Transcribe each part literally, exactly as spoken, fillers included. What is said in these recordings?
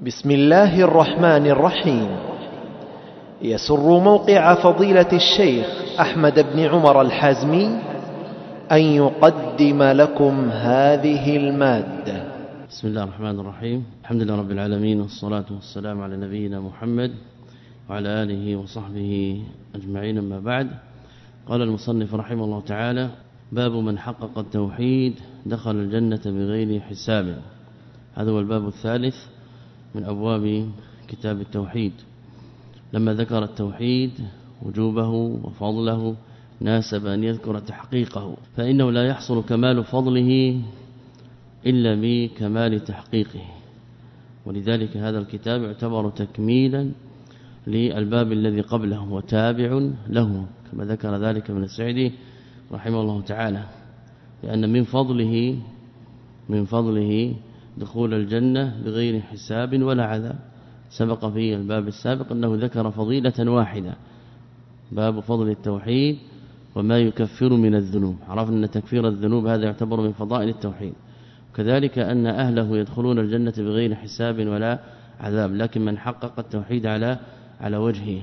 بسم الله الرحمن الرحيم. يسر موقع فضيلة الشيخ أحمد بن عمر الحازمي أن يقدم لكم هذه المادة. بسم الله الرحمن الرحيم. الحمد لله رب العالمين، والصلاة والسلام على نبينا محمد وعلى آله وصحبه أجمعين، أما بعد. قال المصنف رحمه الله تعالى: باب من حقق التوحيد دخل الجنة بغير حساب. هذا هو الباب الثالث من أبواب كتاب التوحيد. لما ذكر التوحيد وجوبه وفضله ناسب أن يذكر تحقيقه، فإنه لا يحصل كمال فضله إلا بكمال تحقيقه، ولذلك هذا الكتاب يعتبر تكميلا للباب الذي قبله وتابع له، كما ذكر ذلك ابن السعدي رحمه الله تعالى، لأن من فضله من فضله دخول الجنة بغير حساب ولا عذاب. سبق في الباب السابق أنه ذكر فضيلة واحدة، باب فضل التوحيد وما يكفر من الذنوب. عرفنا أن تكفير الذنوب هذا يعتبر من فضائل التوحيد، وكذلك أن أهله يدخلون الجنة بغير حساب ولا عذاب، لكن من حقق التوحيد على على وجهه.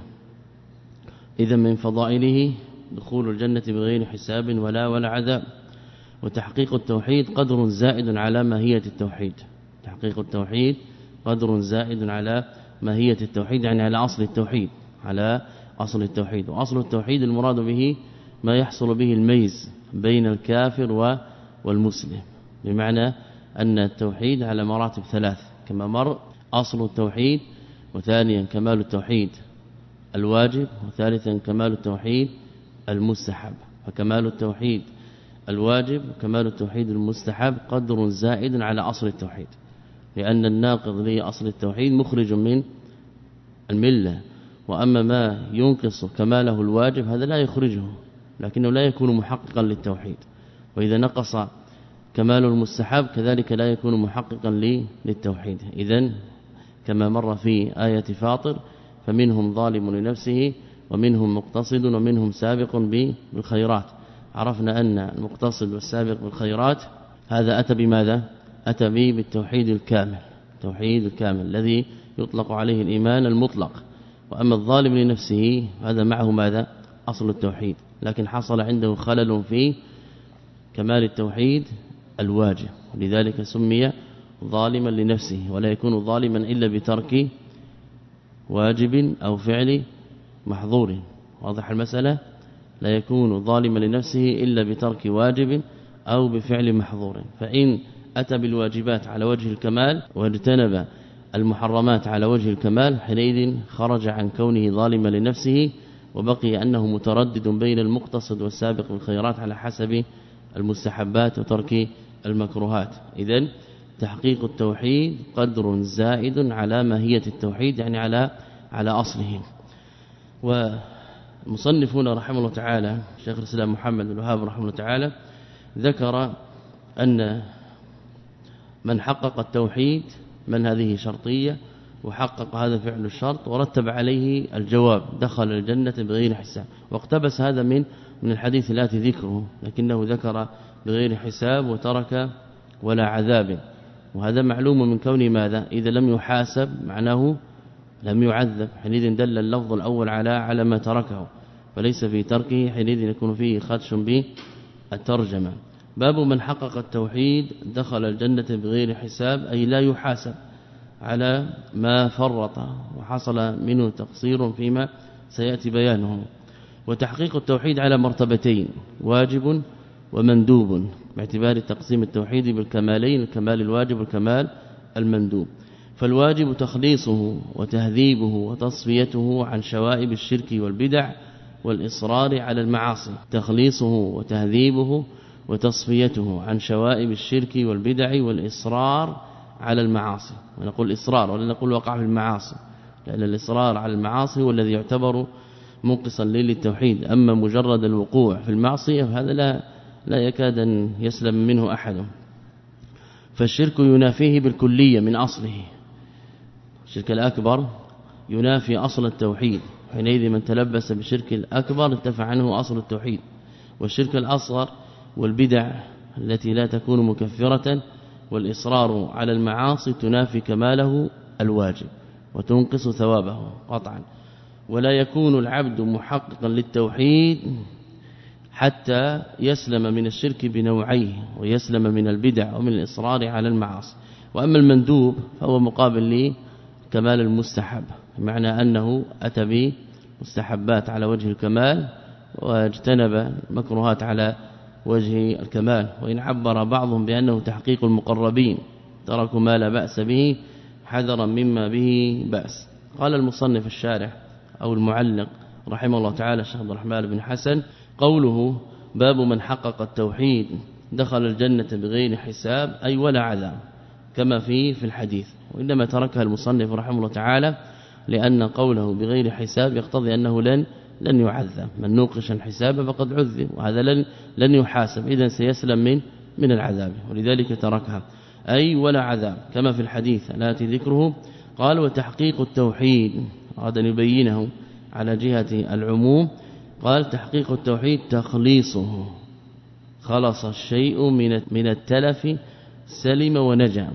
إذا من فضائله دخول الجنة بغير حساب ولا ولا عذاب. وتحقيق التوحيد قدر زائد على ماهية التوحيد. تحقيق التوحيد قدر زائد على ماهية التوحيد، يعني على أصل التوحيد، على أصل التوحيد. وأصل التوحيد المراد به ما يحصل به الميز بين الكافر والمسلم، بمعنى أن التوحيد على مراتب ثلاث كما مر: أصل التوحيد، وثانيا كمال التوحيد الواجب، وثالثا كمال التوحيد المستحب. فكمال التوحيد الواجب وكمال التوحيد المستحب قدر زائد على أصل التوحيد، لأن الناقض لأصل التوحيد مخرج من الملة، وأما ما ينقص كماله الواجب هذا لا يخرجه، لكنه لا يكون محققا للتوحيد. وإذا نقص كمال المستحب كذلك لا يكون محققا للتوحيد. إذن كما مر في آية فاطر: فمنهم ظالم لنفسه ومنهم مقتصد ومنهم سابق بالخيرات. عرفنا أن المقتصد والسابق بالخيرات هذا أتى بماذا؟ أتى به بالتوحيد الكامل، التوحيد الكامل الذي يطلق عليه الإيمان المطلق. وأما الظالم لنفسه هذا معه ماذا؟ أصل التوحيد، لكن حصل عنده خلل في كمال التوحيد الواجب، ولذلك سمي ظالما لنفسه. ولا يكون ظالما إلا بترك واجب أو فعل محظور. واضح المسألة؟ لا يكون ظالما لنفسه إلا بترك واجب أو بفعل محظور. فإن أتى بالواجبات على وجه الكمال واجتنب المحرمات على وجه الكمال، حينئذ خرج عن كونه ظالما لنفسه، وبقي أنه متردد بين المقتصد والسابق بالخيرات على حسب المستحبات وترك المكروهات. إذن تحقيق التوحيد قدر زائد على ماهية التوحيد، يعني على على أصله. والمصنفون رحمه الله تعالى شيخ الإسلام محمد بن الوهاب رحمه الله تعالى ذكر أن من حقق التوحيد، من هذه شرطية، وحقق هذا فعل الشرط ورتب عليه الجواب، دخل الجنة بغير حساب. واقتبس هذا من من الحديث الآتي ذكره، لكنه ذكر بغير حساب وترك ولا عذاب. وهذا معلوم من كون ماذا؟ إذا لم يحاسب معناه لم يعذب، حينئذ دل اللفظ الأول على على ما تركه، فليس في تركه حينئذ يكون فيه خدش بالترجمة. باب من حقق التوحيد دخل الجنة بغير حساب، أي لا يحاسب على ما فرط وحصل منه تقصير فيما سيأتي بيانه. وتحقيق التوحيد على مرتبتين: واجب ومندوب، باعتبار تقسيم التوحيد بالكمالين: الكمال الواجب والكمال المندوب. فالواجب تخليصه وتهذيبه وتصفيته عن شوائب الشرك والبدع والإصرار على المعاصي. تخليصه وتهذيبه وتصفيته عن شوائب الشرك والبدع والإصرار على المعاصي. ونقول إصرار ولا نقول وقع في المعاصي، لأن الإصرار على المعاصي هو الذي يعتبر منقصا للتوحيد. أما مجرد الوقوع في المعصية فهذا لا لا يكاد أن يسلم منه أحد. فالشرك ينافيه بالكلية من أصله. الشرك الأكبر ينافي أصل التوحيد، حينئذ من تلبس بالشرك الأكبر انتفع عنه أصل التوحيد. والشرك الأصغر والبدع التي لا تكون مكفرة والإصرار على المعاصي تنافي كماله الواجب وتنقص ثوابه قطعا. ولا يكون العبد محققا للتوحيد حتى يسلم من الشرك بنوعيه ويسلم من البدع ومن الإصرار على المعاصي. وأما المندوب فهو مقابل لكمال المستحب، بمعنى أنه أتى بمستحبات على وجه الكمال واجتنب المكروهات على وجه الكمال. وإن عبر بعضهم بأنه تحقيق المقربين تركوا ما لا بأس به حذرا مما به بأس. قال المصنف الشارح أو المعلق رحمه الله تعالى الشيخ عبد الرحمن بن حسن: قوله باب من حقق التوحيد دخل الجنة بغير حساب أي ولا عذاب كما في في الحديث. وإنما تركها المصنف رحمه الله تعالى لأن قوله بغير حساب يقتضي أنه لن لن يعذب، من نوقش الحساب فقد عذب، وهذا لن لن يحاسب، إذن سيسلم من من العذاب، ولذلك تركها أي ولا عذاب كما في الحديث الآتي ذكره. قال: وتحقيق التوحيد، أراد أن يبينه على جهة العموم. قال: تحقيق التوحيد تخليصه، خلص الشيء من من التلف سلم ونجا،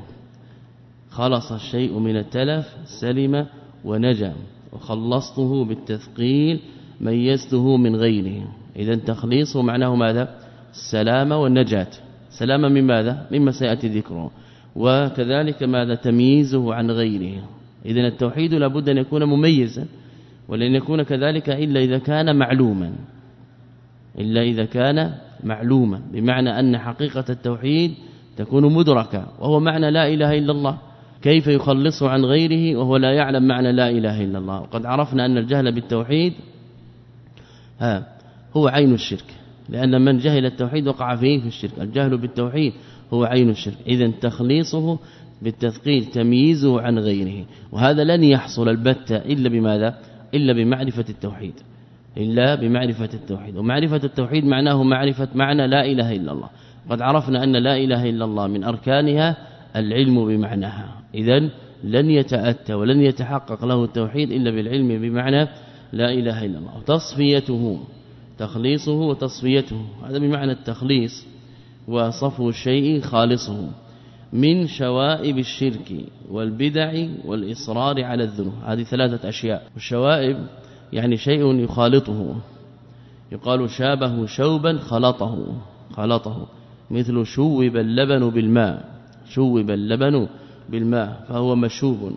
خلص الشيء من التلف سلم ونجا، وخلصته بالتثقيل ميزته من غيره. إذن تخليصه معناه ماذا؟ السلامة والنجاة. سلامة من ماذا؟ مما سيأتي ذكره. وكذلك ماذا؟ تمييزه عن غيره. إذن التوحيد لابد أن يكون مميزا، ولن يكون كذلك إلا إذا كان معلوما، إلا إذا كان معلوما، بمعنى أن حقيقة التوحيد تكون مدركة، وهو معنى لا إله إلا الله. كيف يخلصه عن غيره وهو لا يعلم معنى لا إله إلا الله؟ وقد عرفنا أن الجهل بالتوحيد ها هو عين الشرك، لأن من جهل التوحيد وقع فيه في الشرك. الجهل بالتوحيد هو عين الشرك. إذن تخليصه بالتثقيل تمييزه عن غيره، وهذا لن يحصل البتة إلا بماذا؟ إلا بمعرفة التوحيد، إلا بمعرفة التوحيد. ومعرفة التوحيد معناه معرفة معنى لا إله إلا الله. قد عرفنا أن لا إله إلا الله من أركانها العلم بمعناها، إذن لن يتأتى ولن يتحقق له التوحيد إلا بالعلم بمعنى لا إله إلا الله. وتصفيته، تخليصه وتصفيته، هذا بمعنى التخليص وصفو الشيء خالصه من شوائب الشرك والبدع والإصرار على الذنوب. هذه ثلاثة أشياء. والشوائب يعني شيء يخالطه، يقال شابه شوبا خلطه خلطه مثل شوب اللبن بالماء، شوب اللبن بالماء فهو مشوب.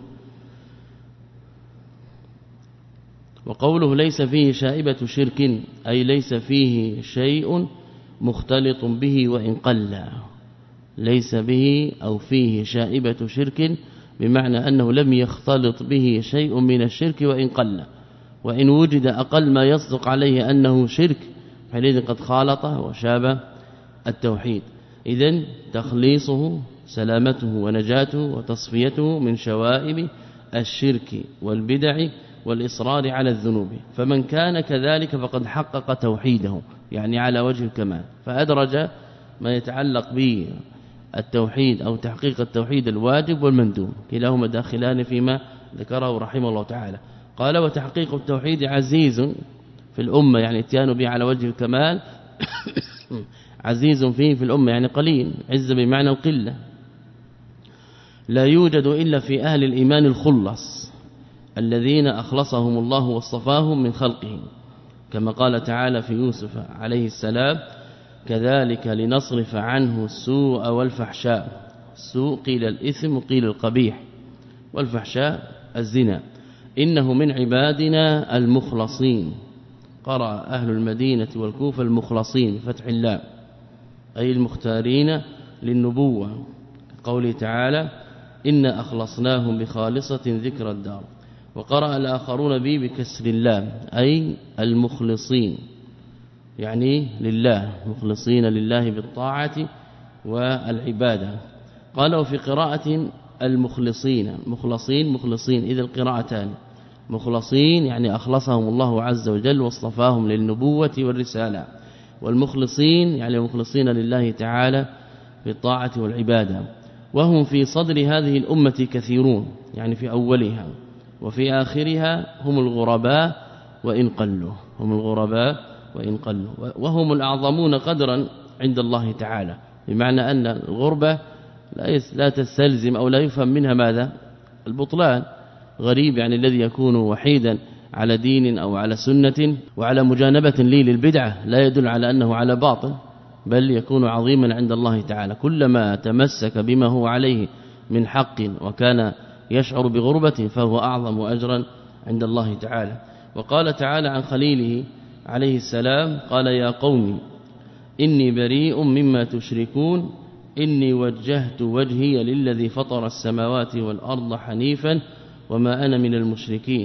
وقوله ليس فيه شائبة شرك أي ليس فيه شيء مختلط به وإن قل، ليس به أو فيه شائبة شرك بمعنى أنه لم يختلط به شيء من الشرك وإن قل، وإن وجد أقل ما يصدق عليه أنه شرك حينئذ قد خالطه وشاب التوحيد. إذن تخليصه سلامته ونجاته وتصفيته من شوائب الشرك والبدع والإصرار على الذنوب. فمن كان كذلك فقد حقق توحيده يعني على وجه الكمال، فأدرج ما يتعلق به التوحيد أو تحقيق التوحيد الواجب والمندوب، كلاهما داخلان فيما ذكره رحمه الله تعالى. قال: وتحقيق التوحيد عزيز في الأمة يعني اتيان به على وجه الكمال عزيز فيه في الأمة يعني قليل، عز بمعنى القلة. لا يوجد إلا في أهل الإيمان الخلص الذين أخلصهم الله واصطفاهم من خلقه، كما قال تعالى في يوسف عليه السلام: كذلك لنصرف عنه السوء والفحشاء. السوء قيل الإثم وقيل القبيح، والفحشاء الزنا، إنه من عبادنا المخلصين. قرأ أهل المدينة والكوفة المخلصين بفتح الله أي المختارين للنبوة، قوله تعالى: إنا أخلصناهم بخالصة ذكر الدار. وقرأ الآخرون به بكسر اللام أي المخلصين يعني لله، مخلصين لله بالطاعة والعبادة. قالوا في قراءة المخلصين، مخلصين مخلصين، إذا القراءتان مخلصين يعني أخلصهم الله عز وجل واصطفاهم للنبوة والرسالة، والمخلصين يعني مخلصين لله تعالى بالطاعة والعبادة. وهم في صدر هذه الأمة كثيرون يعني في أولها، وفي آخرها هم الغرباء وإن قلوا، هم الغرباء وإن قلوا، وهم الأعظمون قدرا عند الله تعالى، بمعنى أن الغربة لا تستلزم أو لا يفهم منها ماذا؟ البطلان غريب يعني الذي يكون وحيدا على دين أو على سنة وعلى مجانبة لي للبدعة لا يدل على أنه على باطل، بل يكون عظيما عند الله تعالى. كلما تمسك بما هو عليه من حق وكان يشعر بغربة فهو أعظم أجرا عند الله تعالى. وقال تعالى عن خليله عليه السلام قال يا قوم إني بريء مما تشركون إني وجهت وجهي للذي فطر السماوات والأرض حنيفا وما أنا من المشركين.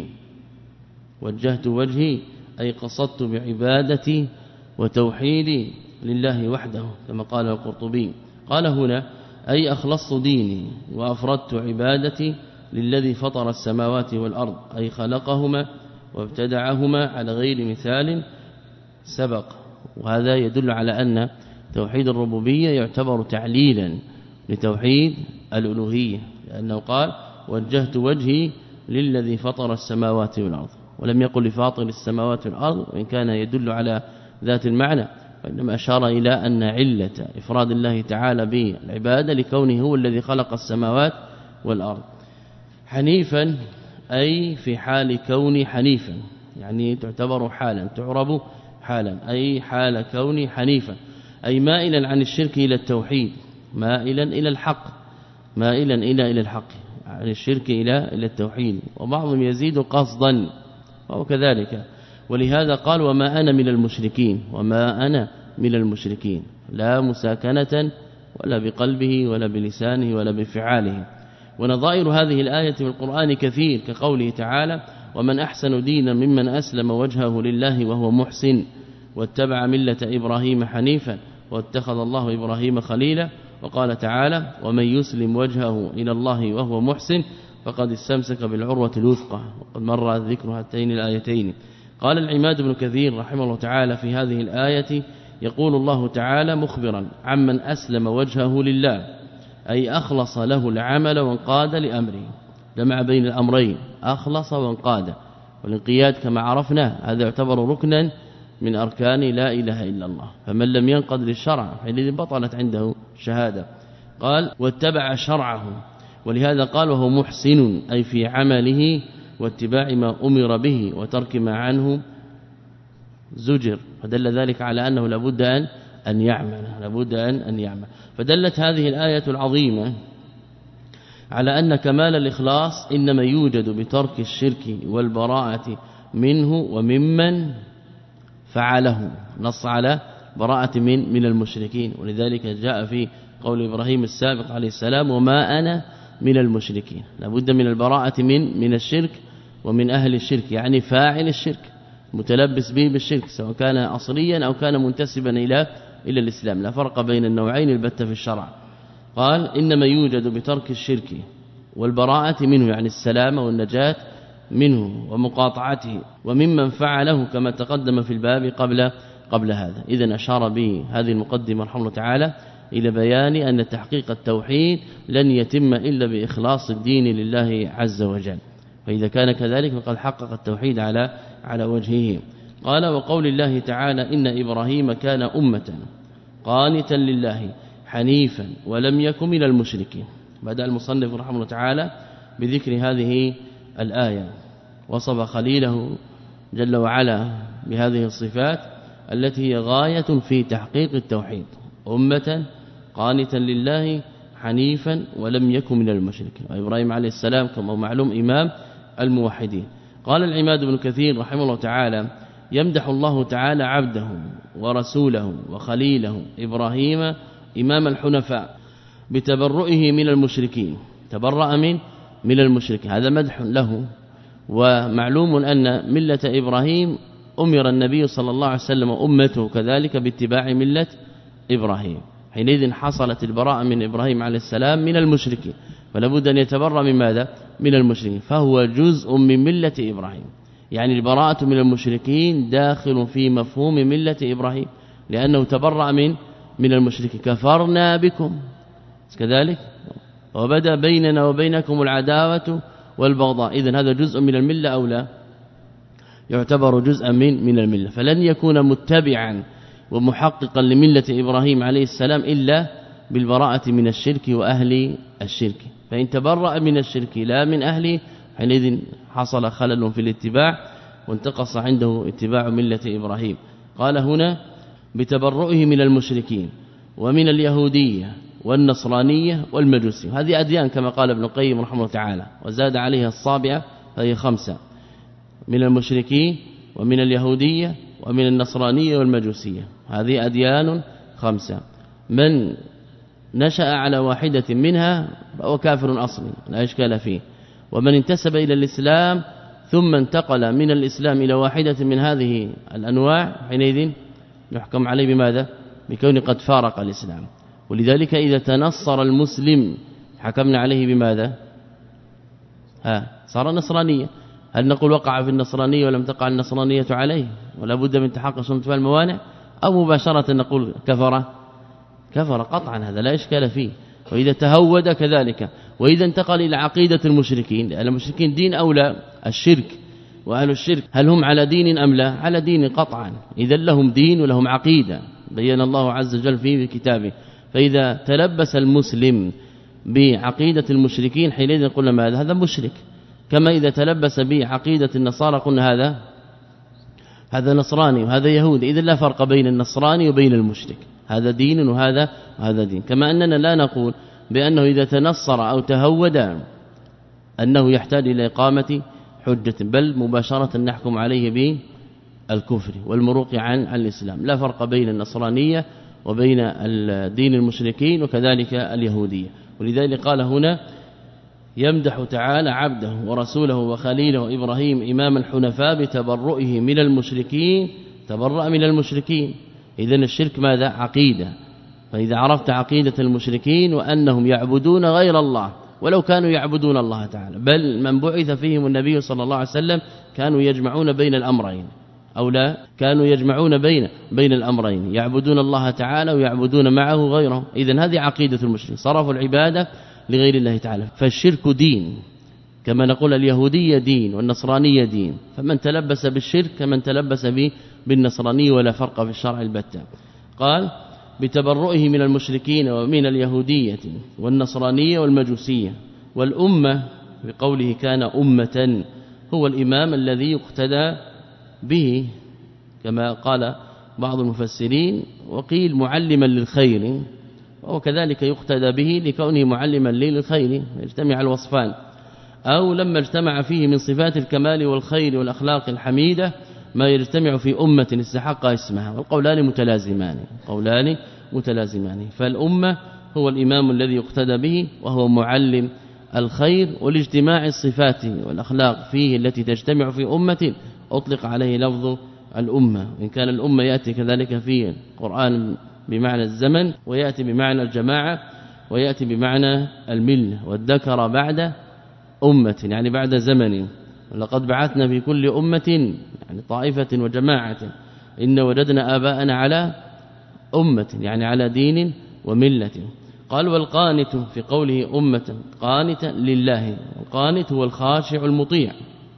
وجهت وجهي أي قصدت بعبادتي وتوحيدي لله وحده كما قال القرطبي. قال هنا أي أخلصت ديني وأفردت عبادتي للذي فطر السماوات والأرض أي خلقهما وابتدعهما على غير مثال سبق. وهذا يدل على أن توحيد الربوبية يعتبر تعليلا لتوحيد الألوهية، لأنه قال وجهت وجهي للذي فطر السماوات والأرض، ولم يقل لفاطر السماوات والأرض وإن كان يدل على ذات المعنى، وإنما أشار إلى أن علة إفراد الله تعالى بالعبادة لكونه هو الذي خلق السماوات والأرض. حنيفا أي في حال كوني حنيفا، يعني تعتبر حالا تعرب حالا أي حال كوني حنيفا، أي مائلا عن الشرك إلى التوحيد، مائلا إلى الحق، مائلا إلى إلى الحق عن الشرك إلى إلى التوحيد. وبعضهم يزيد قصدا وهو كذلك، ولهذا قال وما أنا من المشركين، وما أنا من المشركين لا مساكنة ولا بقلبه ولا بلسانه ولا بفعاله. ونظائر هذه الآية في القرآن كثير كقوله تعالى ومن أحسن دينا ممن أسلم وجهه لله وهو محسن واتبع ملة إبراهيم حنيفا واتخذ الله إبراهيم خليلا. وقال تعالى ومن يسلم وجهه إلى الله وهو محسن فقد استمسك بالعروة الوثقى، وقد مر ذكر هاتين الآيتين. قال العماد بن كثير رحمه الله تعالى في هذه الآية يقول الله تعالى مخبرا عمن أسلم وجهه لله أي أخلص له العمل وانقاد لأمره، جمع بين الأمرين أخلص وانقاد، والانقياد كما عرفنا هذا يعتبر ركنا من أركان لا إله إلا الله، فمن لم ينقد للشرع حينئذ بطلت عنده شهادة. قال واتبع شرعه، ولهذا قال وهو محسن أي في عمله واتباع ما أمر به وترك ما عنه زجر، فدل ذلك على أنه لابد أن أن يعمل لابد أن أن يعمل. فدلت هذه الآية العظيمة على أن كمال الإخلاص إنما يوجد بترك الشرك والبراءة منه وممن فعله، نص على براءة من من المشركين، ولذلك جاء في قول إبراهيم السابق عليه السلام وما أنا من المشركين، لابد من البراءة من من الشرك ومن أهل الشرك، يعني فاعل الشرك متلبس به بالشرك سواء كان أصليا أو كان منتسبا إلى إلى الإسلام، لا فرق بين النوعين البتة في الشرع. قال إنما يوجد بترك الشرك والبراءة منه، يعني السلامة والنجاة منه ومقاطعته وممن فعله كما تقدم في الباب قبل قبل هذا. إذن أشار به هذه المقدمة رحمه الله تعالى إلى بيان أن تحقيق التوحيد لن يتم إلا بإخلاص الدين لله عز وجل، فإذا كان كذلك فقد حقق التوحيد على على وجهه. قال وقول الله تعالى إن إبراهيم كان أمة قانتا لله حنيفا ولم يكن من المشركين. بدأ المصنف رحمه الله تعالى بذكر هذه الآية، وصف خليله جل وعلا بهذه الصفات التي هي غاية في تحقيق التوحيد، أمة قانتا لله حنيفا ولم يكن من المشركين. وإبراهيم عليه السلام كما معلوم إمام الموحدين. قال العماد بن كثير رحمه الله تعالى يمدح الله تعالى عبده ورسوله وخليله إبراهيم إمام الحنفاء بتبرؤه من المشركين، تبرأ من من المشركين، هذا مدح له. ومعلوم أن ملة إبراهيم أمر النبي صلى الله عليه وسلم أمته كذلك باتباع ملة إبراهيم، حينئذ حصلت البراءة من إبراهيم عليه السلام من المشركين، فلا بد أن يتبرأ من ماذا؟ من المشركين، فهو جزء من ملة إبراهيم، يعني البراءة من المشركين داخل في مفهوم ملة إبراهيم، لأنه تبرأ من من المشركين. كفرنا بكم كذلك وبدأ بيننا وبينكم العداوة والبغضاء، إذن هذا جزء من الملة أو لا؟ يعتبر جزءا من من الملة، فلن يكون متبعا ومحققا لملة إبراهيم عليه السلام إلا بالبراءة من الشرك وأهل الشرك، فإن تبرأ من الشرك لا من أهله حينئذ حصل خلل في الاتباع وانتقص عنده اتباع ملة إبراهيم. قال هنا بتبرؤه من المشركين ومن اليهودية والنصرانية والمجوسية، هذه أديان كما قال ابن القيم رحمه الله تعالى، وزاد عليها الصابعة فهي خمسة، من المشركين ومن اليهودية ومن النصرانية والمجوسية، هذه أديان خمسة. من نشأ على واحدة منها فهو كافر أصلي لا إشكال فيه، ومن انتسب إلى الإسلام ثم انتقل من الإسلام إلى واحدة من هذه الأنواع حينئذ يحكم عليه بماذا؟ بكون قد فارق الإسلام. ولذلك إذا تنصر المسلم حكمنا عليه بماذا؟ ها صار نصرانية. هل نقول وقع في النصرانية ولم تقع النصرانية عليه ولا بد من تحقق سنة الموانع، أو مباشرة نقول كفر؟ كفر قطعا، هذا لا إشكال فيه. وإذا تهود كذلك. وإذا انتقل إلى عقيدة المشركين، لأن المشركين دين أو لا؟ الشرك، وأهل الشرك هل هم على دين أم لا؟ على دين قطعا، إذا لهم دين ولهم عقيدة بين الله عز وجل فيه بكتابه. فإذا تلبس المسلم بعقيدة المشركين حينئذ قلنا ماذا؟ هذا مشرك. كما إذا تلبس بعقيدة النصارى قلنا هذا هذا نصراني وهذا يهودي، إذا لا فرق بين النصراني وبين المشرك، هذا دين وهذا وهذا دين. كما أننا لا نقول بأنه إذا تنصر أو تهود أنه يحتاج إلى إقامة حجة، بل مباشرة نحكم عليه بالكفر والمروق عن الإسلام، لا فرق بين النصرانية وبين الدين المشركين وكذلك اليهودية. ولذلك قال هنا يمدح تعالى عبده ورسوله وخليله إبراهيم إمام الحنفاء بتبرؤه من المشركين، تبرأ من المشركين. إذن الشرك ماذا؟ عقيدة. فإذا عرفت عقيدة المشركين وأنهم يعبدون غير الله ولو كانوا يعبدون الله تعالى، بل من بعث فيهم النبي صلى الله عليه وسلم كانوا يجمعون بين الأمرين أو لا، كانوا يجمعون بين بين الأمرين، يعبدون الله تعالى ويعبدون معه غيره. إذن هذه عقيدة المشركين، صرفوا العبادة لغير الله تعالى. فالشرك دين، كما نقول اليهودية دين والنصرانية دين، فمن تلبس بالشرك كمن تلبس به بالنصرانية ولا فرق في الشرع البتة. قال بتبرؤه من المشركين ومن اليهودية والنصرانية والمجوسية. والأمة بقوله كان أمة هو الإمام الذي يقتدى به، كما قال بعض المفسرين، وقيل معلما للخير، وكذلك يقتدى به لكونه معلما للخير، يجتمع الوصفان. أو لما اجتمع فيه من صفات الكمال والخير والأخلاق الحميدة ما يجتمع في أمة استحق اسمها، والقولان متلازمان قولان متلازمان. فالأمة هو الإمام الذي يقتدى به وهو معلم الخير، والاجتماع الصفات والأخلاق فيه التي تجتمع في أمة أطلق عليه لفظ الأمة. إن كان الأمة يأتي كذلك في القرآن بمعنى الزمن، ويأتي بمعنى الجماعة، ويأتي بمعنى الملة، والذكر بعد أمة يعني بعد زمن. ولقد بعثنا في كل أمة يعني طائفة وجماعة إن وجدنا آباءنا على أمة يعني على دين وملة. قال والقانت في قوله أمة قانتا لله، القانت هو الخاشع المطيع،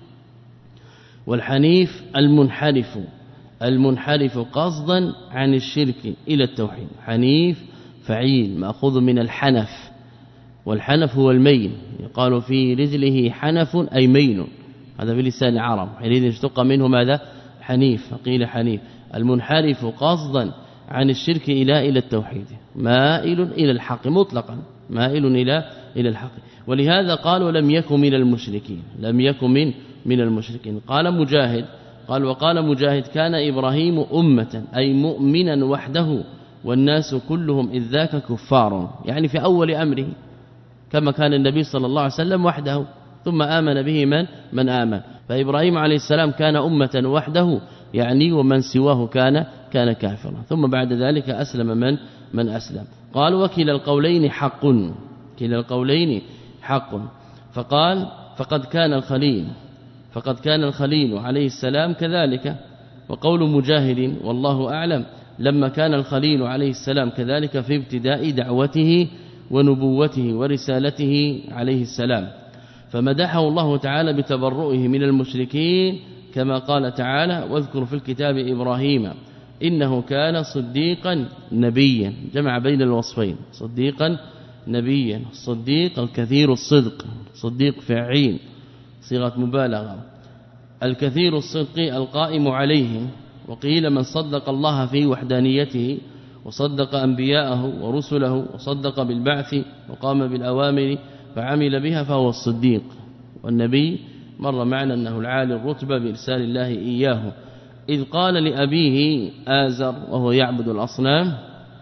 والحنيف المنحرف، المنحرف قصدا عن الشرك إلى التوحيد. حنيف فعيل مأخوذ من الحنف، والحنف هو الميل، يقال في رجله حنف أي ميل، هذا في لسان العرب، حينئذ اشتق منه ماذا؟ حنيف، قيل حنيف. المنحرف قصدا عن الشرك إلى إلى التوحيد، مائل إلى الحق مطلقا، مائل إلى إلى الحق. ولهذا قالوا لم يكن من المشركين، لم يكن من من المشركين. قال مجاهد قال وقال مجاهد كان إبراهيم أمة أي مؤمنا وحده والناس كلهم إذ ذاك كفار، يعني في أول أمره كما كان النبي صلى الله عليه وسلم وحده ثم آمن به من من آمن. فإبراهيم عليه السلام كان أمة وحده يعني ومن سواه كان كان كافرا، ثم بعد ذلك أسلم من من أسلم. قال وكلا القولين حق، كلا القولين حق. فقال فقد كان الخليل فقد كان الخليل عليه السلام كذلك. وقول مجاهد والله أعلم لما كان الخليل عليه السلام كذلك في ابتداء دعوته ونبوته ورسالته عليه السلام، فمدحه الله تعالى بتبرؤه من المشركين كما قال تعالى واذكر في الكتاب إبراهيم إنه كان صديقا نبيا، جمع بين الوصفين، صديقا نبيا. الصديق الكثير الصدق، صديق فعيل صيغة مبالغة، الكثير الصدق القائم عليه. وقيل من صدق الله في وحدانيته وصدق أنبياءه ورسله وصدق بالبعث وقام بالأوامر فعمل بها فهو الصديق. والنبي مر معنا أنه العالي الرتبة بإرسال الله إياه، إذ قال لأبيه آزر وهو يعبد الأصنام: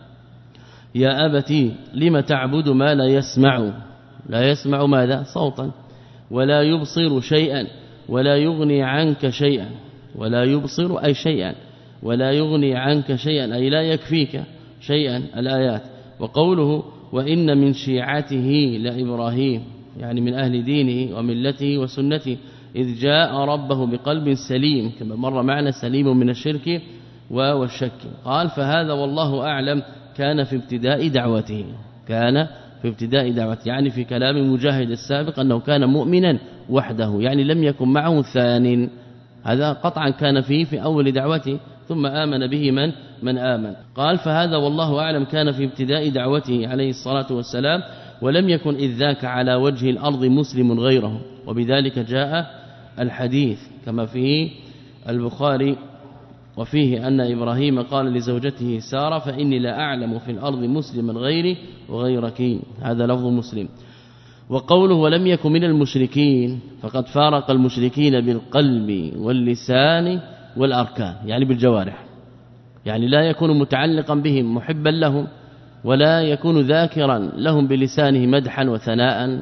يا أبتي لم تعبد ما لا يسمع، لا يسمع ماذا؟ صوتا، ولا يبصر شيئا، ولا يغني عنك شيئا، ولا يبصر أي شيئا، ولا يغني عنك شيئا أي لا يكفيك شيئا، الآيات. وقوله وإن من شيعته لإبراهيم، يعني من أهل دينه وملته وسنته، إذ جاء ربه بقلب سليم، كما مر معنا سليم من الشرك والشك. قال فهذا والله أعلم كان في ابتداء دعوته، كان في ابتداء دعوته، يعني في كلام مجاهد السابق أنه كان مؤمنا وحده، يعني لم يكن معه ثان، هذا قطعا كان فيه في أول دعوته، ثم آمن به من من آمن. قال فهذا والله أعلم كان في ابتداء دعوته عليه الصلاة والسلام، ولم يكن إذ ذاك على وجه الأرض مسلم غيره، وبذلك جاء الحديث كما في البخاري وفيه أن إبراهيم قال لزوجته سارة: فإني لا أعلم في الأرض مسلما غيري وغيرك، هذا لفظ مسلم. وقوله ولم يكن من المشركين فقد فارق المشركين بالقلب واللسان والأركان، يعني بالجوارح، يعني لا يكون متعلقا بهم محبا لهم، ولا يكون ذاكرا لهم بلسانه مدحا وثناء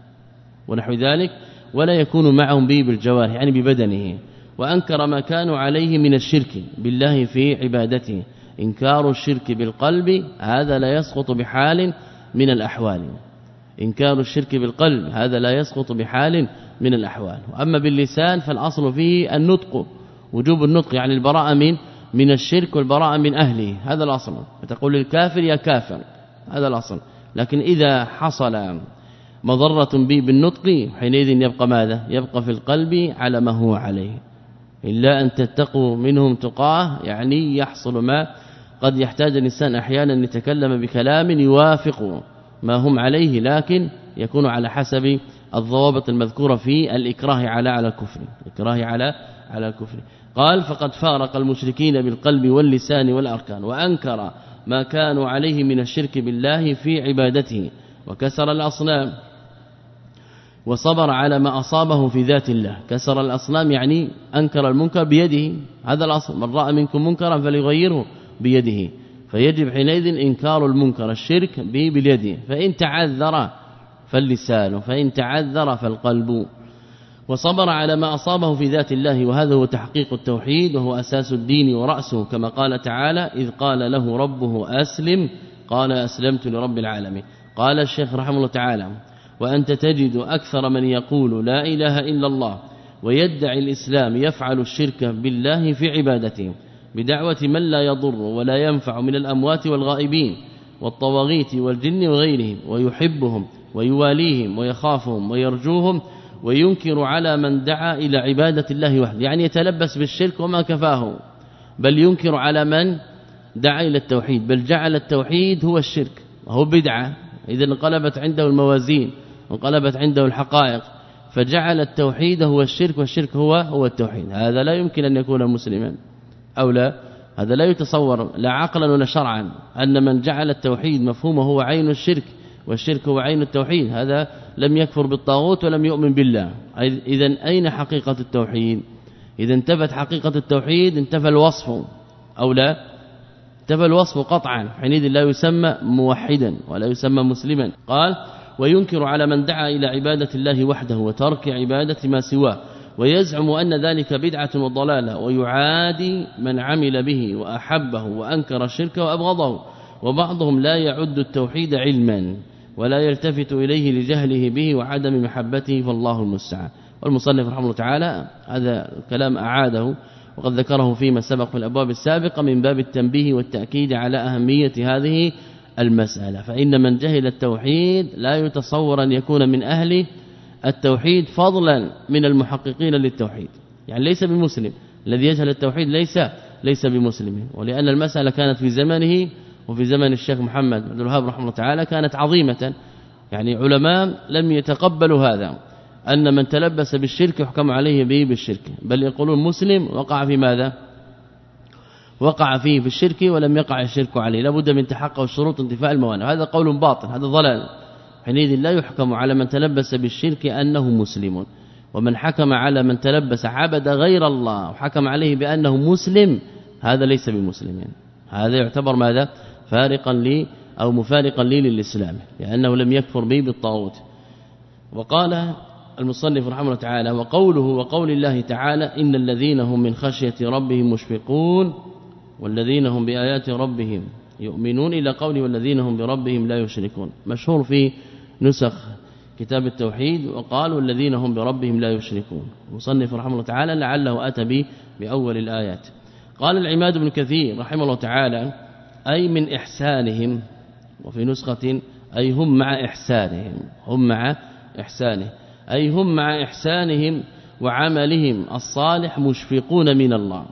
ونحو ذلك، ولا يكون معهم به بالجوارح يعني ببدنه. وأنكر ما كانوا عليه من الشرك بالله في عبادته. إنكار الشرك بالقلب هذا لا يسقط بحال من الأحوال، إنكار الشرك بالقلب هذا لا يسقط بحال من الأحوال. وأما باللسان فالأصل فيه النطق، وجوب النطق، يعني البراءة من من الشرك والبراءة من أهله، هذا الأصل. فتقول للكافر يا كافر، هذا الأصل. لكن إذا حصل مضرة به بالنطق حينئذ يبقى ماذا؟ يبقى في القلب على ما هو عليه، إلا أن تتقوا منهم تقاه، يعني يحصل ما قد يحتاج الإنسان أحيانا أن يتكلم بكلام يوافق ما هم عليه، لكن يكون على حسب الضوابط المذكورة في الإكراه على على الكفر، الإكراه على على الكفر. قال فقد فارق المشركين بالقلب واللسان والأركان، وأنكر ما كانوا عليه من الشرك بالله في عبادته، وكسر الأصنام، وصبر على ما أصابه في ذات الله. كسر الأصنام يعني أنكر المنكر بيده، هذا الأصل، من رأى منكم منكرا فليغيره بيده، فيجب حينئذ إنكار المنكر الشرك به باليد، فإن تعذر فاللسان، فإن تعذر فالقلب. وصبر على ما أصابه في ذات الله، وهذا هو تحقيق التوحيد، وهو أساس الدين ورأسه، كما قال تعالى: إذ قال له ربه أسلم قال أسلمت لرب العالمين. قال الشيخ رحمه الله تعالى: وأنت تجد أكثر من يقول لا إله إلا الله ويدعي الإسلام يفعل الشرك بالله في عبادته بدعوة من لا يضر ولا ينفع من الأموات والغائبين والطواغيت والجن وغيرهم، ويحبهم ويواليهم ويخافهم ويرجوهم، وينكر على من دعا إلى عبادة الله وحده، يعني يتلبس بالشرك وما كفاه، بل ينكر على من دعا إلى التوحيد، بل جعل التوحيد هو الشرك وهو بدعة. إذا انقلبت عنده الموازين وانقلبت عنده الحقائق، فجعل التوحيد هو الشرك والشرك هو هو التوحيد. هذا لا يمكن أن يكون مسلما أو لا، هذا لا يتصور لا عقلا ولا شرعا أن من جعل التوحيد مفهومه هو عين الشرك والشرك هو عين التوحيد، هذا لم يكفر بالطاغوت ولم يؤمن بالله. إذن أين حقيقة التوحيد؟ إذا انتفت حقيقة التوحيد انتفى الوصف أو لا؟ انتفى الوصف قطعا، حينئذ لا يسمى موحدا ولا يسمى مسلما. قال وينكر على من دعا إلى عبادة الله وحده وترك عبادة ما سواه، ويزعم أن ذلك بدعة وضلالة، ويعادي من عمل به وأحبه وأنكر الشرك وأبغضه. وبعضهم لا يعد التوحيد علما ولا يلتفت إليه لجهله به وعدم محبته، فالله المستعان. والمصنف رحمه الله تعالى هذا الكلام أعاده وقد ذكره فيما سبق في الأبواب السابقة من باب التنبيه والتأكيد على أهمية هذه المسألة. فإن من جهل التوحيد لا يتصور أن يكون من أهل التوحيد فضلا من المحققين للتوحيد، يعني ليس بمسلم. الذي يجهل التوحيد ليس ليس بمسلم. ولأن المسألة كانت في زمنه وفي زمن الشيخ محمد عبد الوهاب رحمه الله تعالى كانت عظيمة، يعني علماء لم يتقبلوا هذا أن من تلبس بالشرك يحكم عليه به بالشرك، بل يقولون مسلم وقع في ماذا؟ وقع فيه في الشرك ولم يقع الشرك عليه، لابد من تحقق شروط انتفاء الموانع. هذا قول باطل، هذا ضلال. حينئذ لا يحكم على من تلبس بالشرك أنه مسلم، ومن حكم على من تلبس عبد غير الله وحكم عليه بأنه مسلم هذا ليس بمسلم، هذا يعتبر ماذا؟ فارقا لي أو مفارقا لي للإسلام، لأنه لم يكفر به بالطاغوت. وقال المصنف رحمه الله تعالى: وقوله وقول الله تعالى: إن الذين هم من خشية ربهم مشفقون والذين هم بآيات ربهم يؤمنون إلى قوله والذين هم بربهم لا يشركون، مشهور في نسخ كتاب التوحيد. وقال والذين هم بربهم لا يشركون. المصنف رحمه الله تعالى لعله أتى به بأول الآيات. قال العماد بن كثير رحمه الله تعالى: أي من إحسانهم، وفي نسخة أي هم مع إحسانهم، هم مع إحسانه، أي هم مع إحسانهم وعملهم الصالح مشفقون من الله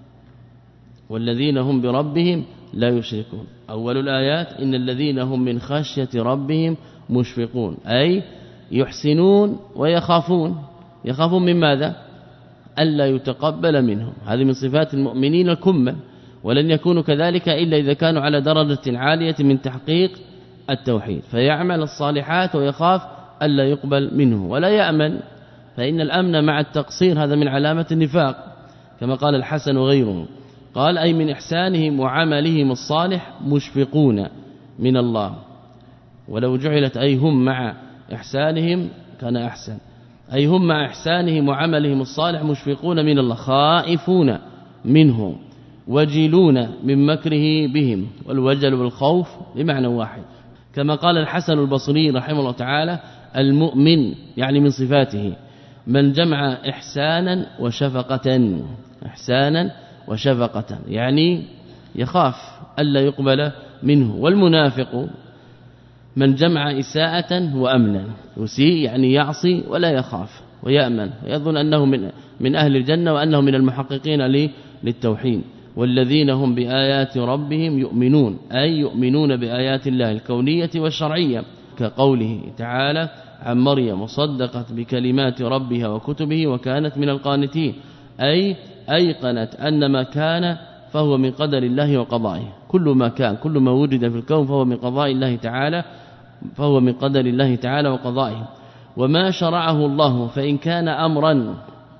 والذين هم بربهم لا يشركون. أول الآيات: إن الذين هم من خشية ربهم مشفقون، أي يحسنون ويخافون. يخافون من ماذا؟ ألا يتقبل منهم، هذه من صفات المؤمنين الكمل، ولن يكونوا كذلك إلا إذا كانوا على درجة عالية من تحقيق التوحيد، فيعمل الصالحات ويخاف ألا يقبل منه ولا يأمن، فإن الأمن مع التقصير هذا من علامة النفاق، كما قال الحسن وغيره. قال: أي من إحسانهم وعملهم الصالح مشفقون من الله، ولو جعلت أي هم مع إحسانهم كان أحسن، أي هم مع إحسانهم وعملهم الصالح مشفقون من الله خائفون منه وجلون من مكره بهم، والوجل والخوف بمعنى واحد. كما قال الحسن البصري رحمه الله تعالى: المؤمن يعني من صفاته من جمع إحسانا وشفقة، إحسانا وشفقة يعني يخاف ألا يقبل منه. والمنافق من جمع إساءة وأمنا، يسيء يعني يعصي ولا يخاف ويأمن ويظن أنه من من أهل الجنة وأنه من المحققين للتوحيد. والذين هم بآيات ربهم يؤمنون، أي يؤمنون بآيات الله الكونية والشرعية، كقوله تعالى عن مريم: وصدقت بكلمات ربها وكتبه وكانت من القانتين، أي أيقنت أن ما كان فهو من قدر الله وقضائه، كل ما كان كل ما وجد في الكون فهو من قضاء الله تعالى، فهو من قدر الله تعالى وقضائه. وما شرعه الله فإن كان أمرا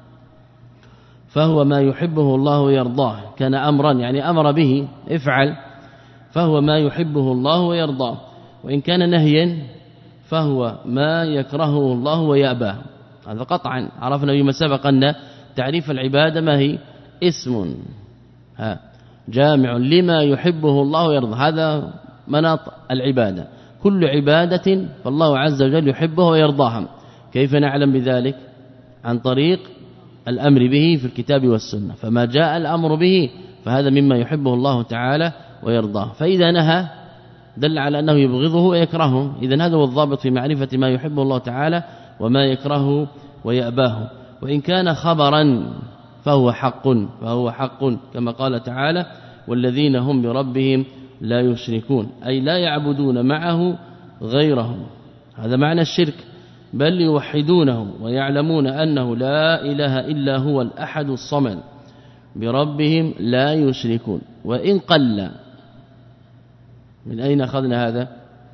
فهو ما يحبه الله ويرضاه، كان أمرا يعني أمر به افعل فهو ما يحبه الله ويرضاه، وإن كان نهيا فهو ما يكرهه الله ويأباه. هذا قطعا عرفنا بما سبق أن تعريف العبادة ما هي؟ اسم ها جامع لما يحبه الله ويرضى، هذا مناط العبادة، كل عبادة فالله عز وجل يحبه ويرضاها. كيف نعلم بذلك؟ عن طريق الأمر به في الكتاب والسنة، فما جاء الأمر به فهذا مما يحبه الله تعالى ويرضاه، فإذا نهى دل على أنه يبغضه ويكرهه. إذن هذا هو الضابط في معرفة ما يحبه الله تعالى وما يكرهه ويأباه. وإن كان خبرا فهو حق فهو حق كما قال تعالى: والذين هم بربهم لا يشركون، أي لا يعبدون معه غيره، هذا معنى الشرك، بل يوحدونه ويعلمون أنه لا إله إلا هو الأحد الصمد، بربهم لا يشركون. وإن قل، من أين أخذنا هذا؟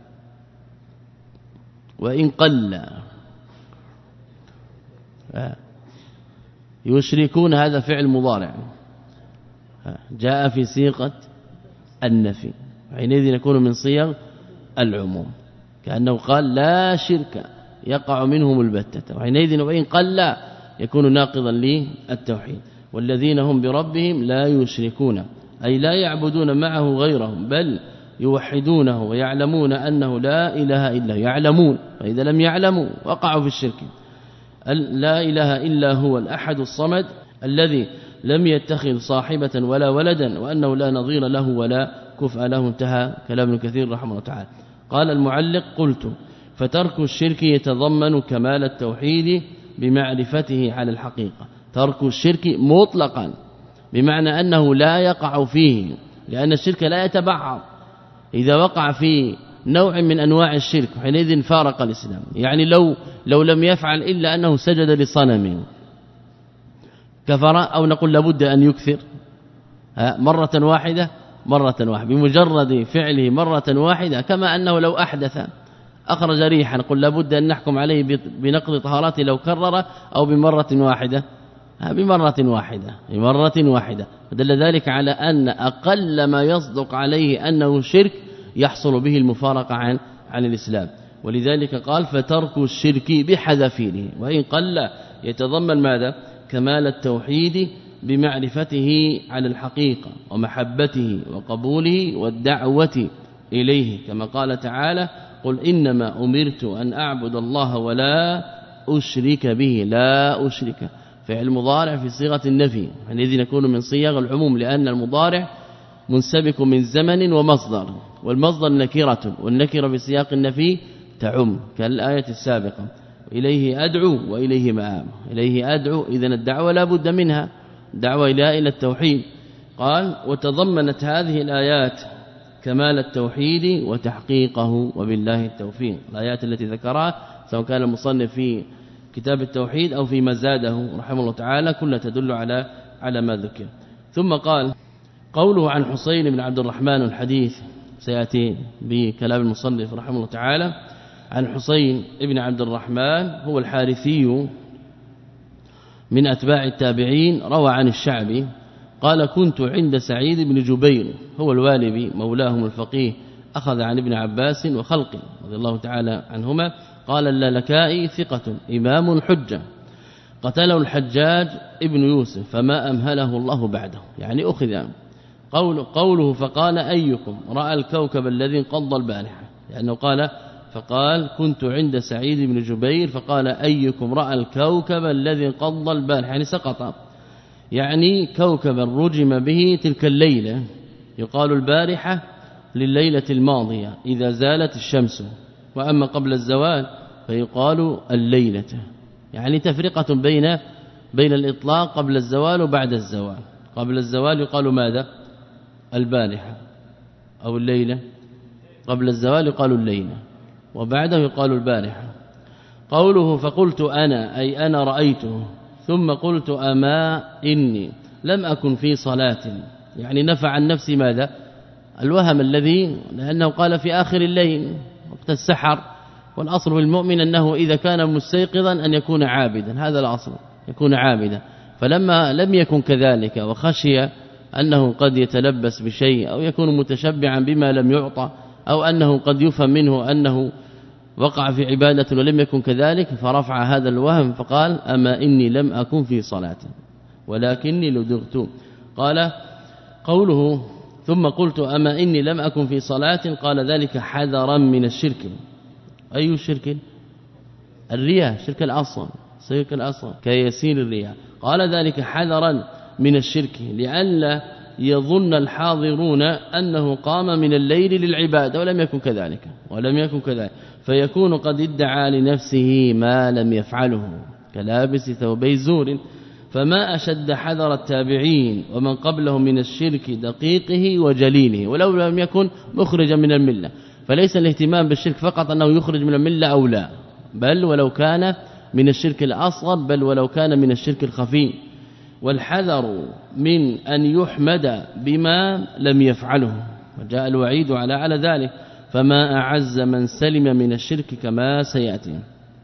وإن قل يشركون، هذا فعل مضارع جاء في صيغة النفي، حينئذ يكون من صيغ العموم، كأنه قال لا شرك يقع منهم البتة، وحينئذ وإن قل يكون ناقضا للتوحيد. والذين هم بربهم لا يشركون، أي لا يعبدون معه غيرهم، بل يوحدونه ويعلمون أنه لا إله إلا، يعلمون، فإذا لم يعلموا وقعوا في الشرك. لا إله إلا هو الأحد الصمد الذي لم يتخذ صاحبة ولا ولدا وأنه لا نظير له ولا كفء له. انتهى كلام ابن كثير رحمه الله تعالى. قال المعلق: قلت: فترك الشرك يتضمن كمال التوحيد بمعرفته على الحقيقة. ترك الشرك مطلقا بمعنى أنه لا يقع فيه، لأن الشرك لا يتبعض. إذا وقع في نوع من أنواع الشرك حينئذ فارق الإسلام. يعني لو لو لم يفعل إلا أنه سجد لصنم كفر، أو نقول لابد أن يكثر مرة واحدة مرة واحدة بمجرد فعله مرة واحدة، كما أنه لو أحدث أخرج ريحا نقول لابد أن نحكم عليه بنقض طهارته لو كرر أو بمرة واحدة بمرة واحدة بمرة واحدة فدل ذلك على أن أقل ما يصدق عليه أنه شرك يحصل به المفارقة عن عن الإسلام. ولذلك قال فترك الشرك بحذافيره، وإن قل يتضمن ماذا؟ كمال التوحيد بمعرفته على الحقيقة ومحبته وقبوله والدعوة إليه، كما قال تعالى قل إنما أمرت أن أعبد الله ولا أشرك به. لا أشرك فعل مضارع في صيغة النفي، حينئذ يكون من صيغ العموم، لأن المضارع منسبك من زمن ومصدر، والمصدر نكرة، والنكرة في سياق النفي تعم كالآية السابقة. إليه أدعو وإليه مآب. إليه أدعو، إذن الدعوة لا بد منها، دعوة إلى إلى التوحيد. قال وتضمنت هذه الآيات كمال التوحيد وتحقيقه وبالله التوفيق. الآيات التي ذكرها سواء كان المصنف في كتاب التوحيد أو في مزاده رحمه الله تعالى كلها تدل على على ما ذكر. ثم قال قوله عن حسين بن عبد الرحمن، الحديث سيأتي بكلام المصنف رحمه الله تعالى. عن حسين بن عبد الرحمن هو الحارثي من أتباع التابعين، روى عن الشعبي قال كنت عند سعيد بن جبير هو الوالبي مولاهم الفقيه، أخذ عن ابن عباس وخلق رضي الله تعالى عنهما. قال اللالكائي ثقة إمام حجة قتله الحجاج ابن يوسف فما أمهله الله بعده، يعني أخذ قول قوله فقال أيكم رأى الكوكب الذي انقض البارحة، لأنه قال فقال كنت عند سعيد بن جبير فقال أيكم رأى الكوكب الذي انقض البارحة، يعني سقط، يعني كوكبا رجم به تلك الليلة. يقال البارحة لليلة الماضية إذا زالت الشمس، وأما قبل الزوال فيقال الليلة، يعني تفرقة بين بين الإطلاق قبل الزوال وبعد الزوال. قبل الزوال يقال ماذا؟ البارحة أو الليلة، قبل الزوال يقال الليلة، وبعده يقال البارحة. قوله فقلت أنا أي أنا رأيته، ثم قلت أما إني لم أكن في صلاة، يعني نفع عن نفسي ماذا؟ الوهم الذي، لأنه قال في آخر الليل وقت السحر، والأصل في المؤمن أنه إذا كان مستيقظا أن يكون عابدا، هذا الأصل يكون عابدا. فلما لم يكن كذلك وخشي أنه قد يتلبس بشيء أو يكون متشبعا بما لم يعطى، أو أنه قد يفهم منه أنه وقع في عبادة ولم يكن كذلك، فرفع هذا الوهم فقال أما إني لم أكن في صلاة ولكني لدغت. قال قوله ثم قلت أما إني لم أكن في صلاة، قال ذلك حذرا من الشرك. أي شرك؟ الرياء، شرك الأصل، شرك الأصل كيسير الرياء. قال ذلك حذرا من الشرك لئلا يظن الحاضرون أنه قام من الليل للعبادة ولم يكن كذلك ولم يكن كذلك فيكون قد ادعى لنفسه ما لم يفعله كلابس ثوبي زور. فما أشد حذر التابعين ومن قبلهم من الشرك دقيقه وجليله، ولو لم يكن مخرجا من الملة. فليس الاهتمام بالشرك فقط أنه يخرج من الملة أو لا، بل ولو كان من الشرك الأصغر، بل ولو كان من الشرك الخفي. والحذر من أن يحمد بما لم يفعله، وجاء الوعيد على على ذلك. فما أعز من سلم من الشرك كما سيأتي.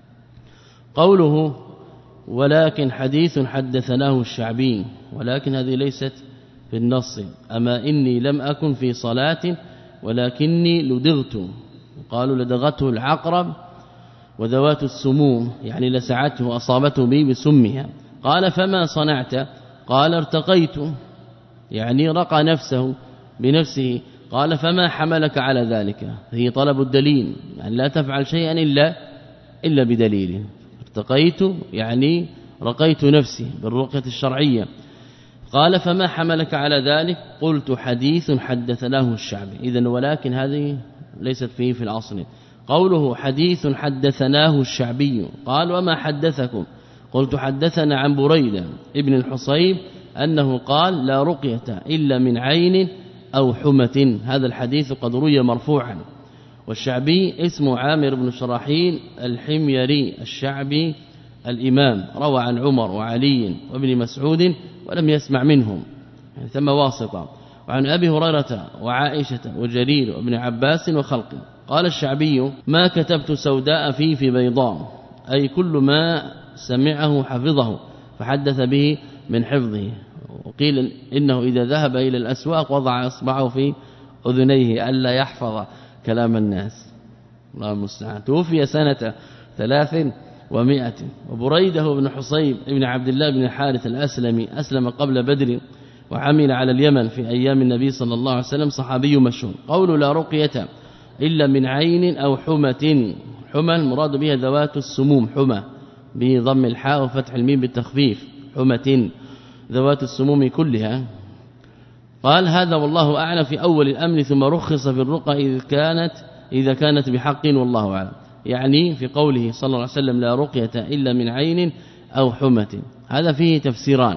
قوله ولكن حديث حدثناه الشعبي، ولكن هذه ليست في النص. أما إني لم أكن في صلاة ولكني لدغت، قالوا لدغته العقرب وذوات السموم، يعني لسعته وأصابته به بسمها. قال فما صنعت؟ قال ارتقيت، يعني رقى نفسه بنفسه. قال فما حملك على ذلك؟ هي طلب الدليل، يعني لا تفعل شيئا إلا إلا بدليل. ارتقيت يعني رقيت نفسي بالرقية الشرعية. قال فما حملك على ذلك؟ قلت حديث حدثناه الشعبي. إذن ولكن هذه ليست فيه في الأصل. قوله حديث حدثناه الشعبي، قال وما حدثكم؟ قلت حدثنا عن بريدة ابن الحصيب أنه قال لا رقية إلا من عين أو حمة. هذا الحديث قد روي مرفوعا. والشعبي اسمه عامر بن شراحيل الحميري الشعبي الإمام، روى عن عمر وعلي وابن مسعود ولم يسمع منهم، يعني ثم واسطة. وعن أبي هريرة وعائشة وجرير وابن عباس وخلق. قال الشعبي ما كتبت سوداء فيه في بيضاء، أي كل ما سمعه حفظه فحدث به من حفظه. وقيل إنه إذا ذهب إلى الأسواق وضع إصبعه في أذنيه ألا يحفظ كلام الناس. الله المستعان. توفي سنة ثلاث ومائة. وبريده بن حصيب ابن عبد الله بن الحارث الأسلمي أسلم قبل بدر وعمل على اليمن في أيام النبي صلى الله عليه وسلم، صحابي مشهور. قول لا رقية إلا من عين أو حمة. حمى المراد بها ذوات السموم، حمى بضم الحاء وفتح الميم بالتخفيف، حمة ذوات السموم كلها. قال هذا والله أعلم في أول الأمر، ثم رخص في الرقى إذ كانت إذا كانت بحق والله أعلم. يعني في قوله صلى الله عليه وسلم لا رقية إلا من عين أو حمة، هذا فيه تفسيران.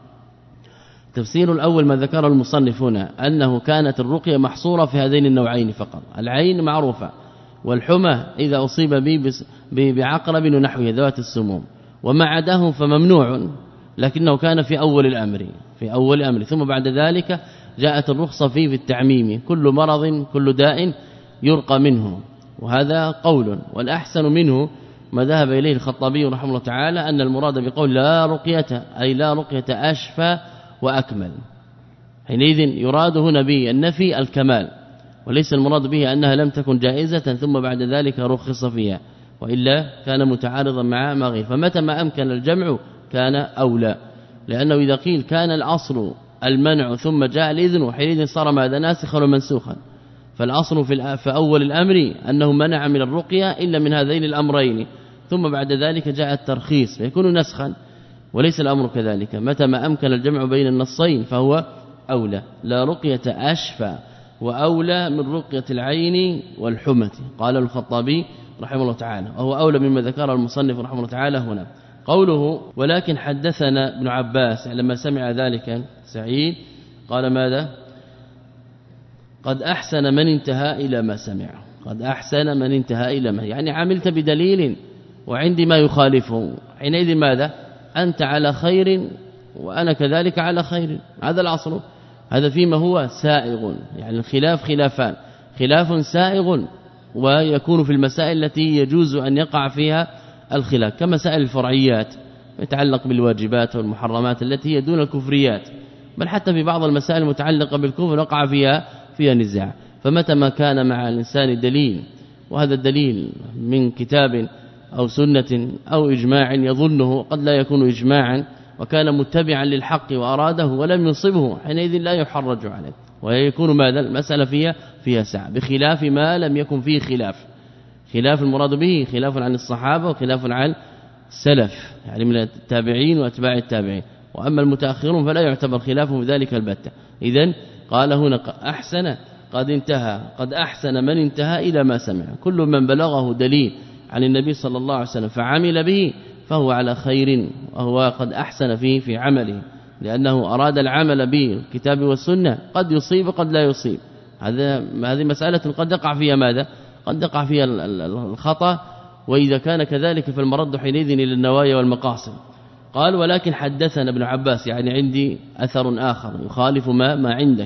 التفسير الأول ما ذكر المصنف هنا أنه كانت الرقية محصورة في هذين النوعين فقط، العين معروفة، والحمى إذا أصيب به بعقرب ونحوه ذوات السموم، وما عداه فممنوع، لكنه كان في أول الأمر في أول الأمر ثم بعد ذلك جاءت الرخصة فيه في التعميم، كل مرض كل داء يرقى منه. وهذا قول، والأحسن منه ما ذهب إليه الخطابي رحمه الله تعالى أن المراد بقول لا رقية أي لا رقية أشفى وأكمل. حينئذ يراد هنا به النفي الكمال، وليس المراد به أنها لم تكن جائزة ثم بعد ذلك رخص فيها، وإلا كان متعارضا مع ما غير. فمتى ما أمكن الجمع كان أولى، لأنه إذا قيل كان الأصل المنع ثم جاء الإذن وحينئذ صار ماذا ناسخا ومنسوخا. فالأصل في, في أول الأمر أنه منع من الرقية إلا من هذين الأمرين، ثم بعد ذلك جاء الترخيص فيكون نسخا، وليس الأمر كذلك. متى ما أمكن الجمع بين النصين فهو أولى. لا رقية أشفى وأولى من رقية العين والحمة، قال الخطابي رحمه الله تعالى، وهو أولى مما ذكر المصنف رحمه الله تعالى هنا. قوله ولكن حدثنا ابن عباس، لما سمع ذلك سعيد قال ماذا؟ قد أحسن من انتهى إلى ما سمع، قد أحسن من انتهى إلى ما، يعني عملت بدليل وعندي ما يخالفه، حينئذ ماذا؟ أنت على خير وأنا كذلك على خير. هذا الأصل، هذا فيما هو سائغ، يعني الخلاف خلافان، خلاف سائغ ويكون في المسائل التي يجوز أن يقع فيها الخلاف، كمسائل الفرعيات يتعلق بالواجبات والمحرمات التي هي دون الكفريات، بل حتى في بعض المسائل المتعلقة بالكفر وقع فيها فيها نزاع. فمتى ما كان مع الإنسان دليل، وهذا الدليل من كتاب أو سنة أو إجماع يظنه قد لا يكون إجماعا، وكان متبعا للحق وأراده ولم يصبه، حينئذ لا يحرج عليه، ويكون ماذا المسألة فيها فيها سعة، بخلاف ما لم يكن فيه خلاف. خلاف المراد به خلاف عن الصحابة وخلاف عن السلف، يعني من التابعين واتباع التابعين، وأما المتأخرون فلا يعتبر خلافهم ذلك البتة. إذن قال هنا أحسن قد انتهى، قد أحسن من انتهى إلى ما سمع. كل من بلغه دليل عن النبي صلى الله عليه وسلم فعمل به فهو على خير، وهو قد أحسن فيه في عمله، لأنه أراد العمل بالكتاب والسنة، قد يصيب قد لا يصيب. هذا هذه مسألة قد يقع فيها ماذا؟ قد يقع فيها الخطأ، وإذا كان كذلك فالمرد حينئذ إلى النوايا والمقاصد. قال ولكن حدثنا ابن عباس، يعني عندي أثر آخر يخالف ما ما عندك.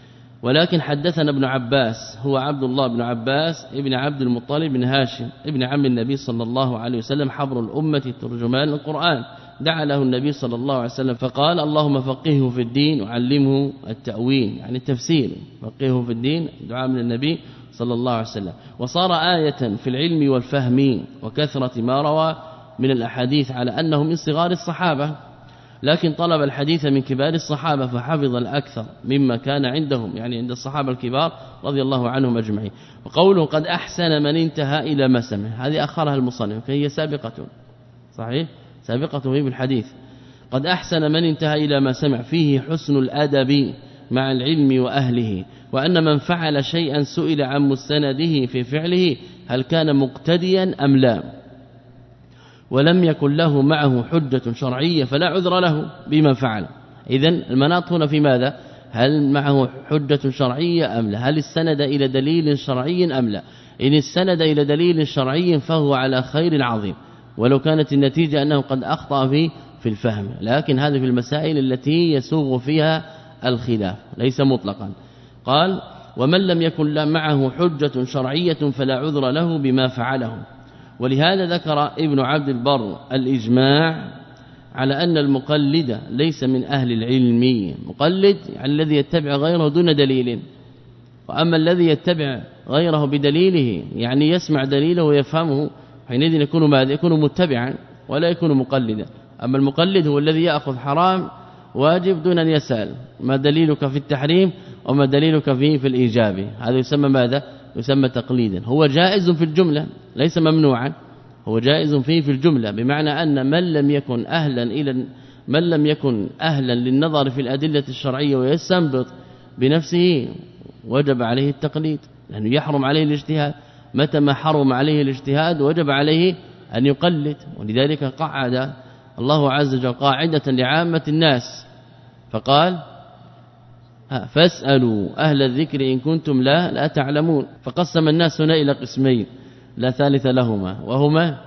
ولكن حدثنا ابن عباس هو عبد الله بن عباس ابن عبد المطلب بن هاشم ابن عم النبي صلى الله عليه وسلم، حبر الأمة ترجمان القرآن. دعا له النبي صلى الله عليه وسلم فقال اللهم فقهه في الدين وعلمه التأويل، يعني التفسير، فقهه في الدين، دعاء من النبي صلى الله عليه وسلم. وصار آية في العلم والفهم وكثرة ما روى من الأحاديث على أنه من صغار الصحابة، لكن طلب الحديث من كبار الصحابة فحفظ الأكثر مما كان عندهم، يعني عند الصحابة الكبار رضي الله عنهم أجمعين. وقوله قد أحسن من انتهى إلى ما سمع، هذه أخرها المصنف فهي سابقة، صحيح سابقة في الحديث. قد أحسن من انتهى إلى ما سمع فيه حسن الأدب مع العلم وأهله، وأن من فعل شيئا سئل عن مستنده في فعله هل كان مقتديا أم لا، ولم يكن له معه حجة شرعية فلا عذر له بما فعل. إذن المناط هنا في ماذا؟ هل معه حجة شرعية أم لا؟ هل استند إلى دليل شرعي أم لا؟ إن استند إلى دليل شرعي فهو على خير عظيم، ولو كانت النتيجة أنه قد أخطأ في في الفهم، لكن هذه في المسائل التي يسوغ فيها الخلاف ليس مطلقا. قال ومن لم يكن معه حجة شرعية فلا عذر له بما فعله. ولهذا ذكر ابن عبد البر الإجماع على أن المقلد ليس من أهل العلم. مقلد يعني الذي يتبع غيره دون دليل، وأما الذي يتبع غيره بدليله يعني يسمع دليله ويفهمه، حينئذ يكون ماذا؟ يكون متبعا ولا يكون مقلدا. أما المقلد هو الذي يأخذ حرام واجب دون أن يسأل ما دليلك في التحريم وما دليلك فيه في الإيجاب، هذا يسمى ماذا؟ يسمى تقليدا. هو جائز في الجملة ليس ممنوعا، هو جائز فيه في الجملة، بمعنى أن من لم يكن أهلا إلى من لم يكن أهلا للنظر في الأدلة الشرعية ويستنبط بنفسه وجب عليه التقليد، لأنه يحرم عليه الاجتهاد. متى ما حرم عليه الاجتهاد وجب عليه أن يقلد. ولذلك قعد الله عز وجل قاعدة لعامة الناس فقال فاسألوا أهل الذكر إن كنتم لا لا تعلمون. فقسم الناس هنا إلى قسمين لا ثالث لهما، وهما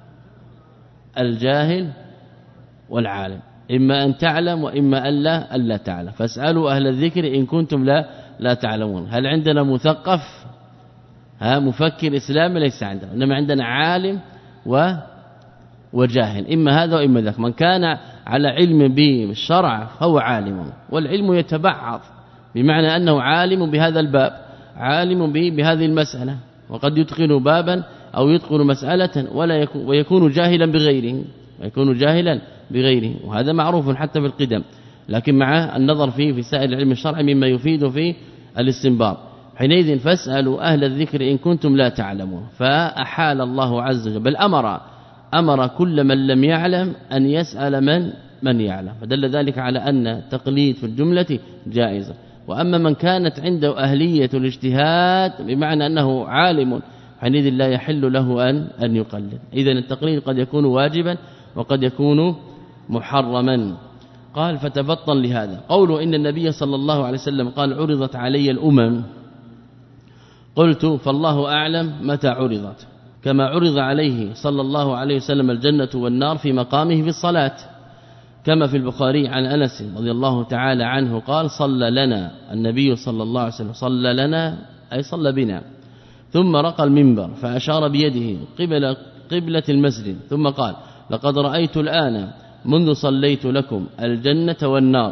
الجاهل والعالم، إما أن تعلم وإما ألا ألا تعلم. فاسألوا أهل الذكر إن كنتم لا لا تعلمون. هل عندنا مثقف ها مفكر إسلامي؟ ليس عندنا، إنما عندنا عالم و وجاهل، إما هذا وإما ذاك. من كان على علم بالشرع فهو عالم، والعلم يتبعض بمعنى أنه عالم بهذا الباب، عالم به بهذه المسألة، وقد يتقن بابا أو يتقن مسألة ولا يكون ويكون جاهلا بغيره، ويكون جاهلا بغيره، وهذا معروف حتى في القدم. لكن مع النظر فيه في سائر العلم الشرعي مما يفيد في الاستنباط. حينئذ فاسألوا أهل الذكر إن كنتم لا تعلمون. فأحال الله عز وجل بل أمر أمر كل من لم يعلم أن يسأل من من يعلم، فدل ذلك على أن التقليد في الجملة جائز. وأما من كانت عنده أهلية الاجتهاد بمعنى أنه عالم حينئذ لا يحل له أن أن يقلد. إذن التقليد قد يكون واجبا وقد يكون محرما. قال فتبطن لهذا قوله إن النبي صلى الله عليه وسلم قال عرضت علي الأمم، قلت فالله أعلم متى عرضت، كما عرض عليه صلى الله عليه وسلم الجنة والنار في مقامه في الصلاة، كما في البخاري عن أنس رضي الله تعالى عنه قال صلى لنا النبي صلى الله عليه وسلم، صلى لنا أي صلى بنا، ثم رقى المنبر فأشار بيده قبل قبلة المسجد، ثم قال لقد رأيت الآن منذ صليت لكم الجنة والنار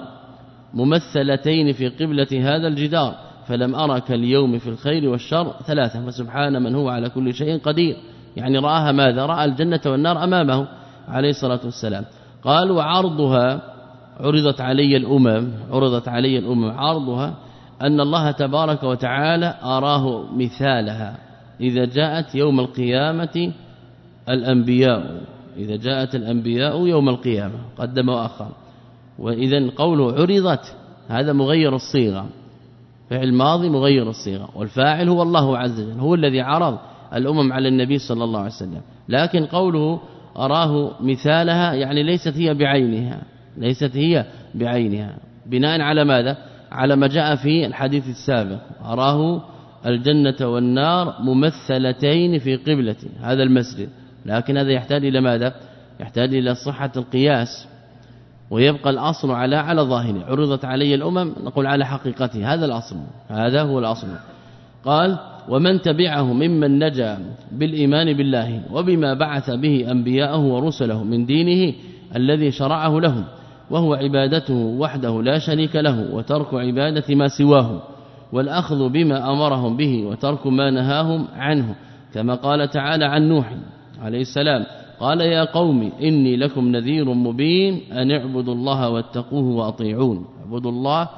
ممثلتين في قبلة هذا الجدار، فلم أرك اليوم في الخير والشر ثلاثة، فسبحان من هو على كل شيء قدير. يعني رآها ماذا؟ رأى الجنة والنار أمامه عليه الصلاة والسلام. قال وعرضها عرضت علي الأمم، عرضت علي الأمم عرضها أن الله تبارك وتعالى أراه مثالها إذا جاءت يوم القيامة الأنبياء، إذا جاءت الأنبياء يوم القيامة قدم وأخر. وإذا قوله عرضت هذا مغير الصيغة، فعل ماضي مغير الصيغة، والفاعل هو الله عز وجل، هو الذي عرض الأمم على النبي صلى الله عليه وسلم. لكن قوله أراه مثالها يعني ليست هي بعينها، ليست هي بعينها، بناء على ماذا؟ على ما جاء في الحديث السابق أراه الجنة والنار ممثلتين في قبلة هذا المسجد. لكن هذا يحتاج إلى ماذا؟ يحتاج إلى صحة القياس، ويبقى الأصل على على ظاهره. عرضت علي الأمم نقول على حقيقته، هذا الأصل، هذا هو الأصل. قال ومن تبعه ممن نجا بالإيمان بالله وبما بعث به أنبياءه ورسله من دينه الذي شرعه لهم، وهو عبادته وحده لا شريك له، وترك عبادة ما سواه، والأخذ بما أمرهم به وترك ما نهاهم عنه، كما قال تعالى عن نوح عليه السلام قال يا قوم إني لكم نذير مبين أن اعبدوا الله واتقوه وأطيعون. اعبدوا الله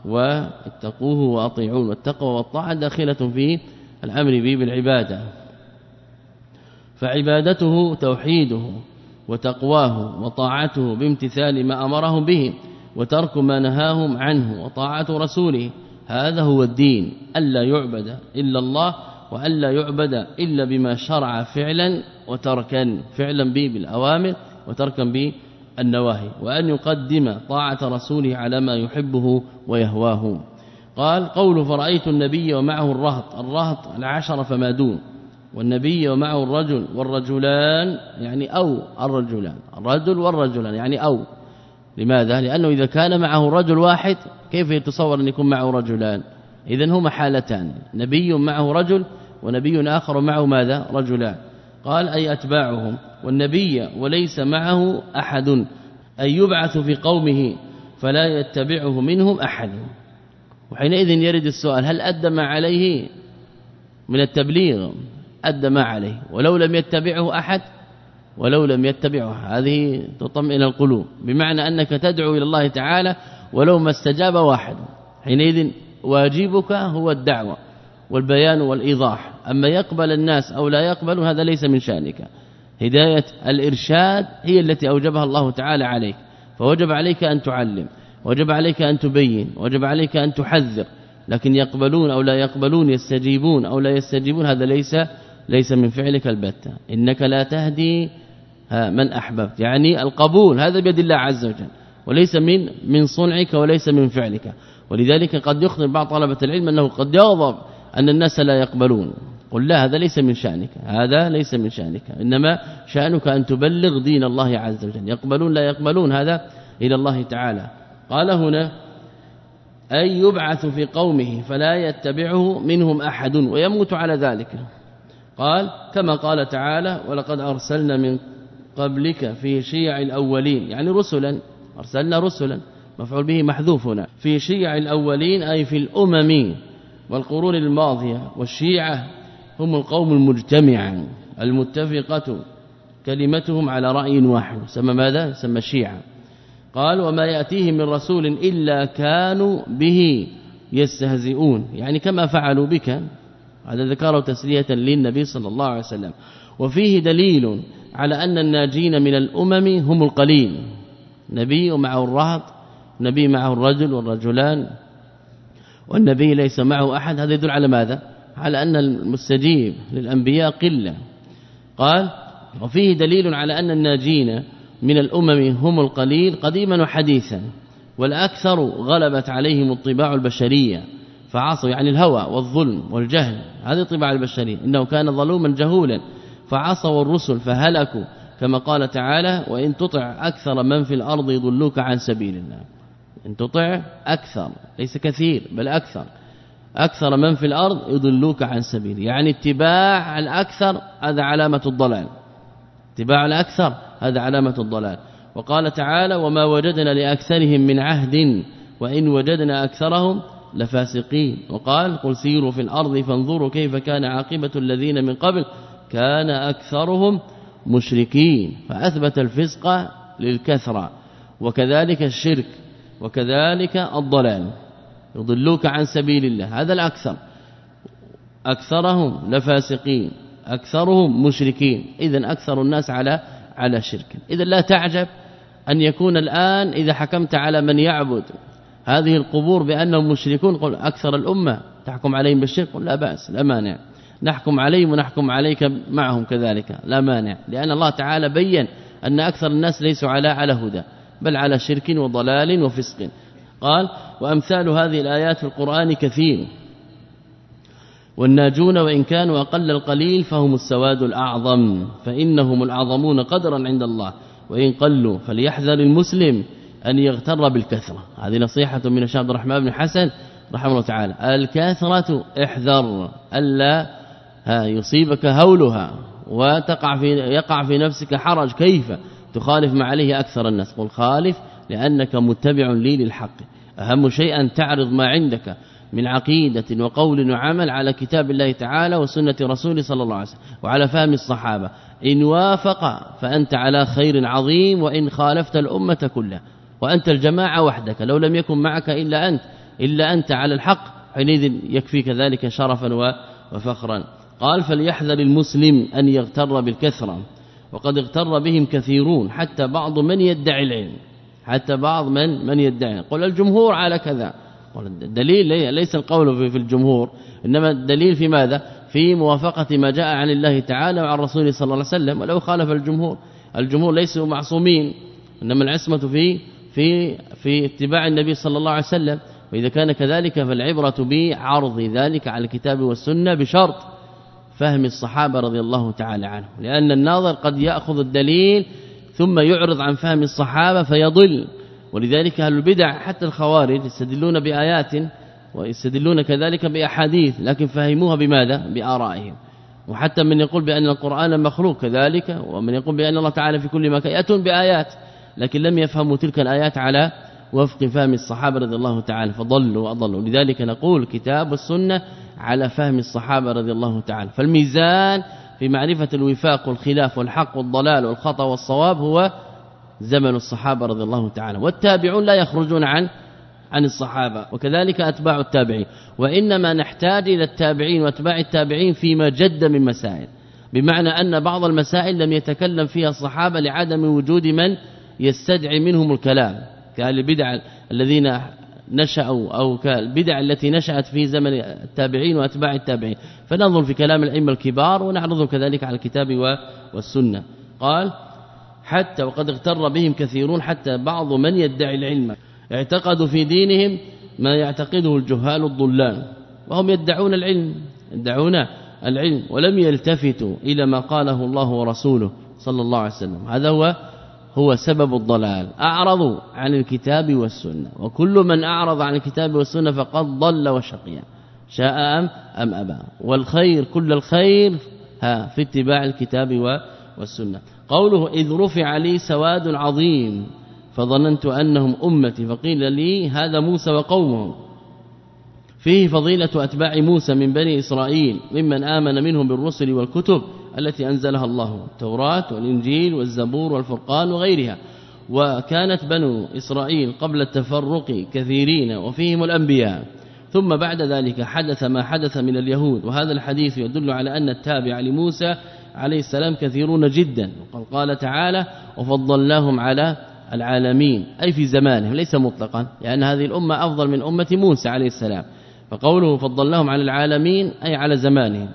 واتقوه وأطيعون، والتقوى والطاعة داخلة في الأمر به بالعبادة، فعبادته توحيده وتقواه وطاعته بامتثال ما أمرهم به وترك ما نهاهم عنه وطاعة رسوله. هذا هو الدين، ألا يعبد إلا الله وألا يعبد إلا بما شرع فعلا وتركا، فعلا به بالأوامر وتركا النواهي وأن يقدم طاعة رسوله على ما يحبه ويهواه. قال قول فرأيت النبي ومعه الرهط، الرهط العشر فما دون، والنبي ومعه الرجل والرجلان يعني أو الرجلان، الرجل والرجلان يعني أو. لماذا؟ لأنه إذا كان معه رجل واحد كيف يتصور أن يكون معه رجلان؟ إذن هما حالتان، نبي معه رجل ونبي آخر معه ماذا؟ رجلان. قال أي أتباعهم، والنبي وليس معه أحد أي يبعث في قومه فلا يتبعه منهم أحد. وحينئذ يرد السؤال هل أدى ما عليه من التبليغ؟ أدى ما عليه ولو لم يتبعه أحد، ولو لم يتبعه هذه تطمئن القلوب، بمعنى أنك تدعو إلى الله تعالى ولو ما استجاب واحد، حينئذ واجبك هو الدعوة والبيان والإيضاح. أما يقبل الناس أو لا يقبل هذا ليس من شأنك. هداية الإرشاد هي التي أوجبها الله تعالى عليك، فوجب عليك أن تعلم، وجب عليك أن تبين، وجب عليك أن تحذر. لكن يقبلون أو لا يقبلون، يستجيبون أو لا يستجيبون، هذا ليس ليس من فعلك البتة. إنك لا تهدي من أحببت، يعني القبول هذا بيد الله عز وجل وليس من من صنعك وليس من فعلك. ولذلك قد يخطئ بعض طلبة العلم أنه قد يغضب أن الناس لا يقبلون. قل لا، هذا ليس من شأنك، هذا ليس من شأنك، إنما شأنك أن تبلغ دين الله عز وجل. يقبلون لا يقبلون هذا إلى الله تعالى. قال هنا أي يبعث في قومه فلا يتبعه منهم أحد ويموت على ذلك. قال كما قال تعالى ولقد أرسلنا من قبلك في شيع الأولين، يعني رسلا، أرسلنا رسلا، مفعول به محذوف هنا، في شيع الأولين أي في الأمم والقرون الماضية. والشيعة هم القوم المجتمع المتفقة كلمتهم على رأي واحد، سمى ماذا؟ سمى الشيعة. قال وما يأتيهم من رسول إلا كانوا به يستهزئون، يعني كما فعلوا بك. هذا ذكره تسلية للنبي صلى الله عليه وسلم. وفيه دليل على أن الناجين من الأمم هم القليل، نبي معه الرهط، نبي معه الرجل والرجلان، والنبي ليس معه أحد. هذا يدل على ماذا؟ على أن المستجيب للأنبياء قلة. قال وفيه دليل على أن الناجين من الأمم هم القليل قديما وحديثا، والأكثر غلبت عليهم الطباع البشرية فعصوا، يعني الهوى والظلم والجهل، هذه الطباع البشرية، إنه كان ظلوما جهولا فعصوا الرسل فهلكوا، كما قال تعالى وإن تطع أكثر من في الأرض يضلوك عن سبيل الله. إن تطع أكثر، ليس كثير بل أكثر، أكثر من في الأرض يضلوك عن سبيل، يعني اتباع الأكثر هذا علامة الضلال، اتباع الأكثر هذا علامة الضلال. وقال تعالى وما وجدنا لأكثرهم من عهد وإن وجدنا أكثرهم لفاسقين. وقال قل سيروا في الأرض فانظروا كيف كان عاقبة الذين من قبل كان أكثرهم مشركين، فأثبت الفسق للكثرة، وكذلك الشرك، وكذلك الضلال، يضلوك عن سبيل الله، هذا الأكثر. أكثرهم لفاسقين، أكثرهم مشركين، إذن أكثر الناس على على شرك. إذن لا تعجب أن يكون الآن إذا حكمت على من يعبد هذه القبور بأنهم مشركون قل أكثر الأمة تحكم عليهم بالشرك، قل لا بأس، لا مانع، نحكم عليهم ونحكم عليك معهم كذلك، لا مانع، لأن الله تعالى بيّن أن أكثر الناس ليسوا على على هدى بل على شرك وضلال وفسق. قال وأمثال هذه الآيات في القرآن كثير، والناجون وإن كانوا أقل القليل فهم السواد الأعظم، فإنهم الأعظمون قدرا عند الله، وإن قلوا فليحذر المسلم أن يغتر بالكثرة. هذه نصيحة من الشيخ عبد الرحمن بن حسن رحمه الله تعالى، الكثرة احذر ألا يصيبك هولها وتقع في يقع في نفسك حرج، كيف تخالف ما عليه أكثر الناس؟ قل خالف لأنك متبع لي للحق. أهم شيء أن تعرض ما عندك من عقيدة وقول وعمل على كتاب الله تعالى وسنة رسوله صلى الله عليه وسلم وعلى فهم الصحابة. إن وافق فأنت على خير عظيم، وإن خالفت الأمة كلها وأنت الجماعة وحدك، لو لم يكن معك إلا أنت إلا أنت على الحق، حينئذ يكفيك ذلك شرفا وفخرا. قال فليحذر المسلم أن يغتر بالكثرة، وقد اغتر بهم كثيرون، حتى بعض من يدعي العلم، حتى بعض من من يدعي. قل الجمهور على كذا، الدليل ليس القول في الجمهور، إنما الدليل في ماذا؟ في موافقة ما جاء عن الله تعالى وعن رسوله صلى الله عليه وسلم. ولو خالف الجمهور، الجمهور ليسوا معصومين، إنما العصمة في في في اتباع النبي صلى الله عليه وسلم. وإذا كان كذلك فالعبرة بعرض ذلك على الكتاب والسنة بشرط فهم الصحابة رضي الله تعالى عنهم، لأن الناظر قد يأخذ الدليل ثم يعرض عن فهم الصحابة فيضل. ولذلك أهل البدع حتى الخوارج يستدلون بآيات ويستدلون كذلك بأحاديث، لكن فهموها بماذا؟ بآرائهم. وحتى من يقول بأن القرآن مخلوق كذلك، ومن يقول بأن الله تعالى في كل مكان يأتون بآيات، لكن لم يفهموا تلك الآيات على وفق فهم الصحابة رضي الله تعالى فضلوا وأضلوا. لذلك نقول كتاب والسنة على فهم الصحابة رضي الله تعالى. فالميزان في معرفة الوفاق والخلاف والحق والضلال والخطأ والصواب هو زمن الصحابة رضي الله تعالى، والتابعون لا يخرجون عن عن الصحابة، وكذلك أتباع التابعين. وإنما نحتاج إلى التابعين واتباع التابعين فيما جد من مسائل، بمعنى أن بعض المسائل لم يتكلم فيها الصحابة لعدم وجود من يستدعي منهم الكلام، كالبدع الذين نشأوا أو كالبدع التي نشأت في زمن التابعين واتباع التابعين، فننظر في كلام الأئمة الكبار ونعرضه كذلك على الكتاب والسنة. قال حتى وقد اغتر بهم كثيرون، حتى بعض من يدعي العلم اعتقدوا في دينهم ما يعتقده الجهال الضلال، وهم يدعون العلم يدعون العلم ولم يلتفتوا إلى ما قاله الله ورسوله صلى الله عليه وسلم. هذا هو هو سبب الضلال، أعرضوا عن الكتاب والسنة، وكل من أعرض عن الكتاب والسنة فقد ضل وشقي، شاء أم أم أبى. والخير كل الخير ها في اتباع الكتاب والسنة. قوله إذ رفع لي سواد عظيم فظننت أنهم أمتي فقيل لي هذا موسى وقومه، فيه فضيلة أتباع موسى من بني إسرائيل ممن آمن منهم بالرسل والكتب التي أنزلها الله، التوراة والإنجيل والزبور والفرقان وغيرها. وكانت بنو إسرائيل قبل التفرق كثيرين وفيهم الأنبياء، ثم بعد ذلك حدث ما حدث من اليهود. وهذا الحديث يدل على أن التابع لموسى عليه السلام كثيرون جدا، وقد قال تعالى وفضلناهم على العالمين، أي في زمانهم ليس مطلقا، لأن هذه الأمة أفضل من أمة موسى عليه السلام، فقوله فضلناهم على العالمين أي على زمانهم.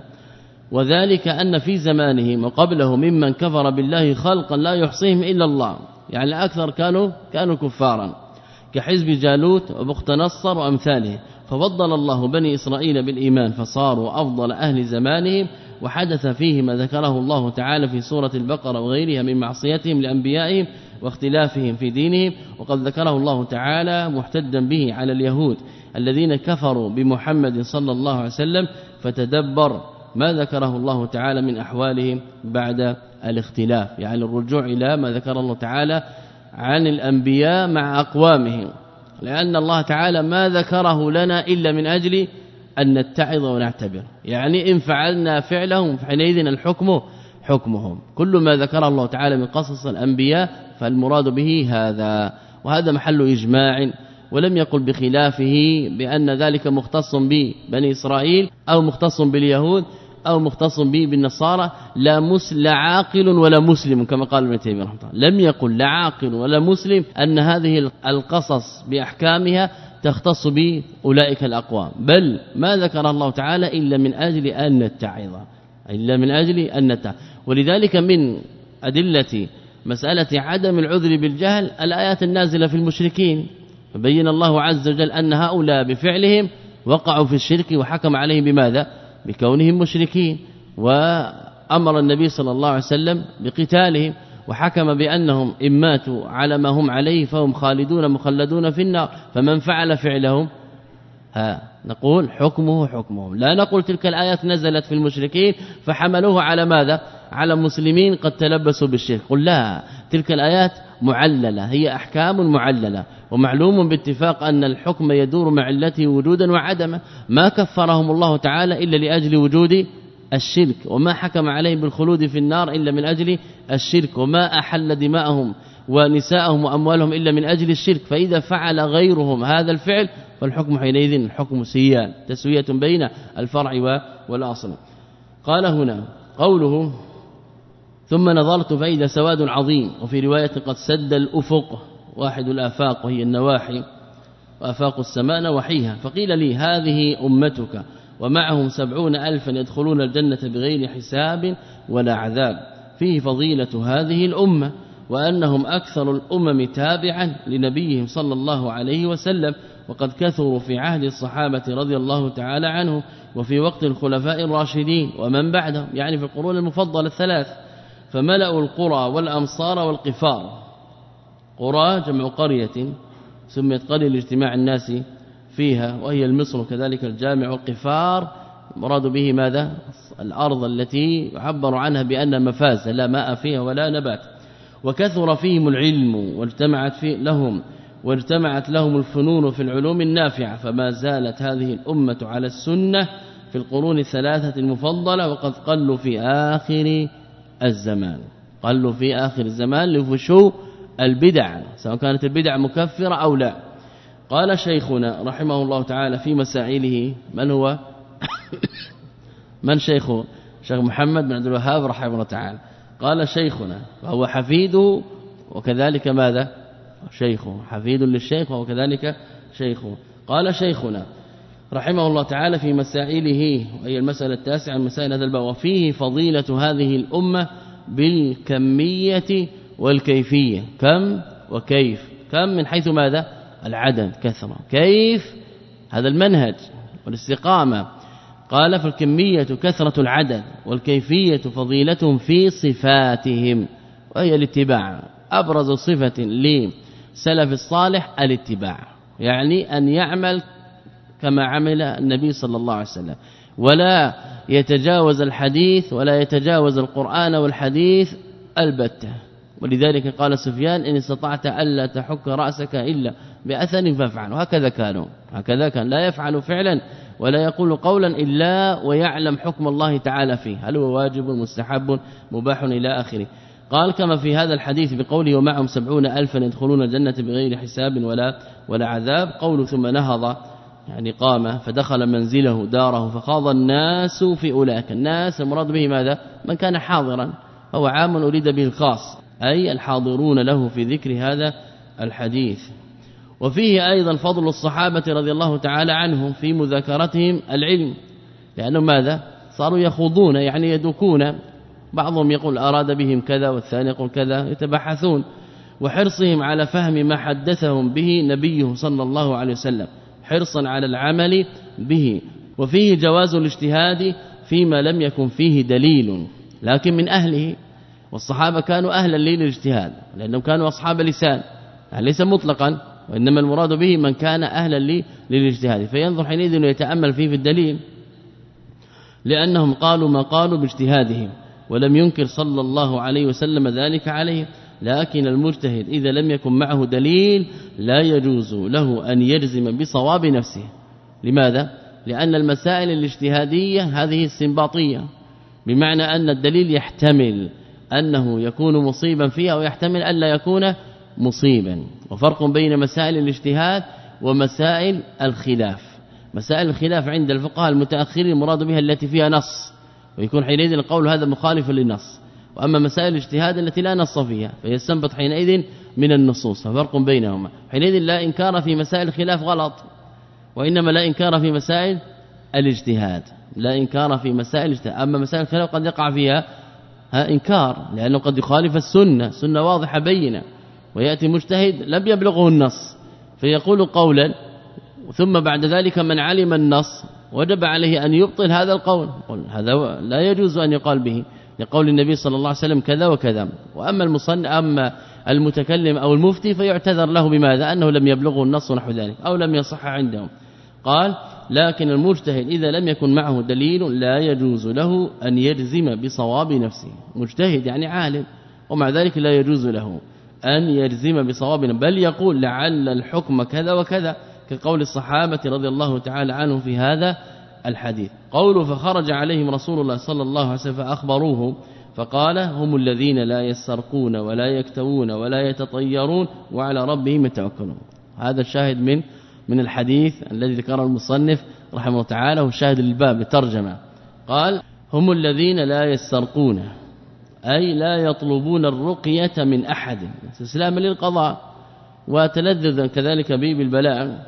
وذلك أن في زمانهم وقبله ممن كفر بالله خلقا لا يحصيهم إلا الله، يعني الأكثر كانوا كانوا كفارا كحزب جالوت وبخت نصر وأمثاله، ففضل الله بني إسرائيل بالإيمان فصاروا أفضل أهل زمانهم. وحدث فيه ما ذكره الله تعالى في سورة البقرة وغيرها من معصيتهم لأنبيائهم واختلافهم في دينهم، وقد ذكره الله تعالى محتدا به على اليهود الذين كفروا بمحمد صلى الله عليه وسلم. فتدبر ما ذكره الله تعالى من أحوالهم بعد الاختلاف، يعني الرجوع إلى ما ذكر الله تعالى عن الأنبياء مع أقوامهم، لأن الله تعالى ما ذكره لنا إلا من أجل أن نتعظ ونعتبر، يعني إن فعلنا فعلهم فحينئذ الحكم حكمهم. كل ما ذكره الله تعالى من قصص الأنبياء فالمراد به هذا، وهذا محل إجماع، ولم يقل بخلافه بأن ذلك مختص ببني إسرائيل أو مختص باليهود أو مختص به بالنصارى. لا مسلم لا عاقل ولا مسلم كما قال ابن تيمية رحمه الله، لم يقل لا عاقل ولا مسلم أن هذه القصص بأحكامها تختص بأولئك الأقوام، بل ما ذكر الله تعالى إلا من أجل أن نتعظ، إلا من أجل أن نتعظ. ولذلك من أدلة مسألة عدم العذر بالجهل الآيات النازلة في المشركين، فبين الله عز وجل أن هؤلاء بفعلهم وقعوا في الشرك وحكم عليهم بماذا؟ بكونهم مشركين، وأمر النبي صلى الله عليه وسلم بقتالهم، وحكم بأنهم إن ماتوا على ما هم عليه فهم خالدون مخلدون في النار. فمن فعل فعلهم ها نقول حكمه حكمهم، لا نقول تلك الآيات نزلت في المشركين فحملوها على ماذا؟ على مسلمين قد تلبسوا بالشرك. قل لا، تلك الآيات معللة، هي أحكام معللة، ومعلوم باتفاق أن الحكم يدور مع علته وجودا وعدما. ما كفرهم الله تعالى إلا لأجل وجود الشرك، وما حكم عليهم بالخلود في النار إلا من أجل الشرك، وما أحل دماءهم ونساءهم وأموالهم إلا من أجل الشرك. فإذا فعل غيرهم هذا الفعل فالحكم حينئذ الحكم سيان، تسوية بين الفرع والأصل. قال هنا قوله ثم نظرت فإذا سواد عظيم، وفي رواية قد سد الأفق، واحد الآفاق وهي النواحي، وآفاق السماء نواحيها. فقيل لي هذه أمتك ومعهم سبعون ألفا يدخلون الجنة بغير حساب ولا عذاب. فيه فضيلة هذه الأمة وأنهم أكثر الأمم تابعا لنبيهم صلى الله عليه وسلم، وقد كثروا في عهد الصحابة رضي الله تعالى عنهم وفي وقت الخلفاء الراشدين ومن بعدهم، يعني في القرون المفضلة الثلاث. فملأوا القرى والأمصار والقفار. قرى جمع قرية سميت قرية لاجتماع الناس فيها وهي المصر، كذلك الجامع. والقفار مراد به ماذا؟ الأرض التي يعبر عنها بأن مفازة لا ماء فيها ولا نبات. وكثر فيهم العلم واجتمعت فيه لهم واجتمعت لهم الفنون في العلوم النافعة، فما زالت هذه الأمة على السنة في القرون الثلاثة المفضلة، وقد قلوا في آخر الزمان قلوا في آخر الزمان لفشو البدع، سواء كانت البدع مكفرة أو لا. قال شيخنا رحمه الله تعالى في مسائله، من هو من شيخه؟ شيخ محمد بن عبد الوهاب رحمه الله تعالى. قال شيخنا وهو حفيده وكذلك ماذا؟ شيخه، حفيد للشيخ وهو كذلك شيخه. قال شيخنا رحمه الله تعالى في مسائله، وهي المسألة التاسعة من مسائل هذا الباب: وفيه فضيلة هذه الأمة بالكمية والكيفية. كم وكيف. كم من حيث ماذا؟ العدد كثرة. كيف هذا المنهج والاستقامة. قال فالكمية كثرة العدد والكيفية فضيلتهم في صفاتهم، وهي الاتباع. أبرز صفة لسلف الصالح الاتباع، يعني أن يعمل كما عمل النبي صلى الله عليه وسلم، ولا يتجاوز الحديث ولا يتجاوز القرآن والحديث البتة. ولذلك قال سفيان: إن استطعت ألا تحك رأسك إلا بأثر فافعل. وهكذا كانوا هكذا كان لا يفعل فعلا ولا يقول قولا إلا ويعلم حكم الله تعالى فيه، هل هو واجب مستحب مباح إلى آخره. قال كما في هذا الحديث بقوله: ومعهم سبعون ألفا يدخلون الجنة بغير حساب ولا ولا عذاب. قول ثم نهض يعني قام فدخل منزله داره فخاض الناس في أولئك. الناس المراد به ماذا؟ من كان حاضرا، هو عام أريد به الخاص، أي الحاضرون له في ذكر هذا الحديث. وفيه أيضا فضل الصحابة رضي الله تعالى عنهم في مذاكرتهم العلم، لأنه ماذا؟ صاروا يخوضون يعني يدكون، بعضهم يقول أراد بهم كذا والثاني يقول كذا، يتبحثون. وحرصهم على فهم ما حدثهم به نبيه صلى الله عليه وسلم، حرصا على العمل به. وفيه جواز الاجتهاد فيما لم يكن فيه دليل لكن من أهله، والصحابة كانوا أهلا للاجتهاد لأنهم كانوا أصحاب لسان، يعني ليس مطلقا، وإنما المراد به من كان أهلا للاجتهاد، فينظر حينئذ ويتأمل فيه في الدليل، لأنهم قالوا ما قالوا باجتهادهم ولم ينكر صلى الله عليه وسلم ذلك عليه. لكن المجتهد إذا لم يكن معه دليل لا يجوز له أن يجزم بصواب نفسه. لماذا؟ لأن المسائل الاجتهادية هذه استنباطية، بمعنى أن الدليل يحتمل أنه يكون مصيبا فيها ويحتمل ألا يكون مصيبا. وفرق بين مسائل الاجتهاد ومسائل الخلاف. مسائل الخلاف عند الفقهاء المتأخرين المراد بها التي فيها نص، ويكون حينئذ القول هذا مخالف للنص. وأما مسائل الاجتهاد التي لا نص فيها فيستنبط حينئذ من النصوص، ففرق بينهما. حينئذ لا إنكار في مسائل الخلاف غلط، وإنما لا إنكار في مسائل الاجتهاد، لا إنكار في مسائل الاجتهاد. أما مسائل الخلاف قد يقع فيها ها إنكار، لأنه قد يخالف السنة، سنة واضحة بينة، ويأتي مجتهد لم يبلغه النص فيقول قولا، ثم بعد ذلك من علم النص وجب عليه أن يبطل هذا القول، هذا لا يجوز أن يقال به، لقول النبي صلى الله عليه وسلم كذا وكذا. وأما المصنف أما المتكلم أو المفتي فيعتذر له بماذا؟ أنه لم يبلغه النص نحو ذلك أو لم يصح عندهم. قال لكن المجتهد إذا لم يكن معه دليل لا يجوز له أن يجزم بصواب نفسه. مجتهد يعني عالم، ومع ذلك لا يجوز له أن يجزم بصواب، بل يقول لعل الحكم كذا وكذا، كقول الصحابة رضي الله تعالى عنهم في هذا الحديث. قوله فخرج عليهم رسول الله صلى الله عليه وسلم فأخبروه فقال هم الذين لا يسترقون ولا يكتوون ولا يتطيرون وعلى ربهم يتوكلون. هذا الشاهد من من الحديث الذي ذكره المصنف رحمه الله تعالى، والشاهد للباب للترجمة. قال هم الذين لا يسترقون، أي لا يطلبون الرقية من أحد استسلاما للقضاء وتلذذا كذلك به بالبلاء،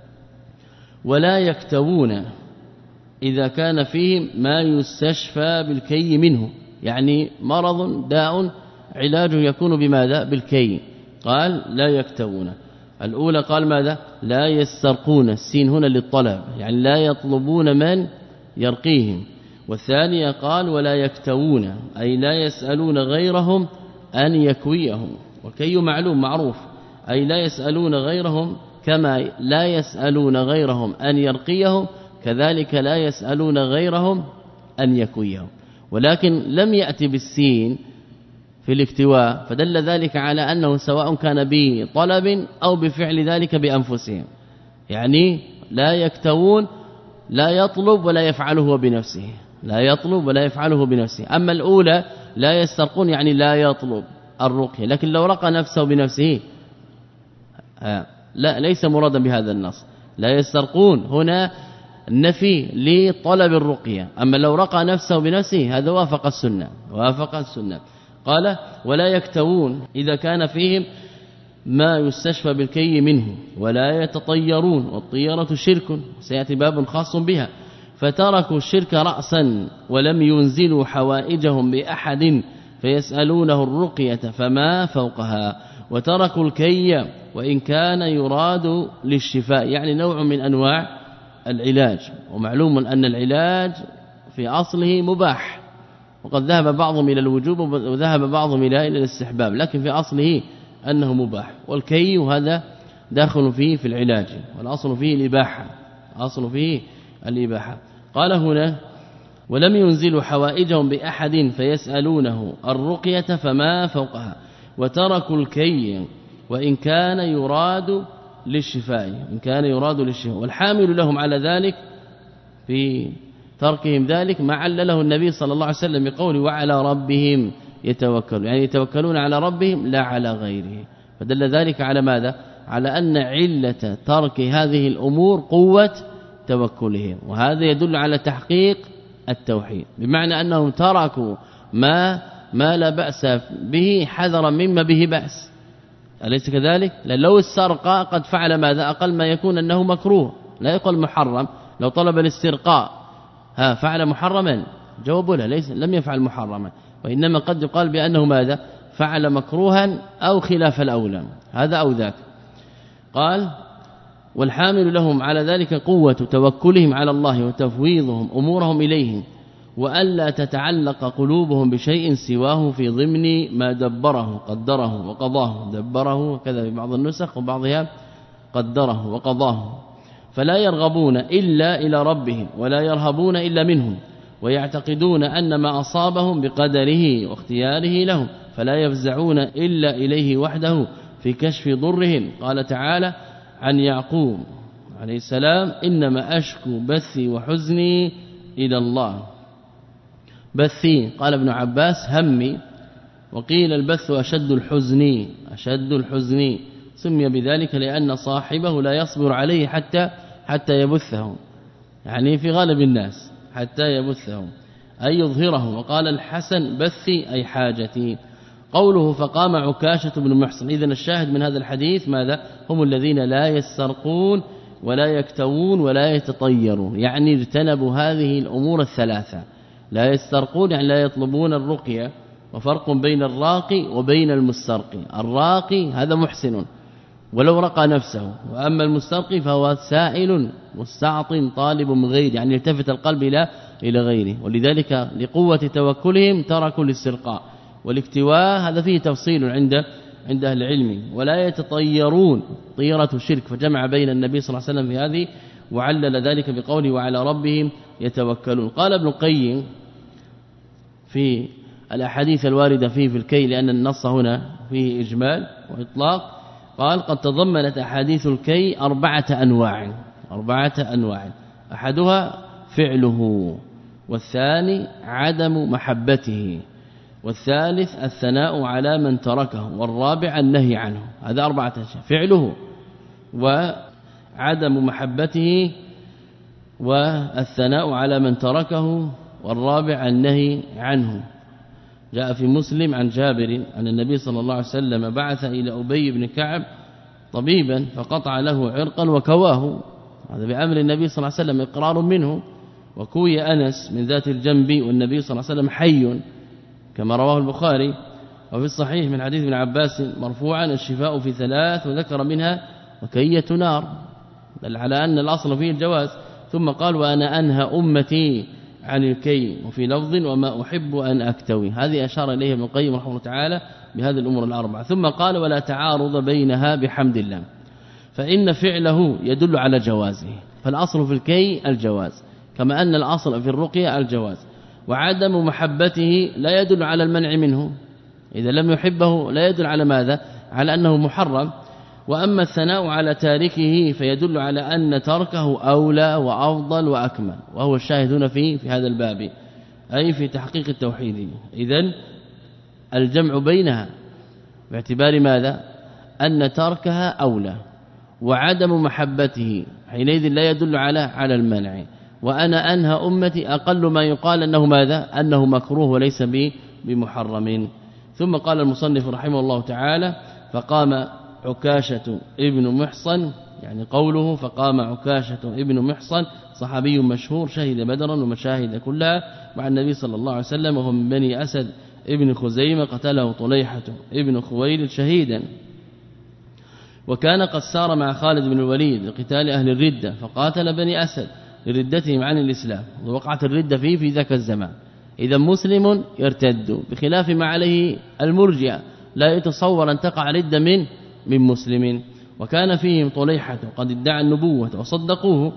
ولا يكتوون إذا كان فيهم ما يستشفى بالكي منه، يعني مرض داء علاج يكون بماذا؟ بالكي. قال لا يكتوون. الأولى قال ماذا؟ لا يسترقون، السين هنا للطلب يعني لا يطلبون من يرقيهم. والثانية قال ولا يكتوون أي لا يسألون غيرهم أن يكويهم. وكي معلوم معروف أي لا يسألون غيرهم، كما لا يسألون غيرهم أن يرقيهم كذلك لا يسألون غيرهم أن يكويهم. ولكن لم يأتي بالسين في الاكتواء، فدل ذلك على أنه سواء كان بطلب أو بفعل ذلك بأنفسهم، يعني لا يكتوون لا يطلب ولا يفعله بنفسه، لا يطلب ولا يفعله بنفسه. أما الأولى لا يسترقون يعني لا يطلب الرقية، لكن لو رقى نفسه بنفسه لا ليس مرادا بهذا النص. لا يسترقون هنا النفي لطلب الرقية، أما لو رقى نفسه بنفسه هذا وافق السنة وافق السنة. قال ولا يكتوون إذا كان فيهم ما يستشفى بالكي منه، ولا يتطيرون، والطيرة شرك سيأتي باب خاص بها. فتركوا الشرك رأسا ولم ينزلوا حوائجهم بأحد فيسألونه الرقية فما فوقها، وتركوا الكي وإن كان يراد للشفاء، يعني نوع من أنواع العلاج. ومعلوم أن العلاج في أصله مباح، وقد ذهب بعضهم إلى الوجوب وذهب بعضهم إلى الاستحباب، لكن في أصله أنه مباح. والكي هذا داخل فيه في العلاج، والأصل فيه الإباحة، أصل فيه الإباحة. قال هنا ولم ينزلوا حوائجهم بأحد فيسألونه الرقية فما فوقها، وتركوا الكي وإن كان يراد للشفاء، إن كان يراد للشفاء. والحامل لهم على ذلك في تركهم ذلك ما علله النبي صلى الله عليه وسلم بقوله وعلى ربهم يتوكلون، يعني يتوكلون على ربهم لا على غيره. فدل ذلك على ماذا؟ على أن علة ترك هذه الأمور قوة توكلهم، وهذا يدل على تحقيق التوحيد، بمعنى أنهم تركوا ما ما لا بأس به حذرا مما به بأس، أليس كذلك؟ لو السرقة قد فعل ماذا؟ أقل ما يكون أنه مكروه، لا يقول محرم. لو طلب الاسترقاء ها فعل محرما؟ جواب لا، ليس لم يفعل محرما، وإنما قد يقال بأنه ماذا؟ فعل مكروها أو خلاف الأولى، هذا أو ذاك. قال والحامل لهم على ذلك قوة توكلهم على الله وتفويضهم أمورهم إليهم، وألا تتعلق قلوبهم بشيء سواه في ضمن ما دبره قدره وقضاه، دبره كذا في بعض النسخ وبعضها قدره وقضاه. فلا يرغبون إلا إلى ربهم ولا يرهبون إلا منهم، ويعتقدون أن ما أصابهم بقدره واختياره لهم، فلا يفزعون إلا إليه وحده في كشف ضرهم. قال تعالى عن يعقوب عليه السلام إنما أشكو بثي وحزني إلى الله. بثي قال ابن عباس همي، وقيل البث أشد الحزن، أشد الحزن سمي بذلك لأن صاحبه لا يصبر عليه حتى حتى يبثه، يعني في غالب الناس حتى يبثه أي يظهره. وقال الحسن بثي أي حاجتي. قوله فقام عكاشة بن محصن، إذن الشاهد من هذا الحديث ماذا؟ هم الذين لا يسترقون ولا يكتوون ولا يتطيرون، يعني اجتنبوا هذه الأمور الثلاثة. لا يسترقون يعني لا يطلبون الرقية، وفرق بين الراقي وبين المسترقي. الراقي هذا محسن ولو رقى نفسه، وأما المسترقي فهو سائل مستعط طالب من غيره، يعني يلتفت القلب إلى إلى غيره. ولذلك لقوة توكلهم تركوا الاسترقاء والاكتواء، هذا فيه تفصيل عند عند اهل العلم. ولا يتطيرون طيرة الشرك، فجمع بين النبي صلى الله عليه وسلم في هذه وعلل ذلك بقوله وعلى ربهم يتوكلون. قال ابن القيم في الأحاديث الواردة فيه في الكي، لأن النص هنا فيه إجمال وإطلاق، قال قد تضمنت أحاديث الكي أربعة أنواع أربعة أنواع أحدها فعله، والثاني عدم محبته، والثالث الثناء على من تركه، والرابع النهي عنه. هذا أربعة أشياء: فعله وعدم محبته والثناء على من تركه والرابع النهي عنه. جاء في مسلم عن جابر أن النبي صلى الله عليه وسلم بعث إلى أبي بن كعب طبيبا فقطع له عرقا وكواه، هذا بأمر النبي صلى الله عليه وسلم إقرار منه. وكوي أنس من ذات الجنب والنبي صلى الله عليه وسلم حي كما رواه البخاري. وفي الصحيح من حديث ابن عباس مرفوعا الشفاء في ثلاث وذكر منها وكية نار، بل على أن الأصل فيه الجواز. ثم قال وأنا أنهى أمتي عن الكي، وفي لفظ وما أحب أن أكتوي. هذه أشار إليه ابن القيم رحمه الله تعالى بهذه الأمور الأربعة. ثم قال ولا تعارض بينها بحمد الله، فإن فعله يدل على جوازه، فالأصل في الكي الجواز كما أن الأصل في الرقية الجواز، وعدم محبته لا يدل على المنع منه، إذا لم يحبه لا يدل على ماذا؟ على أنه محرم. وأما الثناء على تاركه فيدل على أن تركه أولى وأفضل وأكمل، وهو الشاهدون فيه في هذا الباب أي في تحقيق التوحيد. إذن الجمع بينها باعتبار ماذا؟ أن تركها أولى، وعدم محبته حينئذ لا يدل على على المنع. وأنا أنهى أمتي أقل ما يقال أنه ماذا؟ أنه مكروه وليس بمحرم. ثم قال المصنف رحمه الله تعالى فقام عكاشة ابن محصن، يعني قوله فقام عكاشة ابن محصن صحابي مشهور شهد بدرا ومشاهد كلها مع النبي صلى الله عليه وسلم، وهو من بني أسد ابن خزيمة قتله طليحة ابن خويلد شهيدا، وكان قد سار مع خالد بن الوليد لقتال أهل الردة فقاتل بني أسد لردتهم عن الإسلام، ووقعت الردة فيه في ذاك الزمان. إذا مسلم يرتد بخلاف ما عليه المرجئة، لا يتصور أن تقع ردة من من مسلم. وكان فيهم طليحة قد ادعى النبوة وصدقوه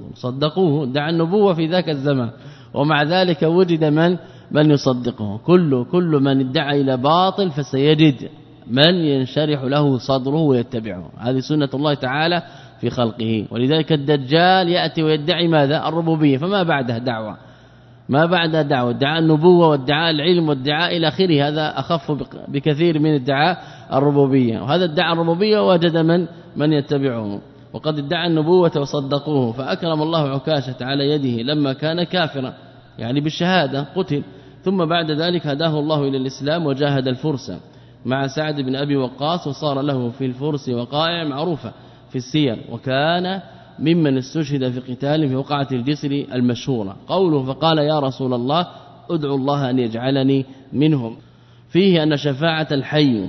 صدقوه ادعى النبوة في ذاك الزمان، ومع ذلك وجد من من يصدقه. كل كل من ادعى إلى باطل فسيجد من ينشرح له صدره ويتبعه، هذه سنة الله تعالى في خلقه. ولذلك الدجال يأتي ويدعي ماذا؟ الربوبية، فما بعدها دعوة ما بعدها دعوة ادعاء النبوة وادعاء العلم وادعاء إلى آخره، هذا أخف بكثير من ادعاء الربوبية. وهذا ادعاء الربوبية وجد من من يتبعه، وقد ادعى النبوة وصدقوه، فأكرم الله عكاشة على يده لما كان كافرا يعني بالشهادة قتل، ثم بعد ذلك هداه الله إلى الإسلام وجاهد الفرس مع سعد بن أبي وقاص، وصار له في الفرس وقائع معروفة في السير، وكان ممن استشهد في قتال في وقعة الجسر المشهورة. قوله فقال يا رسول الله ادعو الله أن يجعلني منهم، فيه أن شفاعة الحي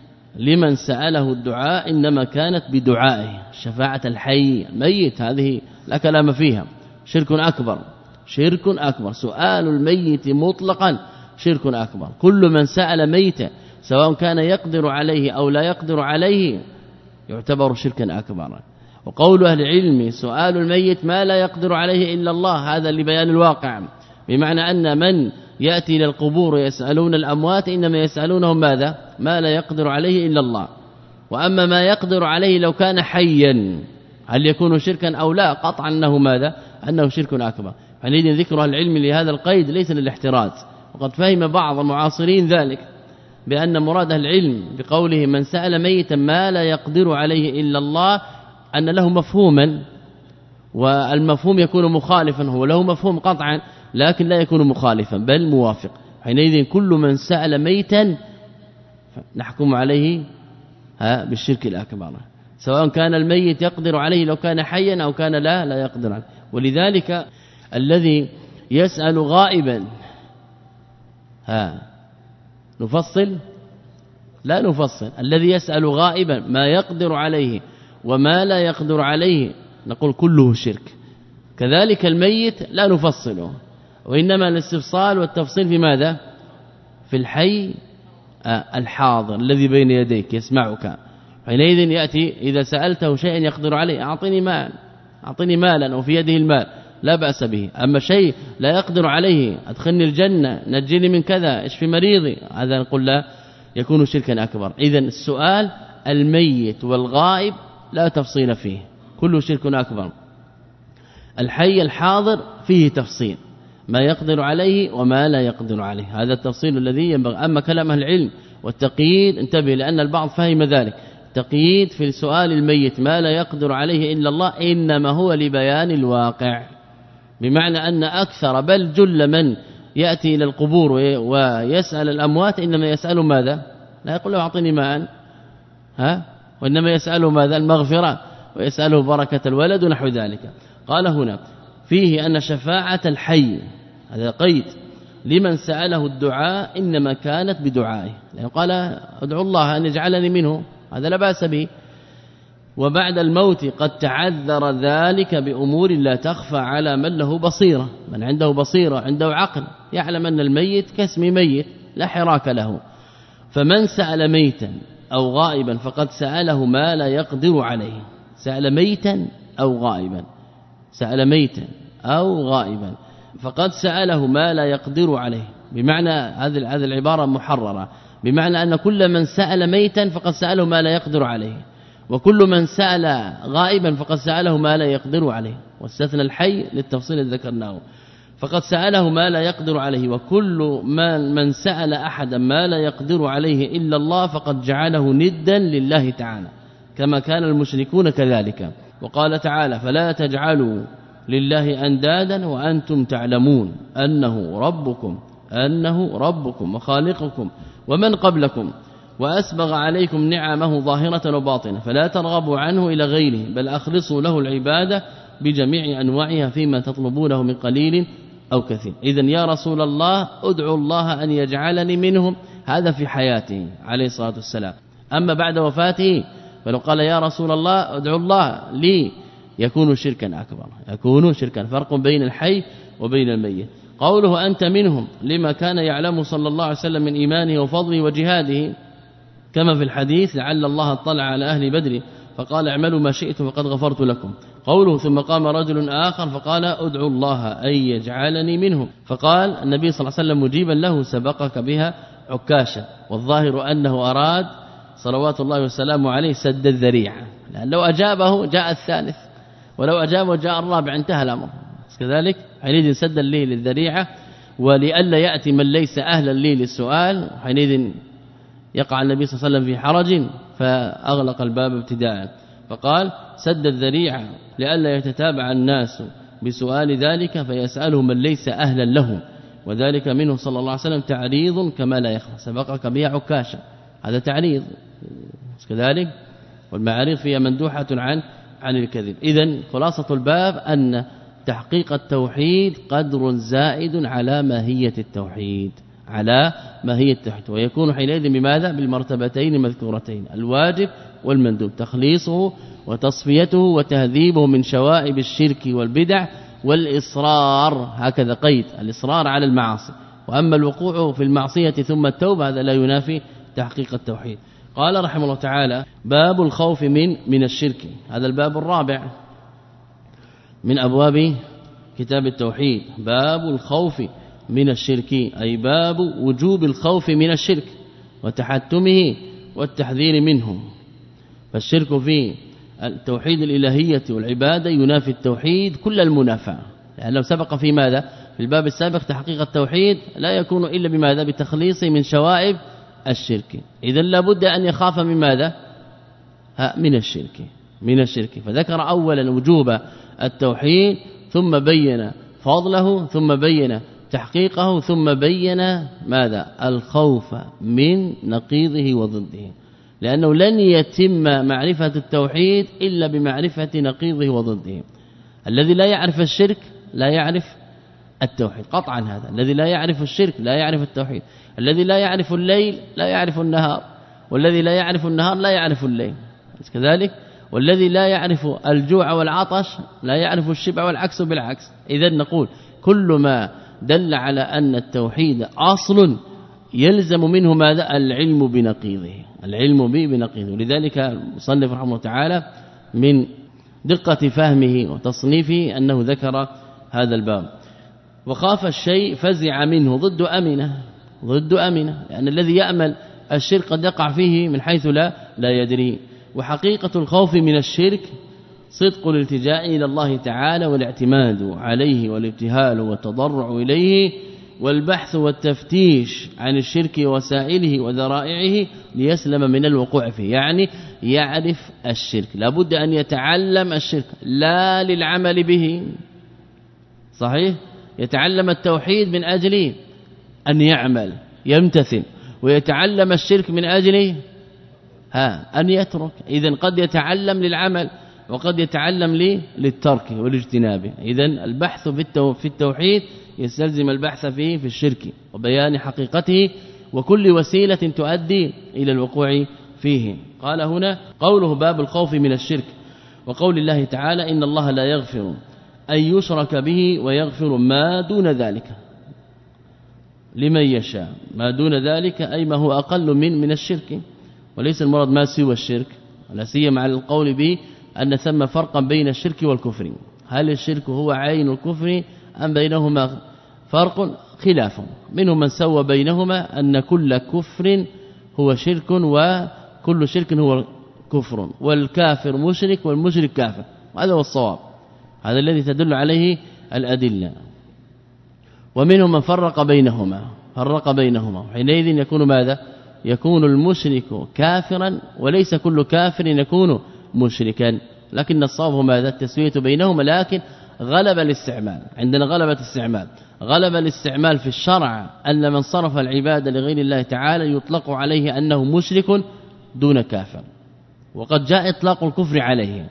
لمن سأله الدعاء إنما كانت بدعائه. شفاعة الحي الميت هذه لا كلام فيها، شرك أكبر شرك أكبر، سؤال الميت مطلقا شرك أكبر. كل من سأل ميتا سواء كان يقدر عليه أو لا يقدر عليه يعتبر شركا أكبر. وقول أهل العلم سؤال الميت ما لا يقدر عليه إلا الله، هذا لبيان الواقع، بمعنى أن من يأتي إلى القبور يسألون الأموات إنما يسألونهم ماذا؟ ما لا يقدر عليه إلا الله. وأما ما يقدر عليه لو كان حيا هل يكون شركا أو لا؟ قطعا أنه ماذا؟ أنه شرك أكبر. فنريد ذكر العلم لهذا القيد ليس للاحتراز، وقد فهم بعض المعاصرين ذلك بأن مراد العلم بقوله من سأل ميتا ما لا يقدر عليه إلا الله أن له مفهوما، والمفهوم يكون مخالفا، هو له مفهوم قطعا لكن لا يكون مخالفا بل موافق. حينئذ كل من سأل ميتا نحكم عليه ها بالشرك الأكبر، سواء كان الميت يقدر عليه لو كان حيا أو كان لا لا يقدر عليه. ولذلك الذي يسأل غائبا ها نفصل لا نفصل، الذي يسأل غائبا ما يقدر عليه وما لا يقدر عليه نقول كله شرك. كذلك الميت لا نفصله، وإنما الاستفصال والتفصيل في ماذا؟ في الحي الحاضر الذي بين يديك يسمعك. حينئذ يأتي إذا سألته شيئا يقدر عليه أعطني مال أعطني مالا وفي يده المال لا بأس به. أما شيء لا يقدر عليه أدخلني الجنة نجني من كذا اشفي مريضي، هذا نقول لا يكون شركا أكبر. إذن السؤال الميت والغائب لا تفصيل فيه، كله شرك أكبر. الحي الحاضر فيه تفصيل ما يقدر عليه وما لا يقدر عليه، هذا التفصيل الذي ينبغي. أما كلام أهل العلم والتقييد انتبه، لأن البعض فهم ذلك، تقييد في سؤال الميت ما لا يقدر عليه إلا الله إنما هو لبيان الواقع، بمعنى أن أكثر بل جل من يأتي إلى القبور ويسأل الأموات إنما يسأل ماذا؟ لا يقول له أعطني ماء ها، وإنما يسأله ماذا؟ المغفرة، ويسأله بركة الولد ونحو ذلك. قال هنا فيه أن شفاعة الحي هذا قيد لمن سأله الدعاء إنما كانت بدعائه، لأنه قال ادعو الله أن يجعلني منه، هذا لا بأس به. وبعد الموت قد تعذر ذلك بأمور لا تخفى على من له بصيرة، من عنده بصيرة عنده عقل يعلم أن الميت كاسم ميت لا حراك له. فمن سأل ميتا أو غائبا فقد سأله ما لا يقدر عليه، سأل ميتا أو غائبا، سأل ميتا أو غائبا فقد سأله ما لا يقدر عليه، بمعنى هذه هذه العبارة محررة، بمعنى أن كل من سأل ميتا فقد سأله ما لا يقدر عليه، وكل من سأل غائبا فقد سأله ما لا يقدر عليه، واستثنى الحي للتفصيل الذي ذكرناه، فقد سأله ما لا يقدر عليه. وكل من من سأل أحدا ما لا يقدر عليه إلا الله فقد جعله ندا لله تعالى، كما كان المشركون كذلك. وقال تعالى فلا تجعلوا لله أندادا وأنتم تعلمون أنه ربكم أنه ربكم وخالقكم ومن قبلكم وأسبغ عليكم نعمه ظاهرة وباطنة فلا ترغبوا عنه إلى غيره بل أخلصوا له العبادة بجميع أنواعها فيما تطلبونه من قليل أو كثير. إذن يا رسول الله ادعو الله أن يجعلني منهم، هذا في حياته عليه الصلاة والسلام. أما بعد وفاته فلو قال يا رسول الله ادعو الله لي يكون شركا أكبر، يكون شركا، فرق بين الحي وبين الميت. قوله أنت منهم لما كان يعلم صلى الله عليه وسلم من إيمانه وفضله وجهاده، كما في الحديث لعل الله اطلع على أهل بدر فقال اعملوا ما شئتم فقد غفرت لكم. قوله ثم قام رجل آخر فقال ادعو الله أن يجعلني منهم، فقال النبي صلى الله عليه وسلم مجيبا له سبقك بها عكاشة، والظاهر أنه أراد صلوات الله وسلامه عليه سد الذريعة، لأن لو أجابه جاء الثالث، ولو أجابه جاء الرابع، انتهى الأمر. كذلك حينئذ سد لي للذريعة، ولئلا يأتي من ليس أهلا لي للسؤال، حينئذ يقع النبي صلى الله عليه وسلم في حرج فأغلق الباب ابتداء، فقال سد الذريعة لئلا يتتابع الناس بسؤال ذلك فيسأله من ليس أهلا له، وذلك منه صلى الله عليه وسلم تعريض كما لا يخفى، سبقك بها عكاشة، هذا تعريض كذلك، والمعاريض فيها مندوحة عن عن الكذب. إذن خلاصة الباب أن تحقيق التوحيد قدر زائد على ماهية التوحيد، على ماهية التوحيد، ويكون حينئذ بماذا؟ بالمرتبتين المذكورتين الواجب والمندوب، تخليصه وتصفيته وتهذيبه من شوائب الشرك والبدع والإصرار، هكذا قيد الإصرار على المعاصي. وأما الوقوع في المعصية ثم التوبة هذا لا ينافي تحقيق التوحيد. قال رحمه الله تعالى باب الخوف من من الشرك، هذا الباب الرابع من أبواب كتاب التوحيد، باب الخوف من الشرك، أي باب وجوب الخوف من الشرك وتحتمه والتحذير منه. فالشرك في التوحيد الإلهية والعبادة ينافي التوحيد كل المنافاة، لأنه سبق في ماذا؟ في الباب السابق تحقيق التوحيد لا يكون إلا بماذا؟ بتخليصه من شوائب الشرك. إذن لابد أن يخاف من ماذا؟ من الشرك من الشرك فذكر أولا وجوب التوحيد، ثم بين فضله، ثم بين تحقيقه، ثم بين ماذا؟ الخوف من نقيضه وضده، لأنه لن يتم معرفة التوحيد إلا بمعرفة نقيضه وضده. الذي لا يعرف الشرك لا يعرف التوحيد قطعا، هذا الذي لا يعرف الشرك لا يعرف التوحيد، الذي لا يعرف الليل لا يعرف النهار، والذي لا يعرف النهار لا يعرف الليل كذلك، والذي لا يعرف الجوع والعطش لا يعرف الشبع والعكس بالعكس. إذن نقول كل ما دل على أن التوحيد أصل يلزم منه ماذا؟ العلم بنقيضه، العلم به بنقيضه. لذلك المصنف رحمه الله تعالى من دقة فهمه وتصنيفه أنه ذكر هذا الباب. وخاف الشيء فزع منه ضد أمنه، ضد أمنه، لأن الذي يأمل الشرك قد يقع فيه من حيث لا لا يدري. وحقيقة الخوف من الشرك صدق الالتجاء إلى الله تعالى والاعتماد عليه والابتهال والتضرع إليه والبحث والتفتيش عن الشرك وسائله وذرائعه ليسلم من الوقوع فيه، يعني يعرف الشرك، لابد أن يتعلم الشرك لا للعمل به، صحيح؟ يتعلم التوحيد من أجل أن يعمل يمتثل، ويتعلم الشرك من أجل ها أن يترك. إذن قد يتعلم للعمل وقد يتعلم لي للترك والاجتناب. إذن البحث في التوحيد يستلزم البحث فيه في الشرك وبيان حقيقته وكل وسيلة تؤدي إلى الوقوع فيه. قال هنا قوله باب الخوف من الشرك، وقول الله تعالى إن الله لا يغفر أن يشرك به ويغفر ما دون ذلك لمن يشاء. ما دون ذلك أي ما هو أقل من من الشرك، وليس المراد ما سوى الشرك، لا سيما على القول به أن ثم فرقا بين الشرك والكفر. هل الشرك هو عين الكفر أم بينهما فرق؟ خلاف، منهم من سوى بينهما أن كل كفر هو شرك وكل شرك هو كفر، والكافر مشرك والمشرك كافر، وهذا هو الصواب، هذا الذي تدل عليه الأدلة. ومنهم من فرق بينهما فرق بينهما حينئذ يكون ماذا؟ يكون المشرك كافرا، وليس كل كافر يكون مشركا، لكن الصواب ماذا؟ التسوية بينهما، لكن غلب الاستعمال عندنا غلبة الاستعمال غلب الاستعمال في الشرع أن من صرف العبادة لغير الله تعالى يطلق عليه أنه مشرك دون كافر، وقد جاء إطلاق الكفر عليه.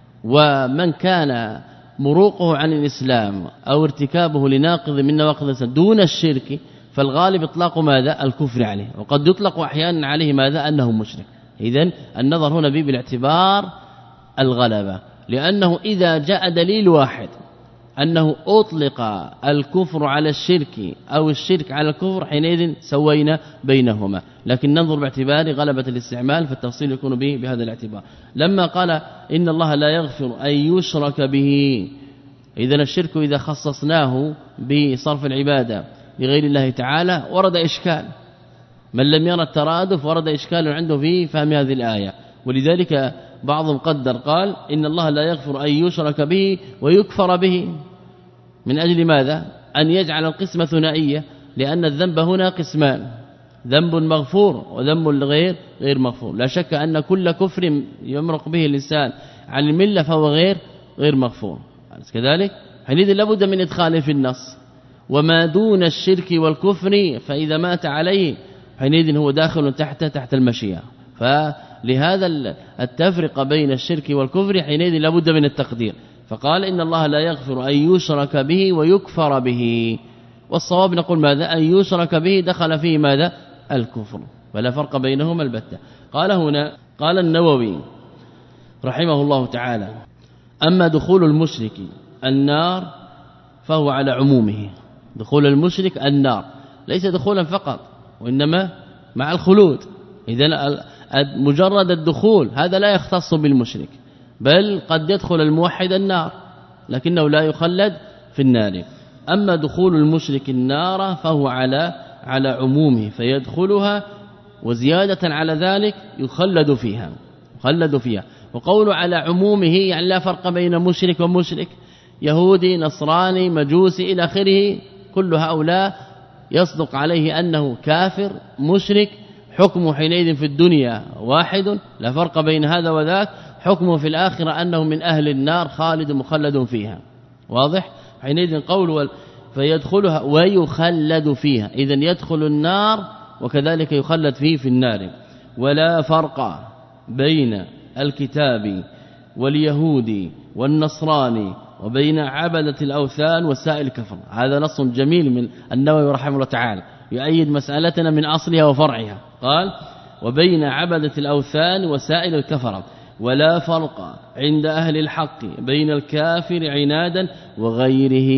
ومن كان مروقه عن الإسلام أو ارتكابه لناقض من نواقض الإسلام دون الشرك فالغالب اطلاق ماذا؟ الكفر عليه، وقد يطلق احيانا عليه ماذا؟ انه مشرك. اذن النظر هنا به بالاعتبار الغلبة، لأنه إذا جاء دليل واحد أنه أطلق الكفر على الشرك أو الشرك على الكفر حينئذ سوينا بينهما، لكن ننظر باعتبار غلبة الاستعمال، فالتفصيل يكون به بهذا الاعتبار. لما قال إن الله لا يغفر أن يشرك به، إذن الشرك إذا خصصناه بصرف العبادة لغير الله تعالى ورد إشكال، من لم يرى الترادف ورد إشكال عنده في فهم هذه الآية. ولذلك بعضهم قدر قال إن الله لا يغفر أن يشرك به ويكفر به، من أجل ماذا؟ أن يجعل القسمة ثنائية، لأن الذنب هنا قسمان، ذنب مغفور وذنب غير غير مغفور. لا شك أن كل كفر يمرق به الإنسان عن الملة فهو غير غير مغفور، كذلك حينئذ لابد من إدخاله في النص. وما دون الشرك والكفر فإذا مات عليه حينئذ هو داخل تحت تحت المشيئة. فلهذا التفرقة بين الشرك والكفر حينئذ لابد من التقدير، فقال إن الله لا يغفر أن يشرك به ويكفر به، والصواب نقول ماذا؟ أن يشرك به دخل فيه ماذا؟ الكفر، فلا فرق بينهما البتة. قال هنا قال النووي رحمه الله تعالى أما دخول المشرك النار فهو على عمومه. دخول المشرك النار ليس دخولا فقط، وإنما مع الخلود. إذن مجرد الدخول هذا لا يختص بالمشرك، بل قد يدخل الموحد النار لكنه لا يخلد في النار. أما دخول المشرك النار فهو على على عمومه فيدخلها، وزيادة على ذلك يخلد فيها يخلد فيها وقول على عمومه يعني لا فرق بين مشرك ومشرك، يهودي نصراني مجوسي إلى آخره، كل هؤلاء يصدق عليه أنه كافر مشرك، حكمه حينئذ في الدنيا واحد لا فرق بين هذا وذاك، حكمه في الآخرة أنه من أهل النار خالد مخلد فيها. واضح؟ حينئذ قول فيدخلها ويخلد فيها، إذن يدخل النار وكذلك يخلد فيه في النار. ولا فرق بين الكتاب واليهود والنصراني وبين عبدة الأوثان وسائل الكفر. هذا نص جميل من النووي رحمه الله تعالى يؤيد مسألتنا من أصلها وفرعها. قال وبين عبدة الأوثان وسائل الكفر ولا فرق عند أهل الحق بين الكافر عنادا وغيره.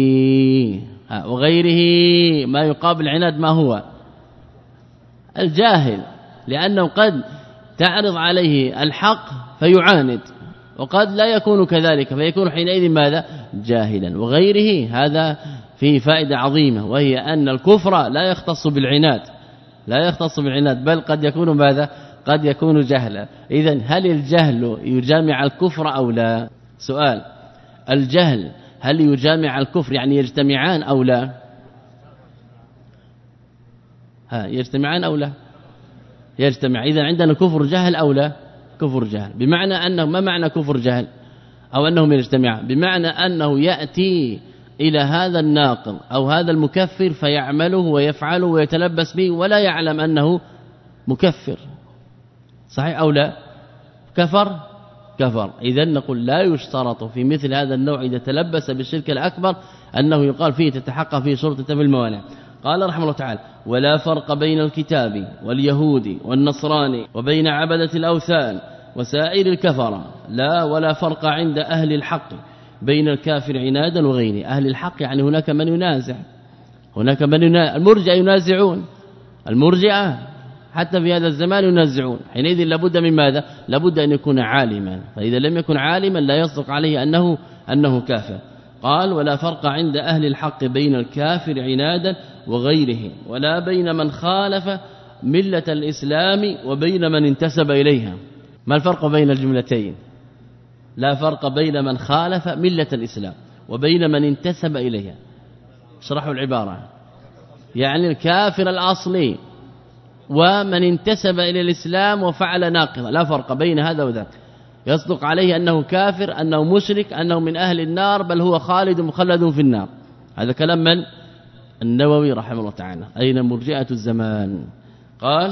وغيره ما يقابل عناد ما هو؟ الجاهل، لأنه قد تعرض عليه الحق فيعاند، وقد لا يكون كذلك فيكون حينئذ ماذا؟ جاهلا. وغيره هذا فيه فائدة عظيمة، وهي أن الكفر لا يختص بالعناد لا يختص بالعناد بل قد يكون ماذا؟ قد يكون جهلا. إذن هل الجهل يجامع الكفر أو لا؟ سؤال، الجهل هل يجامع الكفر يعني يجتمعان أو لا؟ ها يجتمعان أو لا؟ يجتمع. إذن عندنا كفر جهل أو لا؟ كفر جهل، بمعنى أنه ما معنى كفر جهل أو أنهم يجتمعان؟ بمعنى أنه يأتي إلى هذا الناقض أو هذا المكفر فيعمله ويفعله ويتلبس به ولا يعلم أنه مكفر، صحيح أو لا؟ كفر كفر. إذن نقول لا يشترط في مثل هذا النوع إذا تلبس بالشرك الأكبر أنه يقال فيه تتحقق فيه شرطة في الموانع. قال رحمه الله تعالى: ولا فرق بين الكتاب واليهود والنصراني وبين عبدة الأوثان وسائر الكفرة، لا ولا فرق عند أهل الحق بين الكافر عنادا وغيره. أهل الحق يعني هناك من ينازع، هناك من ينازع. المرجئة ينازعون، المرجئة حتى في هذا الزمان ينازعون. حينئذ لابد من ماذا؟ لابد أن يكون عالما، فإذا لم يكن عالما لا يصدق عليه أنه أنه كافر. قال: ولا فرق عند أهل الحق بين الكافر عنادا وغيره، ولا بين من خالف ملة الإسلام وبين من انتسب إليها. ما الفرق بين الجملتين؟ لا فرق بين من خالف ملة الإسلام وبين من انتسب إليها. اشرحوا العبارة. يعني الكافر الأصلي ومن انتسب إلى الإسلام وفعل ناقضا، لا فرق بين هذا وذاك. يصدق عليه أنه كافر، أنه مشرك، أنه من أهل النار، بل هو خالد مخلد في النار. هذا كلام من؟ النووي رحمه الله تعالى. أين مرجئة الزمان؟ قال: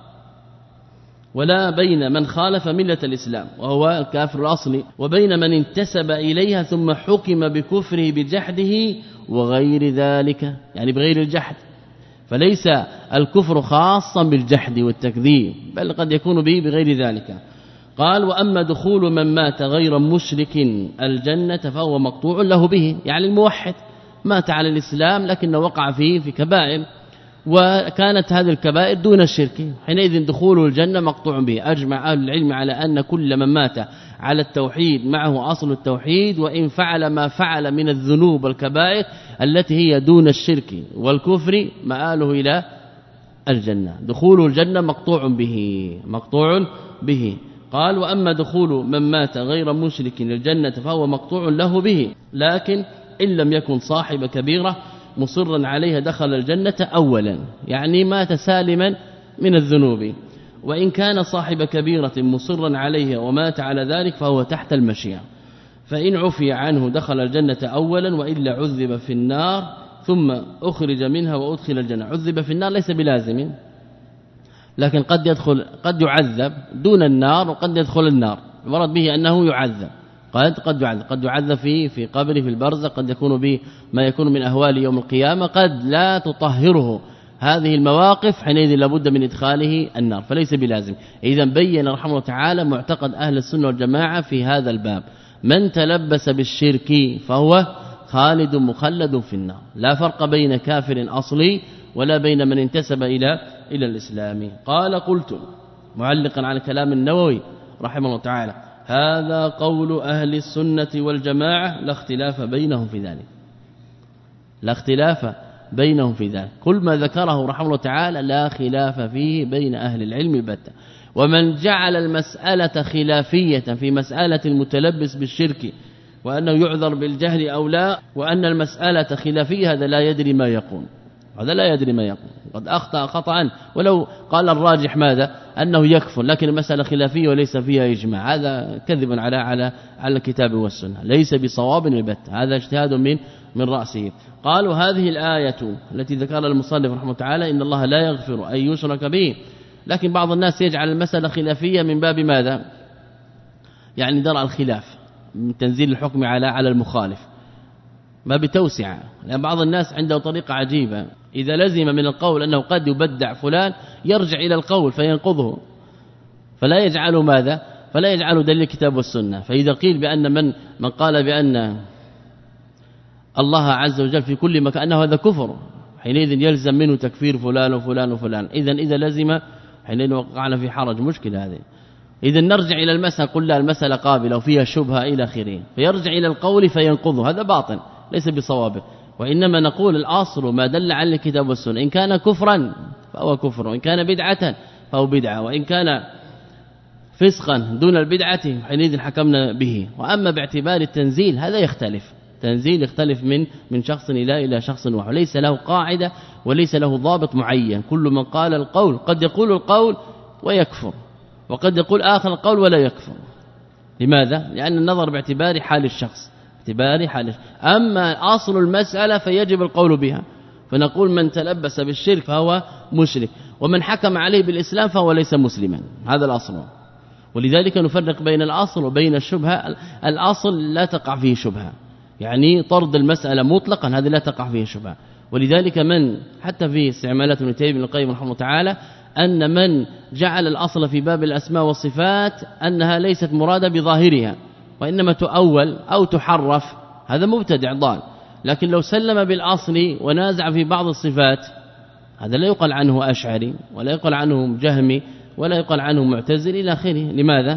ولا بين من خالف ملة الإسلام وهو الكافر الأصلي وبين من انتسب إليها ثم حكم بكفره بجحده وغير ذلك، يعني بغير الجحد. فليس الكفر خاصا بالجحد والتكذيب، بل قد يكون به بغير ذلك. قال: وأما دخول من مات غير مشرك الجنة فهو مقطوع له به، يعني الموحد مات على الإسلام لكنه وقع فيه في كبائر، وكانت هذه الكبائر دون الشرك، حينئذ دخوله الجنة مقطوع به. أجمع أهل العلم على أن كل من مات على التوحيد معه أصل التوحيد، وإن فعل ما فعل من الذنوب والكبائر التي هي دون الشرك والكفر مآله إلى الجنة، دخوله الجنة مقطوع به مقطوع به. قال: وأما دخول من مات غير مشرك الجنة فهو مقطوع له به، لكن إن لم يكن صاحب كبيرة مصرا عليها دخل الجنة أولا، يعني مات سالما من الذنوب. وإن كان صاحب كبيرة مصرا عليها ومات على ذلك فهو تحت المشيئة، فإن عفي عنه دخل الجنة أولا، وإلا عذب في النار ثم أخرج منها وأدخل الجنة. عذب في النار ليس بلازم، لكن قد يدخل قد يعذب دون النار، وقد يدخل النار، ورد به أنه يعذب، قد قد يعذب قد يعذب في في قبره في البرزخ، قد يكون به ما يكون من أهوال يوم القيامة، قد لا تطهره هذه المواقف، حينئذ لابد من إدخاله النار، فليس بلازم. إذا بين رحمه الله تعالى معتقد أهل السنة والجماعة في هذا الباب: من تلبس بالشرك فهو خالد مخلد في النار، لا فرق بين كافر أصلي ولا بين من انتسب إلى إلى الإسلام. قال: قلت معلقا على كلام النووي رحمه الله تعالى: هذا قول أهل السنة والجماعة لا اختلاف بينهم في ذلك، لا اختلاف بينهم في ذلك. كل ما ذكره رحمه الله تعالى لا خلاف فيه بين أهل العلم البتة. ومن جعل المسألة خلافية في مسألة المتلبس بالشرك وأنه يعذر بالجهل أو لا، وأن المسألة خلافية، هذا لا يدري ما يقول، هذا لا يدري ما يقول، قد أخطأ خطأ. ولو قال الراجح ماذا؟ أنه يكفر، لكن المسألة خلافية وليس فيها إجماع، هذا كذب على على على الكتاب والسنة، ليس بصواب البت، هذا اجتهاد من من رأسه. قالوا: هذه الآية التي ذكرها المصنف رحمه الله تعالى إن الله لا يغفر أن يشرك به، لكن بعض الناس يجعل المسألة خلافية من باب ماذا؟ يعني درء الخلاف من تنزيل الحكم على على المخالف، ما بتوسع. لأن بعض الناس عنده طريقة عجيبة، إذا لزم من القول أنه قد يبدع فلان يرجع إلى القول فينقضه، فلا يجعل ماذا؟ فلا يجعل دليل الكتاب والسنة. فإذا قيل بأن من من قال بأن الله عز وجل في كل مكان أنه هذا كفر، حينئذ يلزم منه تكفير فلان وفلان وفلان. إذن إذا لزم حينئذ وقعنا في حرج، مشكلة هذه. إذا نرجع إلى المسألة، قل لا المسألة قابلة وفيها شبهة إلى آخره، فيرجع إلى القول فينقضه، هذا باطل ليس بصوابه. وإنما نقول الأصل ما دل على الكتاب والسنة، إن كان كفرا فهو كفر، وإن كان بدعة فهو بدعة، وإن كان فسقا دون البدعة حينئذ حكمنا به. وأما باعتبار التنزيل هذا يختلف، تنزيل يختلف من من شخص إلى إلى شخص واحد، ليس له قاعدة وليس له ضابط معين. كل من قال القول قد يقول القول ويكفر، وقد يقول آخر القول ولا يكفر. لماذا؟ لأن النظر باعتبار حال الشخص، باعتبار حال. أما أصل المسألة فيجب القول بها، فنقول من تلبس بالشرك فهو مشرك، ومن حكم عليه بالإسلام فهو ليس مسلما، هذا الأصل. ولذلك نفرق بين الأصل وبين الشبهة. الأصل لا تقع فيه شبهة، يعني طرد المسألة مطلقا هذا لا تقع فيه شبهة. ولذلك من حتى في استعمالات ابن تيمية بن القيم رحمه الله تعالى أن من جعل الأصل في باب الأسماء والصفات أنها ليست مرادة بظاهرها وإنما تؤول أو تحرف، هذا مبتدع ضال. لكن لو سلم بالأصل ونازع في بعض الصفات هذا لا يقال عنه أشعري ولا يقال عنه جهمي ولا يقال عنه معتزل إلى آخره. لماذا؟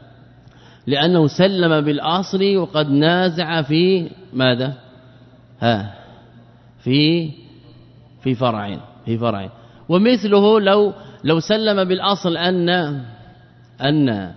لأنه سلم بالأصل وقد نازع في ماذا؟ ها في في فرعين في فرعين. ومثله لو لو سلم بالأصل أن أن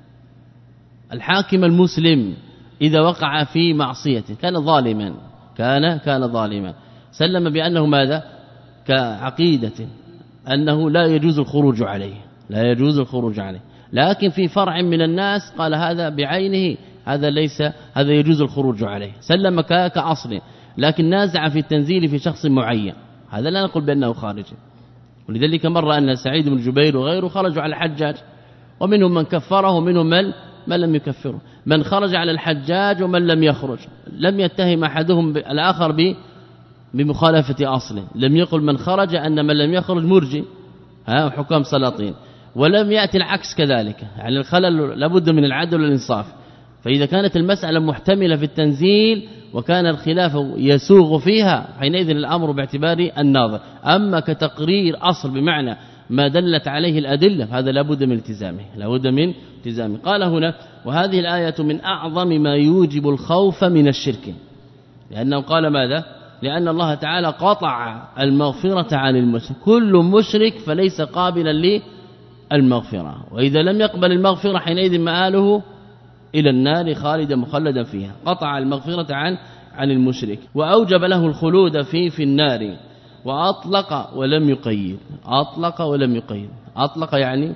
الحاكم المسلم إذا وقع في معصية كان ظالما كان كان ظالما، سلم بأنه ماذا؟ كعقيدة أنه لا يجوز الخروج عليه لا يجوز الخروج عليه. لكن في فرع من الناس قال هذا بعينه هذا ليس هذا يجوز الخروج عليه، سلم كأصل، لكن نازع في التنزيل في شخص معين، هذا لا نقول بأنه خارج. ولذلك مر أن سعيد بن جبير وغيره خرجوا على الحجاج، ومنهم من كفره ومنهم من من لم يكفره. من خرج على الحجاج ومن لم يخرج لم يتهم أحدهم الآخر بمخالفة أصله، لم يقل من خرج أن من لم يخرج مرجي ها حكام سلاطين، ولم يأتي العكس كذلك، يعني الخلل لابد من العدل والإنصاف. فإذا كانت المسألة محتملة في التنزيل وكان الخلاف يسوغ فيها حينئذ الأمر باعتبار الناظر. أما كتقرير أصل بمعنى ما دلت عليه الأدلة هذا لابد من التزامه لابد من التزامه. قال هنا وهذه الآية من أعظم ما يوجب الخوف من الشرك، لأنه قال ماذا؟ لأن الله تعالى قطع المغفرة عن المشرك، كل مشرك فليس قابلا للمغفرة، وإذا لم يقبل المغفرة حينئذ مآله إلى النار خالدا مخلدا فيها. قطع المغفرة عن عن المشرك وأوجب له الخلود في في النار، وأطلق ولم يقيد أطلق ولم يقيد أطلق يعني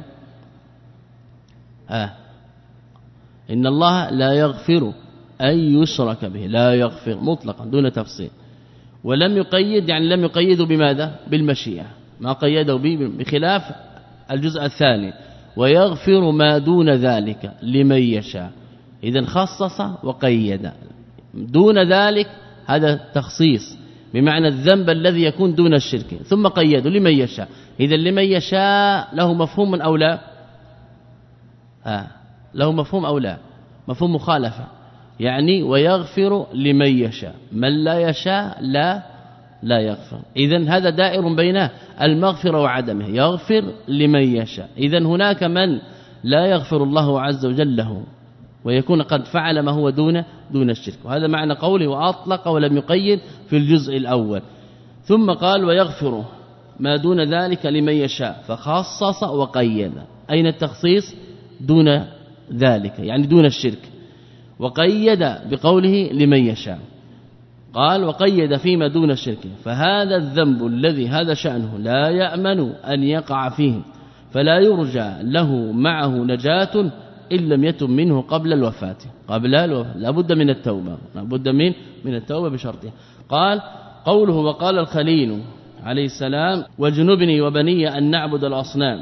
آه إن الله لا يغفر أن يشرك به، لا يغفر مطلقا دون تفصيل. ولم يقيد يعني لم يقيده بماذا؟ بالمشيئة، ما قيده به بخلاف الجزء الثاني ويغفر ما دون ذلك لمن يشاء. إذن خصص وقيد، دون ذلك هذا تخصيص بمعنى الذنب الذي يكون دون الشرك، ثم قيده لمن يشاء. إذن لمن يشاء له مفهوم أو لا؟ آه له مفهوم أو لا؟ مفهوم مخالفة، يعني ويغفر لمن يشاء، من لا يشاء لا لا يغفر. إذن هذا دائر بين المغفرة وعدمه، يغفر لمن يشاء. إذن هناك من لا يغفر الله عز وجل له ويكون قد فعل ما هو دون دون الشرك، وهذا معنى قوله وأطلق ولم يقيد في الجزء الأول. ثم قال ويغفر ما دون ذلك لمن يشاء، فخصص وقيد. أين التخصيص؟ دون ذلك يعني دون الشرك، وقيد بقوله لمن يشاء. قال وقيد فيما دون الشرك، فهذا الذنب الذي هذا شأنه لا يأمن أن يقع فيه، فلا يرجى له معه نجاة إن لم يتم منه قبل الوفاة قبل الوفاة لابد من التوبة لابد من من التوبة بشرطها. قال قوله وقال الخليل عليه السلام وجنبني وبني أن نعبد الأصنام،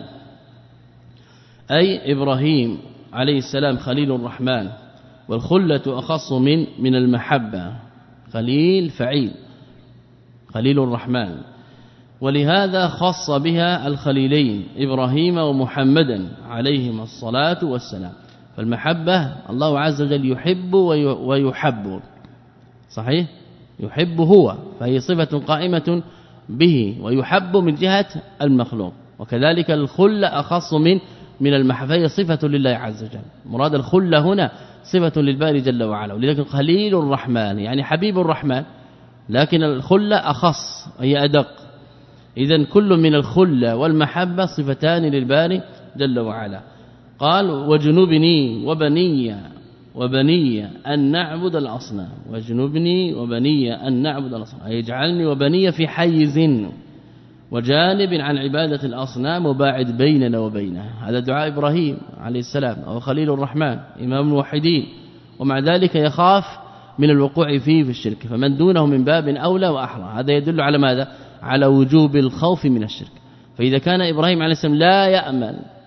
أي إبراهيم عليه السلام خليل الرحمن، والخلة أخص من من المحبة، خليل فعيل خليل الرحمن، ولهذا خص بها الخليلين إبراهيم ومحمدا عليهما الصلاة والسلام. فالمحبة الله عز وجل يحب ويحب، صحيح يحب هو، فهي صفة قائمة به، ويحب من جهة المخلوق. وكذلك الخلة أخص من من المحبة، هي صفة لله عز وجل. مراد الخلة هنا صفة للباري جل وعلا، ولذلك خليل الرحمن يعني حبيب الرحمن، لكن الخلة أخص هي أدق. إذن كل من الخلة والمحبة صفتان للباري جل وعلا. قال وجنبني وبني وبني أن نعبد الأصنام، وجنبني وبني أن نعبد الأصنام أي يجعلني وبني في حيز وجانب عن عبادة الأصنام وباعد بيننا وبينها. هذا دعاء إبراهيم عليه السلام أو خليل الرحمن إمام الموحدين، ومع ذلك يخاف من الوقوع فيه في الشرك، فمن دونه من باب أولى وأحرى. هذا يدل على ماذا؟ على وجوب الخوف من الشرك. فإذا كان إبراهيم عليه السلام لا يأمن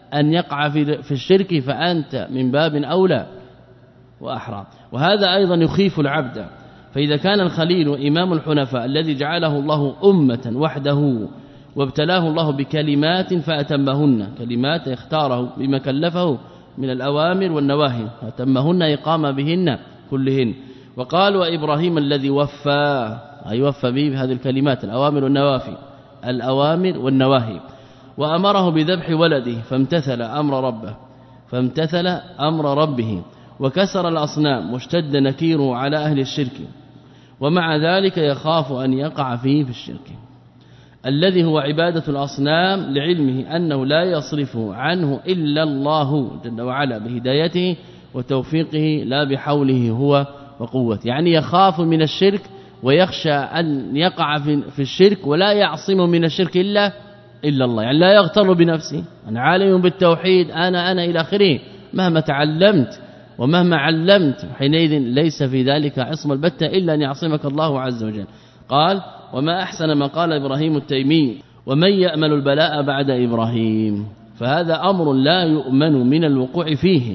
أن يقع في الشرك فأنت من باب أولى وأحرى. وهذا أيضا يخيف العبد. فإذا كان الخليل إمام الحنفاء الذي جعله الله أمة وحده وابتلاه الله بكلمات فأتمهن، كلمات اختاره بما كلفه من الأوامر والنواهي فأتمهن إقامة بهن كلهن. وقال وإبراهيم الذي وفى، أي وفى به بهذه الكلمات الأوامر والنوافي الأوامر والنواهي، وأمره بذبح ولده فامتثل أمر ربه فامتثل أمر ربه وكسر الأصنام واشتد نكيره على أهل الشرك، ومع ذلك يخاف أن يقع فيه في الشرك الذي هو عبادة الأصنام، لعلمه أنه لا يصرفه عنه إلا الله جل وعلا بهدايته وتوفيقه لا بحوله هو وقوته. يعني يخاف من الشرك ويخشى أن يقع في الشرك ولا يعصم من الشرك إلا إلا الله، يعني لا يغتر بنفسه أنا عالم بالتوحيد أنا أنا إلى آخره مهما تعلمت ومهما علمت، حينئذ ليس في ذلك عصم البتة إلا أن يعصمك الله عز وجل. قال وما أحسن ما قال إبراهيم التيمي ومن يأمل البلاء بعد إبراهيم، فهذا أمر لا يؤمن من الوقوع فيه،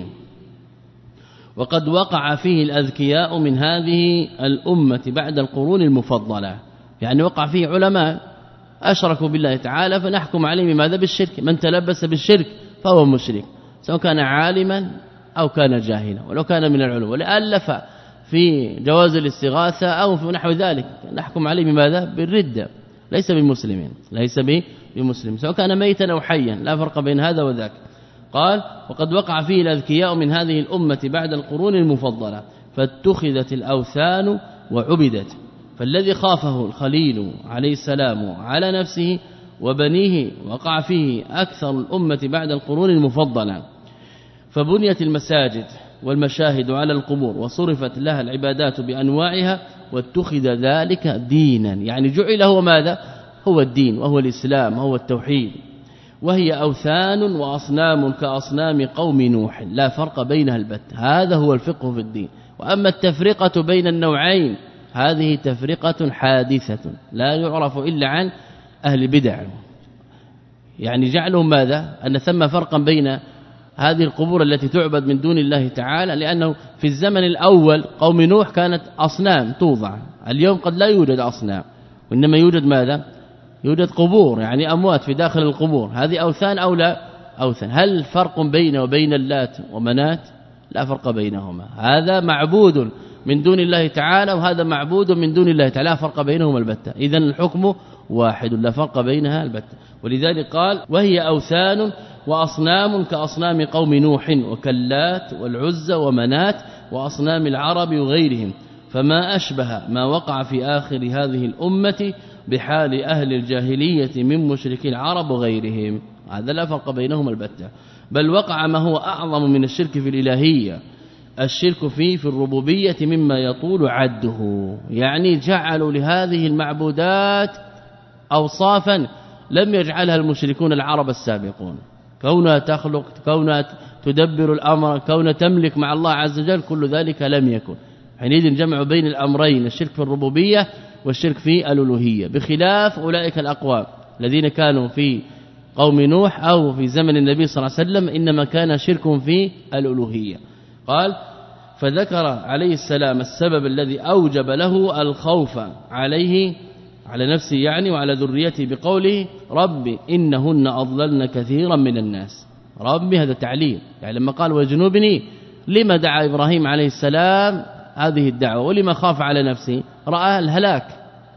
وقد وقع فيه الأذكياء من هذه الأمة بعد القرون المفضلة. يعني وقع فيه علماء أشركوا بالله تعالى فنحكم عليه بماذا؟ بالشرك. من تلبس بالشرك فهو مشرك سواء كان عالما أو كان جاهلا ولو كان من العلوم، ولألف في جواز الاستغاثة أو في نحو ذلك نحكم عليه بماذا؟ بالردة، ليس بمسلم ليس بمسلم سواء كان ميتا أو حيا، لا فرق بين هذا وذاك. قال وقد وقع فيه الأذكياء من هذه الأمة بعد القرون المفضلة فاتخذت الأوثان وعبدت، فالذي خافه الخليل عليه السلام على نفسه وبنيه وقع فيه أكثر الأمة بعد القرون المفضلة، فبنيت المساجد والمشاهد على القبور وصرفت لها العبادات بأنواعها واتخذ ذلك دينا، يعني جعل هو ماذا؟ هو الدين وهو الإسلام هو التوحيد، وهي أوثان وأصنام كأصنام قوم نوح لا فرق بينها البت. هذا هو الفقه في الدين. وأما التفرقة بين النوعين هذه تفرقة حادثة لا يعرف إلا عن أهل بدع، يعني جعلهم ماذا؟ أن ثم فرقا بين هذه القبور التي تعبد من دون الله تعالى، لأنه في الزمن الأول قوم نوح كانت أصنام توضع، اليوم قد لا يوجد أصنام وإنما يوجد ماذا؟ يوجد قبور، يعني أموات في داخل القبور، هذه أوثان أو لا أوثان. هل فرق بين وبين اللات ومنات؟ لا فرق بينهما، هذا معبود من دون الله تعالى وهذا معبود من دون الله تعالى، لا فرق بينهما البتة، إذن الحكم واحد لا فرق بينها البتة. ولذلك قال وهي أوثان وأصنام كأصنام قوم نوح وكلات والعزى ومنات وأصنام العرب وغيرهم، فما أشبه ما وقع في آخر هذه الأمة بحال أهل الجاهلية من مشركي العرب وغيرهم، هذا لا فرق بينهما البتة. بل وقع ما هو أعظم من الشرك في الإلهية، الشرك فيه في الربوبية مما يطول عده، يعني جعلوا لهذه المعبودات أوصافا لم يجعلها المشركون العرب السابقون، كونها تخلق، كونها تدبر الأمر، كونها تملك مع الله عز وجل، كل ذلك لم يكن. حينئذ جمع بين الأمرين، الشرك في الربوبية والشرك في الألوهية، بخلاف أولئك الأقوام الذين كانوا في قوم نوح أو في زمن النبي صلى الله عليه وسلم إنما كان شرك في الألوهية. قال فذكر عليه السلام السبب الذي أوجب له الخوف عليه على نفسه يعني وعلى ذريته بقوله ربي إنهن أضللن كثيرا من الناس. ربي هذا تعليل، يعني لما قال وجنوبني لما دعا إبراهيم عليه السلام هذه الدعوة ولما خاف على نفسه؟ رأى الهلاك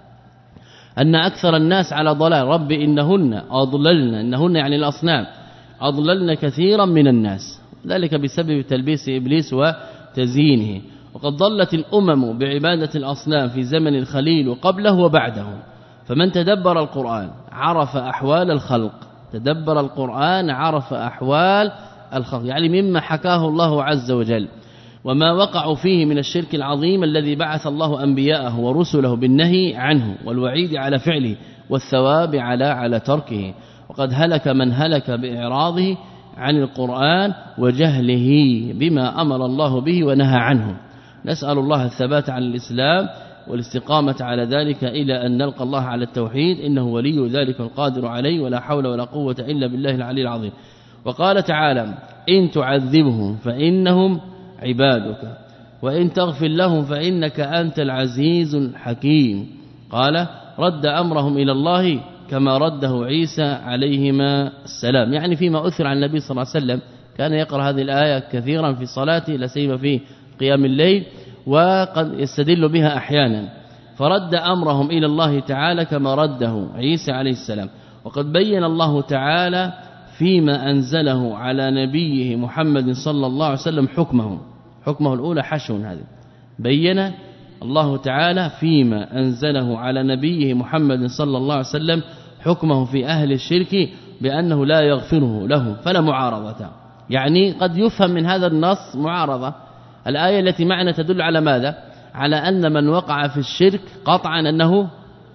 أن أكثر الناس على ضلال، ربي إنهن أضللن، إنهن يعني الأصنام أضللن كثيرا من الناس، ذلك بسبب تلبيس إبليس وتزيينه. وقد ضلت الأمم بعبادة الأصنام في زمن الخليل وقبله وبعده، فمن تدبر القرآن عرف أحوال الخلق، تدبر القرآن عرف أحوال الخلق، يعني مما حكاه الله عز وجل وما وقعوا فيه من الشرك العظيم الذي بعث الله أنبياءه ورسله بالنهي عنه والوعيد على فعله والثواب على على تركه. وقد هلك من هلك بإعراضه عن القرآن وجهله بما أمر الله به ونهى عنه. نسأل الله الثبات على الإسلام والاستقامة على ذلك إلى أن نلقى الله على التوحيد، إنه ولي ذلك القادر عليه، ولا حول ولا قوة إلا بالله العلي العظيم. وقال تعالى إن تعذبهم فإنهم عبادك وإن تغفر لهم فإنك أنت العزيز الحكيم. قال رد أمرهم إلى الله كما رده عيسى عليهما السلام، يعني فيما أثر عن النبي صلى الله عليه وسلم كان يقرأ هذه الآية كثيرا في صلاته لا سيما في قيام الليل وقد يستدل بها أحيانا، فرد أمرهم إلى الله تعالى كما رده عيسى عليه السلام. وقد بين الله تعالى فيما أنزله على نبيه محمد صلى الله عليه وسلم حكمه حكمه الأولى حشو، هذه بين الله تعالى فيما أنزله على نبيه محمد صلى الله عليه وسلم حكمه في أهل الشرك بأنه لا يغفره لهم فلا معارضة. يعني قد يفهم من هذا النص معارضة، الآية التي معنا تدل على ماذا؟ على أن من وقع في الشرك قطعا أنه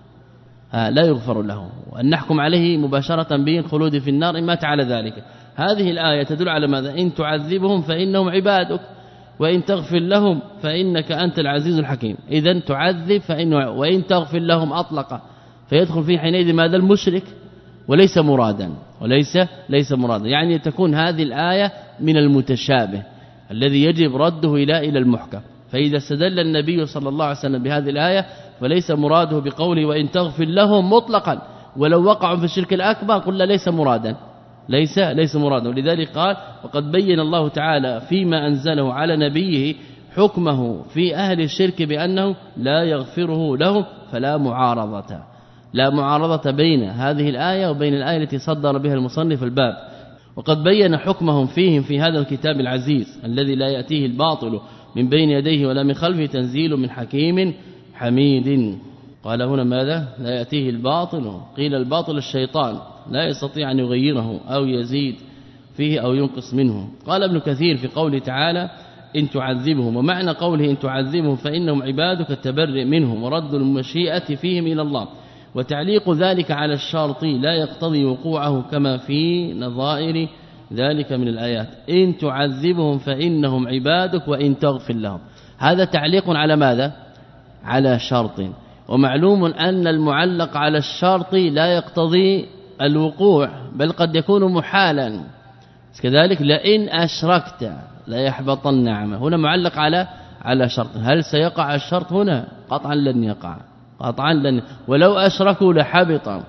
لا يغفر له وأن نحكم عليه مباشرة بالخلود في النار إن مات على ذلك. هذه الآية تدل على ماذا؟ إن تعذبهم فإنهم عبادك وإن تغفر لهم فإنك أنت العزيز الحكيم. إذن تعذب فإنه وإن تغفر لهم أطلق، فيدخل فيه حينئذ ماذا؟ المشرك، وليس مرادا وليس ليس مرادا يعني تكون هذه الآية من المتشابه الذي يجب رده إلى إلى المحكم. فإذا استدل النبي صلى الله عليه وسلم بهذه الآية فليس مراده بقوله وإن تغفر لهم مطلقا، ولو وقعوا في الشرك الأكبر قلنا ليس مرادا ليس ليس مرادا. ولذلك قال وقد بين الله تعالى فيما أنزله على نبيه حكمه في أهل الشرك بأنه لا يغفره لهم فلا معارضة لا معارضة بين هذه الآية وبين الآية التي صدر بها المصنف الباب. وقد بين حكمهم فيهم في هذا الكتاب العزيز الذي لا يأتيه الباطل من بين يديه ولا من خلفه تنزيل من حكيم حميد. قال هنا ماذا؟ لا يأتيه الباطل، قيل الباطل الشيطان لا يستطيع أن يغيره أو يزيد فيه أو ينقص منه. قال ابن كثير في قوله تعالى إن تعذبهم، ومعنى قوله إن تعذبهم فإنهم عبادك التبرئ منهم ورد المشيئة فيهم إلى الله، وتعليق ذلك على الشرط لا يقتضي وقوعه كما في نظائر ذلك من الآيات. إن تعذبهم فإنهم عبادك وإن تغفر لهم، هذا تعليق على ماذا؟ على شرط، ومعلوم أن المعلق على الشرط لا يقتضي الوقوع بل قد يكون محالا. كذلك لئن أشركت لا يحبطن عمله، هنا معلق على على شرط، هل سيقع الشرط هنا؟ قطعا لن يقع قطعا لن، ولو أشركوا لحبط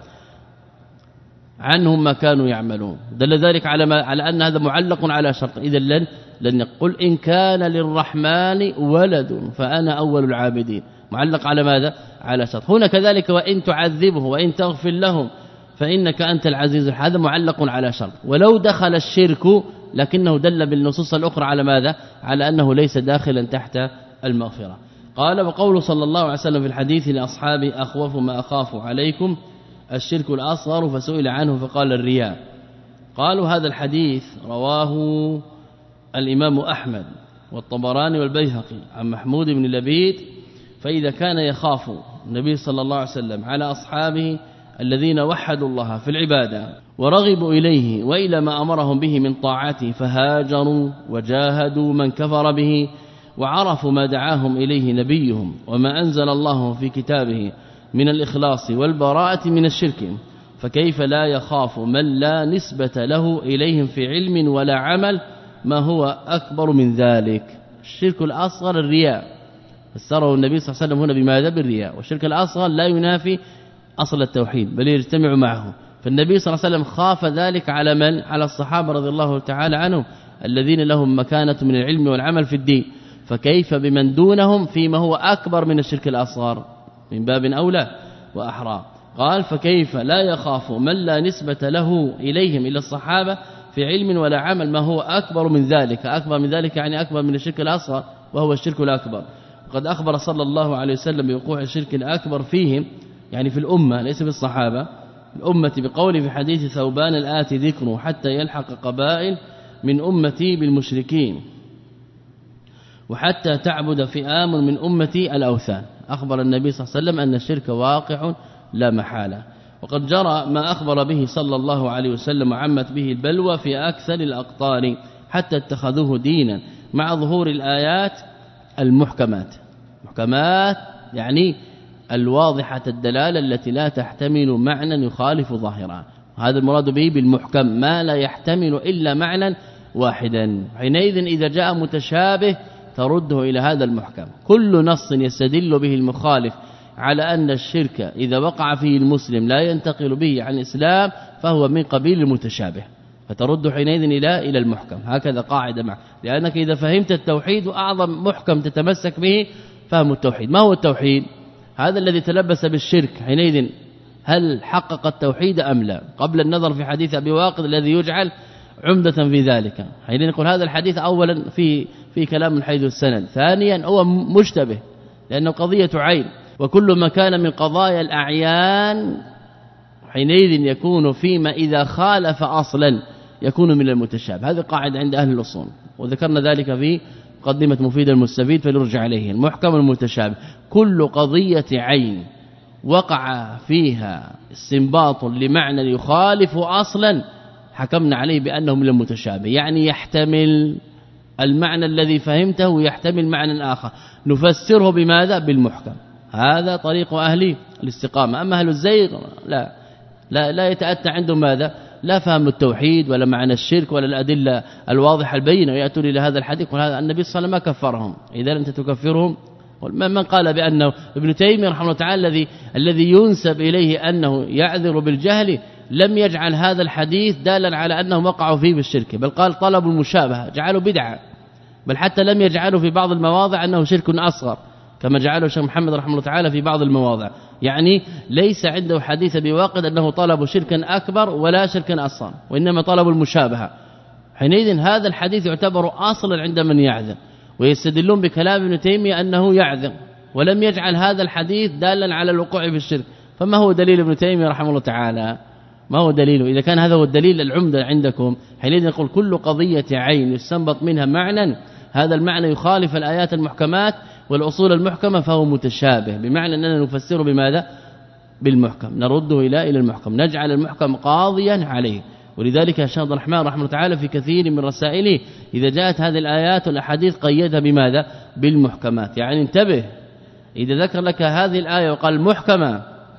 عنهم ما كانوا يعملون. دل ذلك على ما على أن هذا معلق على شرط، إذا لن لن يقول إن كان للرحمن ولد فأنا أول العابدين، معلق على ماذا؟ على شرط. هنا كذلك وإن تعذبه وإن تغفر لهم فإنك أنت العزيز، هذا معلق على شرط. ولو دخل الشرك لكنه دل بالنصوص الأخرى على ماذا؟ على أنه ليس داخلا تحت المغفرة. قال وقول صلى الله عليه وسلم في الحديث لأصحابه أخوف ما أخاف عليكم الشرك الأصغر، فسئل عنه فقال الرياء. قالوا هذا الحديث رواه الإمام أحمد والطبراني والبيهقي عن محمود بن لبيد. فإذا كان يخاف النبي صلى الله عليه وسلم على أصحابه الذين وحدوا الله في العبادة ورغبوا إليه وإلى ما أمرهم به من طاعته فهاجروا وجاهدوا من كفر به وعرفوا ما دعاهم إليه نبيهم وما أنزل الله في كتابه من الإخلاص والبراءة من الشرك، فكيف لا يخاف من لا نسبة له إليهم في علم ولا عمل ما هو أكبر من ذلك؟ الشرك الأصغر الرياء، فسره النبي صلى الله عليه وسلم هنا بماذا؟ بالرياء. والشرك الأصغر لا ينافي أصل التوحيد بل يجتمع معه، فالنبي صلى الله عليه وسلم خاف ذلك على من؟ على الصحابة رضي الله تعالى عنهم الذين لهم مكانة من العلم والعمل في الدين، فكيف بمن دونهم فيما هو أكبر من الشرك الأصغر؟ من باب أولى وأحرى. قال فكيف لا يخاف من لا نسبة له إليهم إلى الصحابة في علم ولا عمل ما هو أكبر من ذلك؟ أكبر من ذلك يعني أكبر من الشرك الأصغر وهو الشرك الأكبر. وقد أخبر صلى الله عليه وسلم بوقوع الشرك الأكبر فيهم، يعني في الأمة ليس في الصحابة، الأمة، بقوله في حديث ثوبان الآتي ذكره حتى يلحق قبائل من أمتي بالمشركين وحتى تعبد فئام من أمتي الأوثان. أخبر النبي صلى الله عليه وسلم أن الشرك واقع لا محالة. وقد جرى ما أخبر به صلى الله عليه وسلم وعمت به البلوى في أكثر الأقطار حتى اتخذوه دينا مع ظهور الآيات المحكمات، محكمات يعني الواضحة الدلالة التي لا تحتمل معنى يخالف ظاهرها، هذا المراد به بالمحكم ما لا يحتمل إلا معنى واحدا. حينئذ إذا جاء متشابه ترده إلى هذا المحكم. كل نص يستدل به المخالف على أن الشرك إذا وقع فيه المسلم لا ينتقل به عن الإسلام فهو من قبيل المتشابه، فترد حينئذ إلى إلى المحكم. هكذا قاعدة معه، لأنك إذا فهمت التوحيد وأعظم محكم تتمسك به فهم التوحيد. ما هو التوحيد؟ هذا الذي تلبس بالشرك حينئذ هل حقق التوحيد أم لا؟ قبل النظر في حديث أبي واقد الذي يجعل عمدة في ذلك. حينئذ نقول هذا الحديث أولا في في كلام من حيث السند، ثانيا هو مشتبه لأنه قضية عين، وكل ما كان من قضايا الأعيان حينئذ يكون فيما إذا خالف أصلا يكون من المتشابه. هذه قاعدة عند أهل الأصول، وذكرنا ذلك في مقدمة مفيد المستفيد فلنرجع عليه. المحكم المتشابه كل قضية عين وقع فيها استنباط لمعنى يخالف أصلا حكمنا عليه بأنه من المتشابه، يعني يحتمل المعنى الذي فهمته ويحتمل معنى آخر، نفسره بماذا؟ بالمحكم. هذا طريق أهل الاستقامة. أما أهل الزيغ لا لا, لا يتأتى عندهم ماذا؟ لا فهم التوحيد ولا معنى الشرك ولا الأدلة الواضحة البينة، ويأتون إلى هذا الحديث وهذا النبي صلى الله عليه وسلم ما كفرهم. إذا أنت تكفرهم، من قال بأنه ابن تيمية رحمه الله تعالى الذي الذي ينسب إليه أنه يعذر بالجهل لم يجعل هذا الحديث دالا على أنهم وقعوا فيه بالشرك، بل قال طلب المشابهة جعلوا بدعة، بل حتى لم يجعلوا في بعض المواضع أنه شرك أصغر كما جعله الشيخ محمد رحمه الله تعالى في بعض المواضع. يعني ليس عنده حديث بواقد أنه طلب شركا أكبر ولا شركا أصغر، وإنما طلب المشابهة. حينئذ هذا الحديث يعتبر أصلا عند من يعذر، ويستدلون بكلام ابن تيمية أنه يعذر ولم يجعل هذا الحديث دالا على الوقوع في الشرك. فما هو دليل ابن تيمية رحمه الله تعالى؟ ما هو دليله؟ إذا كان هذا هو الدليل العمدة عندكم حينئذ نقول كل قضية عين يستنبط منها معنى هذا المعنى يخالف الآيات المحكمات والأصول المحكمة فهو متشابه، بمعنى أننا نفسره بماذا؟ بالمحكم، نرده إلى إلى المحكم، نجعل المحكم قاضيا عليه. ولذلك الشيخ عبد الرحمن رحمه الله تعالى في كثير من رسائله إذا جاءت هذه الآيات والأحاديث قيدها بماذا؟ بالمحكمات. يعني انتبه، إذا ذكر لك هذه الآية وقال محكمة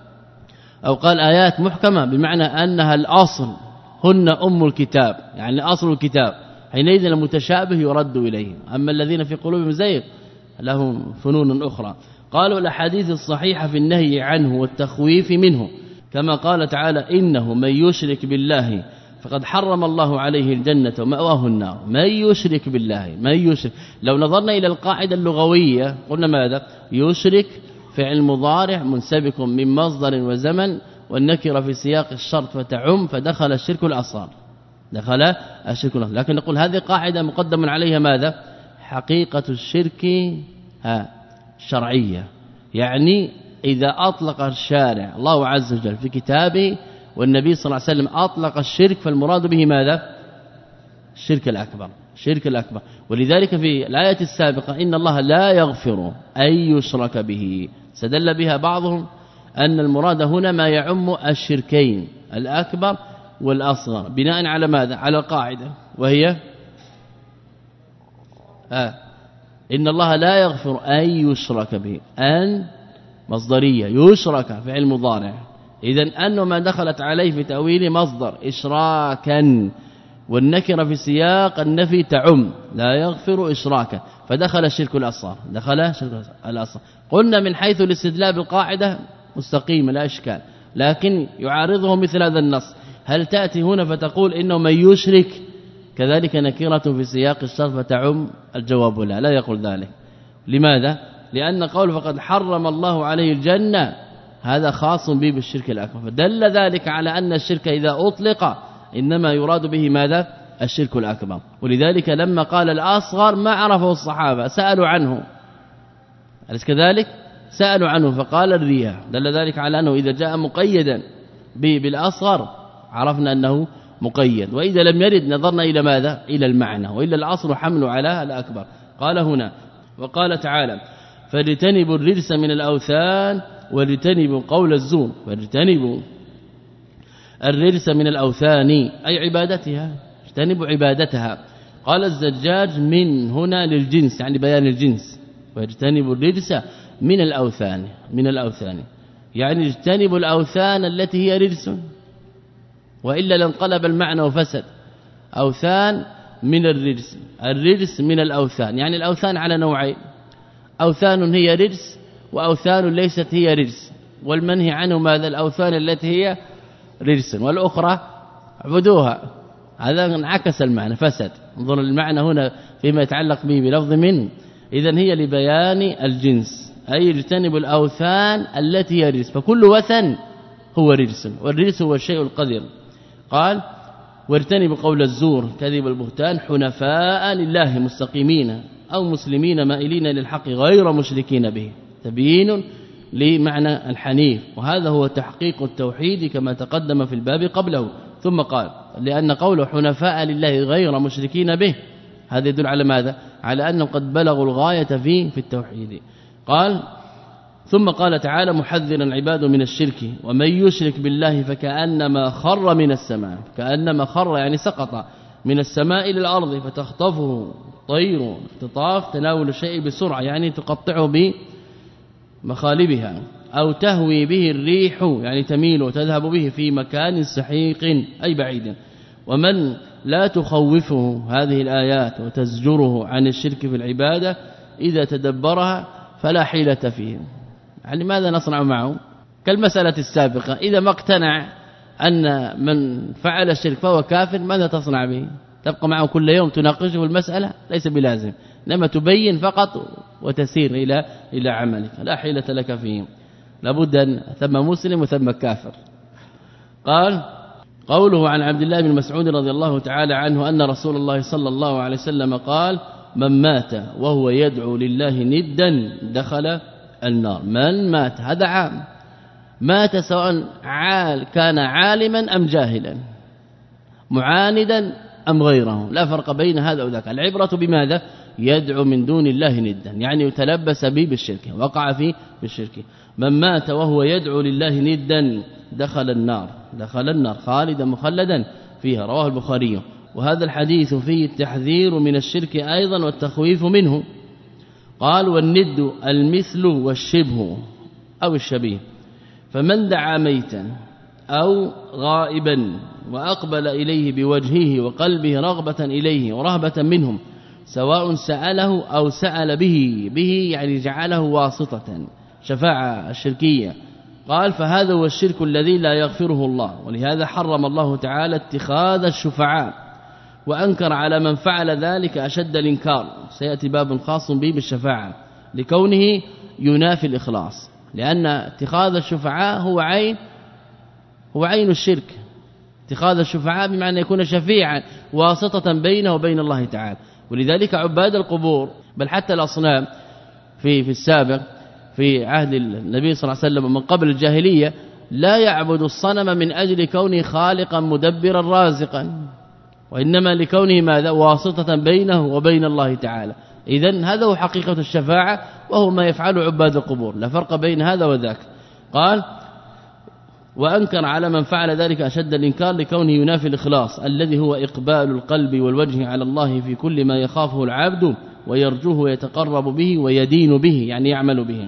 أو قال آيات محكمة بمعنى أنها الأصل هن أم الكتاب، يعني أصل الكتاب، حينئذ المتشابه يرد إليهم. أما الذين في قلوبهم زيغ لهم فنون أخرى. قالوا الأحاديث الصحيحة في النهي عنه والتخويف منه، كما قال تعالى إنه من يشرك بالله فقد حرم الله عليه الجنة ومأواه النار. من يشرك بالله، من يشرك، لو نظرنا إلى القاعدة اللغوية قلنا ماذا؟ يشرك فعل مضارع منسبك من مصدر وزمن والنكرة في سياق الشرط فتعم، فدخل الشرك الأصغر، دخل الشرك الأصغر. لكن نقول هذه قاعدة مقدم عليها ماذا؟ حقيقة الشرك ها شرعية، يعني إذا أطلق الشارع الله عز وجل في كتابه والنبي صلى الله عليه وسلم أطلق الشرك فالمراد به ماذا؟ الشرك الأكبر، الشرك الأكبر. ولذلك في الآية السابقة إن الله لا يغفر أن يشرك به، استدل بها بعضهم أن المراد هنا ما يعم الشركين الأكبر والأصغر، بناء على ماذا؟ على القاعدة وهي آه إن الله لا يغفر أن يشرك به، أن مصدرية، يشرك فعل مضارع، إذن أنه ما دخلت عليه في تأويل مصدر إشراكا، والنكرة في سياق النفي تعم لا يغفر إشراكا، فدخل الشرك الأصغر، دخل الشرك الأصغر. قلنا من حيث الاستدلال بالقاعدة مستقيم لا إشكال، لكن يعارضه مثل هذا النص. هل تأتي هنا فتقول إنه من يشرك كذلك نكرة في سياق الشرط فتعم؟ الجواب لا، لا يقول ذلك. لماذا؟ لأن قول فقد حرم الله عليه الجنة هذا خاص به بالشرك الأكبر، فدل ذلك على أن الشرك إذا أطلق إنما يراد به ماذا؟ الشرك الأكبر. ولذلك لما قال الأصغر ما عرفه الصحابة، سألوا عنه، أليس كذلك؟ سألوا عنه فقال الرياء، دل ذلك على أنه إذا جاء مقيدا بالأصغر عرفنا أنه مقيد، وإذا لم يرد نظرنا إلى ماذا؟ إلى المعنى، وإلا الأصل حمل على الأكبر. قال هنا وقال تعالى فاجتنبوا الرجس من الأوثان واجتنبوا قول الزور، فاجتنبوا الرجس من الأوثان أي عبادتها، اجتنبوا عبادتها. قال الزجاج من هنا للجنس، يعني بيان الجنس، واجتنبوا الرجس من الأوثان، من الأوثان يعني اجتنبوا الأوثان التي هي رجس، وإلا لانقلب المعنى وفسد. أوثان من الرجس، الرجس من الأوثان، يعني الأوثان على نوعين، أوثان هي رجس وأوثان ليست هي رجس، والمنهي عنه ماذا؟ الأوثان التي هي رجس، والأخرى اعبدوها. هذا انعكس المعنى فسد. انظر المعنى هنا فيما يتعلق به بلفظ من، إذن هي لبيان الجنس، أي يجتنب الأوثان التي هي رجس، فكل وثن هو رجس، والرجس هو الشيء القذر. قال واجتنب قول الزور كذب البهتان حنفاء لله مستقيمين أو مسلمين مائلين للحق غير مشركين به، تبيين لمعنى الحنيف، وهذا هو تحقيق التوحيد كما تقدم في الباب قبله. ثم قال لأن قوله حنفاء لله غير مشركين به هذا يدل على ماذا؟ على أنهم قد بلغوا الغاية فيه في التوحيد. قال ثم قال تعالى محذرا عباده من الشرك ومن يشرك بالله فكأنما خر من السماء، كأنما خر يعني سقط من السماء إلى الأرض فتخطفه طير اختطاف تناول الشيء بسرعة، يعني تقطعه بمخالبها، أو تهوي به الريح يعني تميل وتذهب به في مكان سحيق أي بعيد. ومن لا تخوفه هذه الآيات وتزجره عن الشرك في العبادة إذا تدبرها فلا حيلة فيه. يعني ماذا نصنع معه؟ كالمسألة السابقة، إذا ما اقتنع أن من فعل الشرك فهو كافر ماذا تصنع به؟ تبقى معه كل يوم تناقشه المسألة؟ ليس بلازم، انما تبين فقط وتسير إلى إلى عملك، لا حيلة لك فيه، لابد أن ثم مسلم وثم كافر. قال قوله عن عبد الله بن مسعود رضي الله تعالى عنه أن رسول الله صلى الله عليه وسلم قال من مات وهو يدعو لله ندا دخل النار. من مات هذا عام، مات سواء عال كان عالما أم جاهلا، معاندا أم غيره، لا فرق بين هذا وذاك. العبرة بماذا؟ يدعو من دون الله ندا، يعني يتلبس به بالشرك، وقع فيه بالشرك. من مات وهو يدعو لله ندا دخل النار، دخل النار خالدا مخلدا فيها، رواه البخاري. وهذا الحديث فيه التحذير من الشرك أيضا والتخويف منه. قال والند المثل والشبه أو الشبيه، فمن دعا ميتا أو غائبا وأقبل إليه بوجهه وقلبه رغبة إليه ورهبة منهم سواء سأله أو سأل به، به يعني جعله واسطة، شفاعة الشركية. قال فهذا هو الشرك الذي لا يغفره الله، ولهذا حرم الله تعالى اتخاذ الشفعاء، وأنكر على من فعل ذلك أشد الإنكار، سيأتي باب خاص به بالشفاعة لكونه ينافي الإخلاص، لأن اتخاذ الشفعاء هو عين هو عين الشرك. اتخاذ الشفعاء بمعنى يكون شفيعا واسطة بينه وبين الله تعالى. ولذلك عباد القبور بل حتى الأصنام في في السابق في عهد النبي صلى الله عليه وسلم من قبل الجاهلية لا يعبد الصنم من أجل كونه خالقا مدبرا رازقا، وإنما لكونه ماذا؟ واسطة بينه وبين الله تعالى. إذن هذا هو حقيقة الشفاعة، وهو ما يفعله عباد القبور، لا فرق بين هذا وذاك. قال وأنكر على من فعل ذلك أشد الإنكار لكونه ينافي الإخلاص الذي هو إقبال القلب والوجه على الله في كل ما يخافه العبد ويرجوه ويتقرب به ويدين به، يعني يعمل به.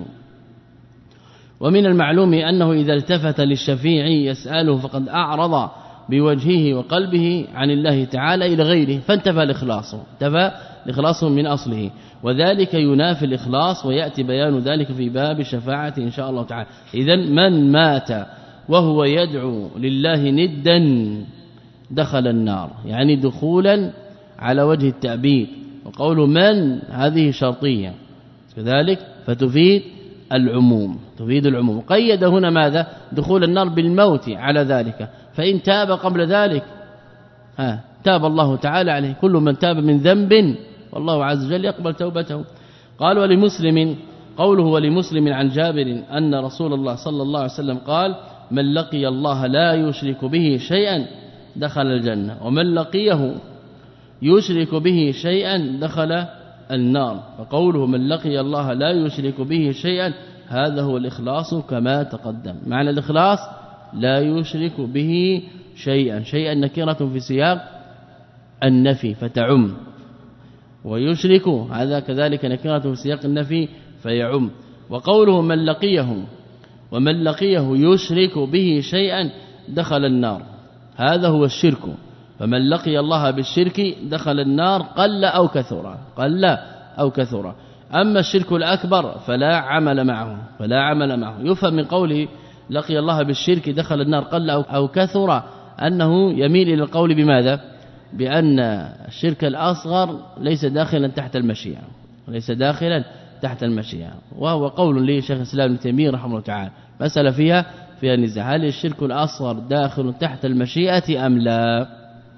ومن المعلوم أنه إذا التفت للشفيع يسأله فقد أعرض بوجهه وقلبه عن الله تعالى إلى غيره، فانتفى الإخلاص، انتفى الإخلاص من أصله، وذلك ينافي الإخلاص، ويأتي بيان ذلك في باب الشفاعة إن شاء الله تعالى. إذن من مات وهو يدعو لله ندا دخل النار، يعني دخولا على وجه التعبيد. وقوله من هذه شرطية كذلك فتفيد العموم، تفيد العموم. قيد هنا ماذا؟ دخول النار بالموت على ذلك، فإن تاب قبل ذلك ها تاب الله تعالى عليه، كل من تاب من ذنب والله عز وجل يقبل توبته. قال ولمسلم قوله ولمسلم عن جابر أن رسول الله صلى الله عليه وسلم قال من لقي الله لا يشرك به شيئا دخل الجنة، ومن لقيه يشرك به شيئا دخل النار. فقوله من لقي الله لا يشرك به شيئا هذا هو الإخلاص كما تقدم. معنى الإخلاص لا يشرك به شيئا، شيئا نكرة في سياق النفي فتعم، ويشرك هذا كذلك نكرة في سياق النفي فيعم. وقوله من لقيه ومن لقيه يشرك به شيئا دخل النار، هذا هو الشرك. فمن لقي الله بالشرك دخل النار قل أو كثر قل أو كثر. أما الشرك الأكبر فلا عمل معه فلا عمل معه. يفهم من قوله لقي الله بالشرك دخل النار قل أو كثر أنه يميل إلى القول بماذا؟ بأن الشرك الأصغر ليس داخلا تحت المشيئة ليس داخلا تحت المشيئة. وهو قول لشيخ الإسلام ابن تيمية رحمه الله تعالى مسألة فيها فيها نزاع، هل الشرك الأصغر داخل تحت المشيئة أم لا؟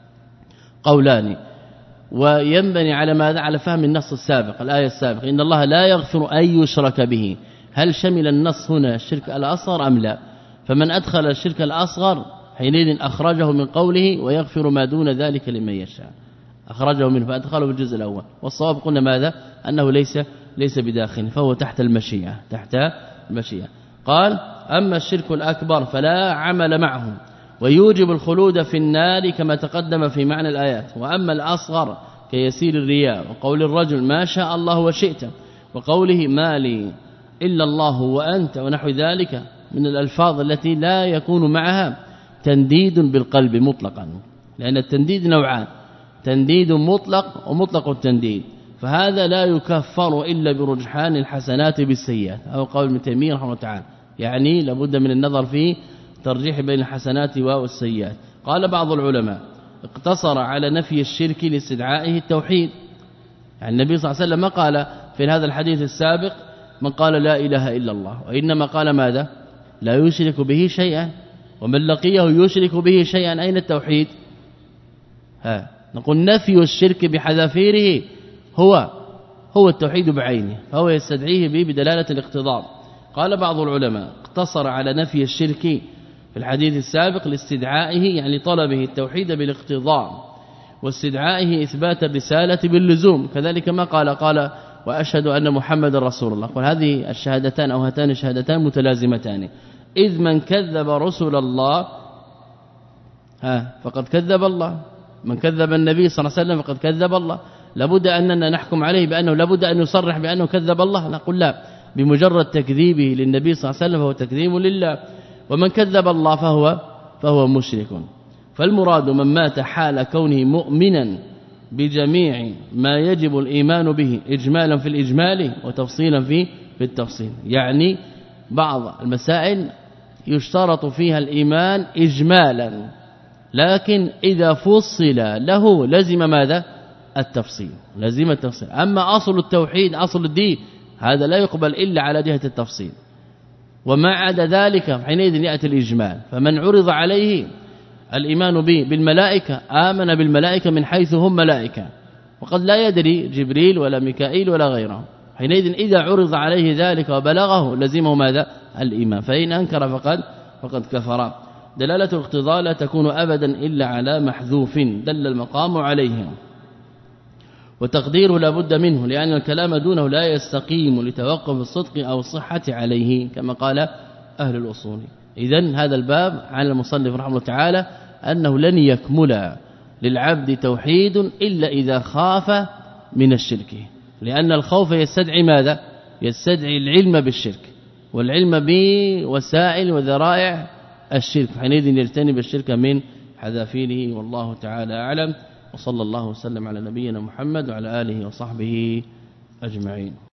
قولان. وينبني على ماذا؟ على فهم النص السابق الآية السابقة إن الله لا يغفر أن يشرك به. هل شمل النص هنا الشرك الأصغر أم لا؟ فمن أدخل الشرك الأصغر حينئذ أخرجه من قوله ويغفر ما دون ذلك لمن يشاء، أخرجه منه فأدخله في الجزء الأول. والصواب قلنا ماذا؟ أنه ليس ليس بداخل فهو تحت المشيئة تحت المشيئة. قال أما الشرك الأكبر فلا عمل معه ويوجب الخلود في النار كما تقدم في معنى الآيات. وأما الأصغر كيسير الرياء وقول الرجل ما شاء الله وشئت وقوله ما لي إلا الله وأنت ونحو ذلك من الألفاظ التي لا يكون معها تنديد بالقلب مطلقا، لأن التنديد نوعان تنديد مطلق ومطلق التنديد، فهذا لا يكفر إلا برجحان الحسنات بالسيئات أو قول ابن تيمية رحمه الله تعالى، يعني لابد من النظر في ترجيح بين الحسنات والسيئات. قال بعض العلماء اقتصر على نفي الشرك لاستدعائه التوحيد، يعني النبي صلى الله عليه وسلم ما قال في هذا الحديث السابق من قال لا إله إلا الله، وإنما قال ماذا؟ لا يشرك به شيئا، ومن لقيه يشرك به شيئا. أين التوحيد؟ ها نقول نفي الشرك بحذافيره هو هو التوحيد بعينه، فهو يستدعيه به بدلالة الاقتضاء. قال بعض العلماء اقتصر على نفي الشرك في الحديث السابق لاستدعائه، يعني طلبه التوحيد بالاقتضاء واستدعائه إثبات الرسالة باللزوم. كذلك ما قال قال وأشهد أن محمد رسول الله، قال هذه الشهادتان أو هاتان الشهادتان متلازمتان، إذ من كذب رسول الله ها فقد كذب الله، من كذب النبي صلى الله عليه وسلم فقد كذب الله. لابد أننا نحكم عليه بأنه لابد أن يصرح بأنه كذب الله، نقول لا، بمجرد تكذيبه للنبي صلى الله عليه وسلم فهو تكذيب لله، ومن كذب الله فهو فهو مشرك. فالمراد من مات حال كونه مؤمنا بجميع ما يجب الإيمان به إجمالا في الإجمال وتفصيلا في في التفصيل، يعني بعض المسائل يشترط فيها الإيمان إجمالا، لكن إذا فصل له لزم ماذا؟ التفصيل، لزم التفصيل. أما أصل التوحيد أصل الدين هذا لا يقبل إلا على جهة التفصيل، وما عدا ذلك حينئذ يأتي الإجمال. فمن عرض عليه الإيمان به بالملائكة آمن بالملائكة من حيث هم ملائكة، وقد لا يدري جبريل ولا ميكائيل ولا غيره، حينئذ إذا عرض عليه ذلك وبلغه لزمه ماذا؟ الإيمان. فإن أنكر فقد فقد كفر. دلالة الاقتضاء لا تكون أبدا إلا على محذوف دل المقام عليه، وتقديره لا بد منه، لأن الكلام دونه لا يستقيم لتوقف الصدق أو الصحة عليه كما قال أهل الأصول. إذن هذا الباب على المصنف رحمه الله تعالى أنه لن يكمل للعبد توحيد إلا إذا خاف من الشرك، لأن الخوف يستدعي ماذا؟ يستدعي العلم بالشرك، والعلم بوسائل وذرائع الشرك، حينئذ يجتنب الشرك من حذافيره. والله تعالى أعلم، وصلى الله وسلم على نبينا محمد وعلى آله وصحبه أجمعين.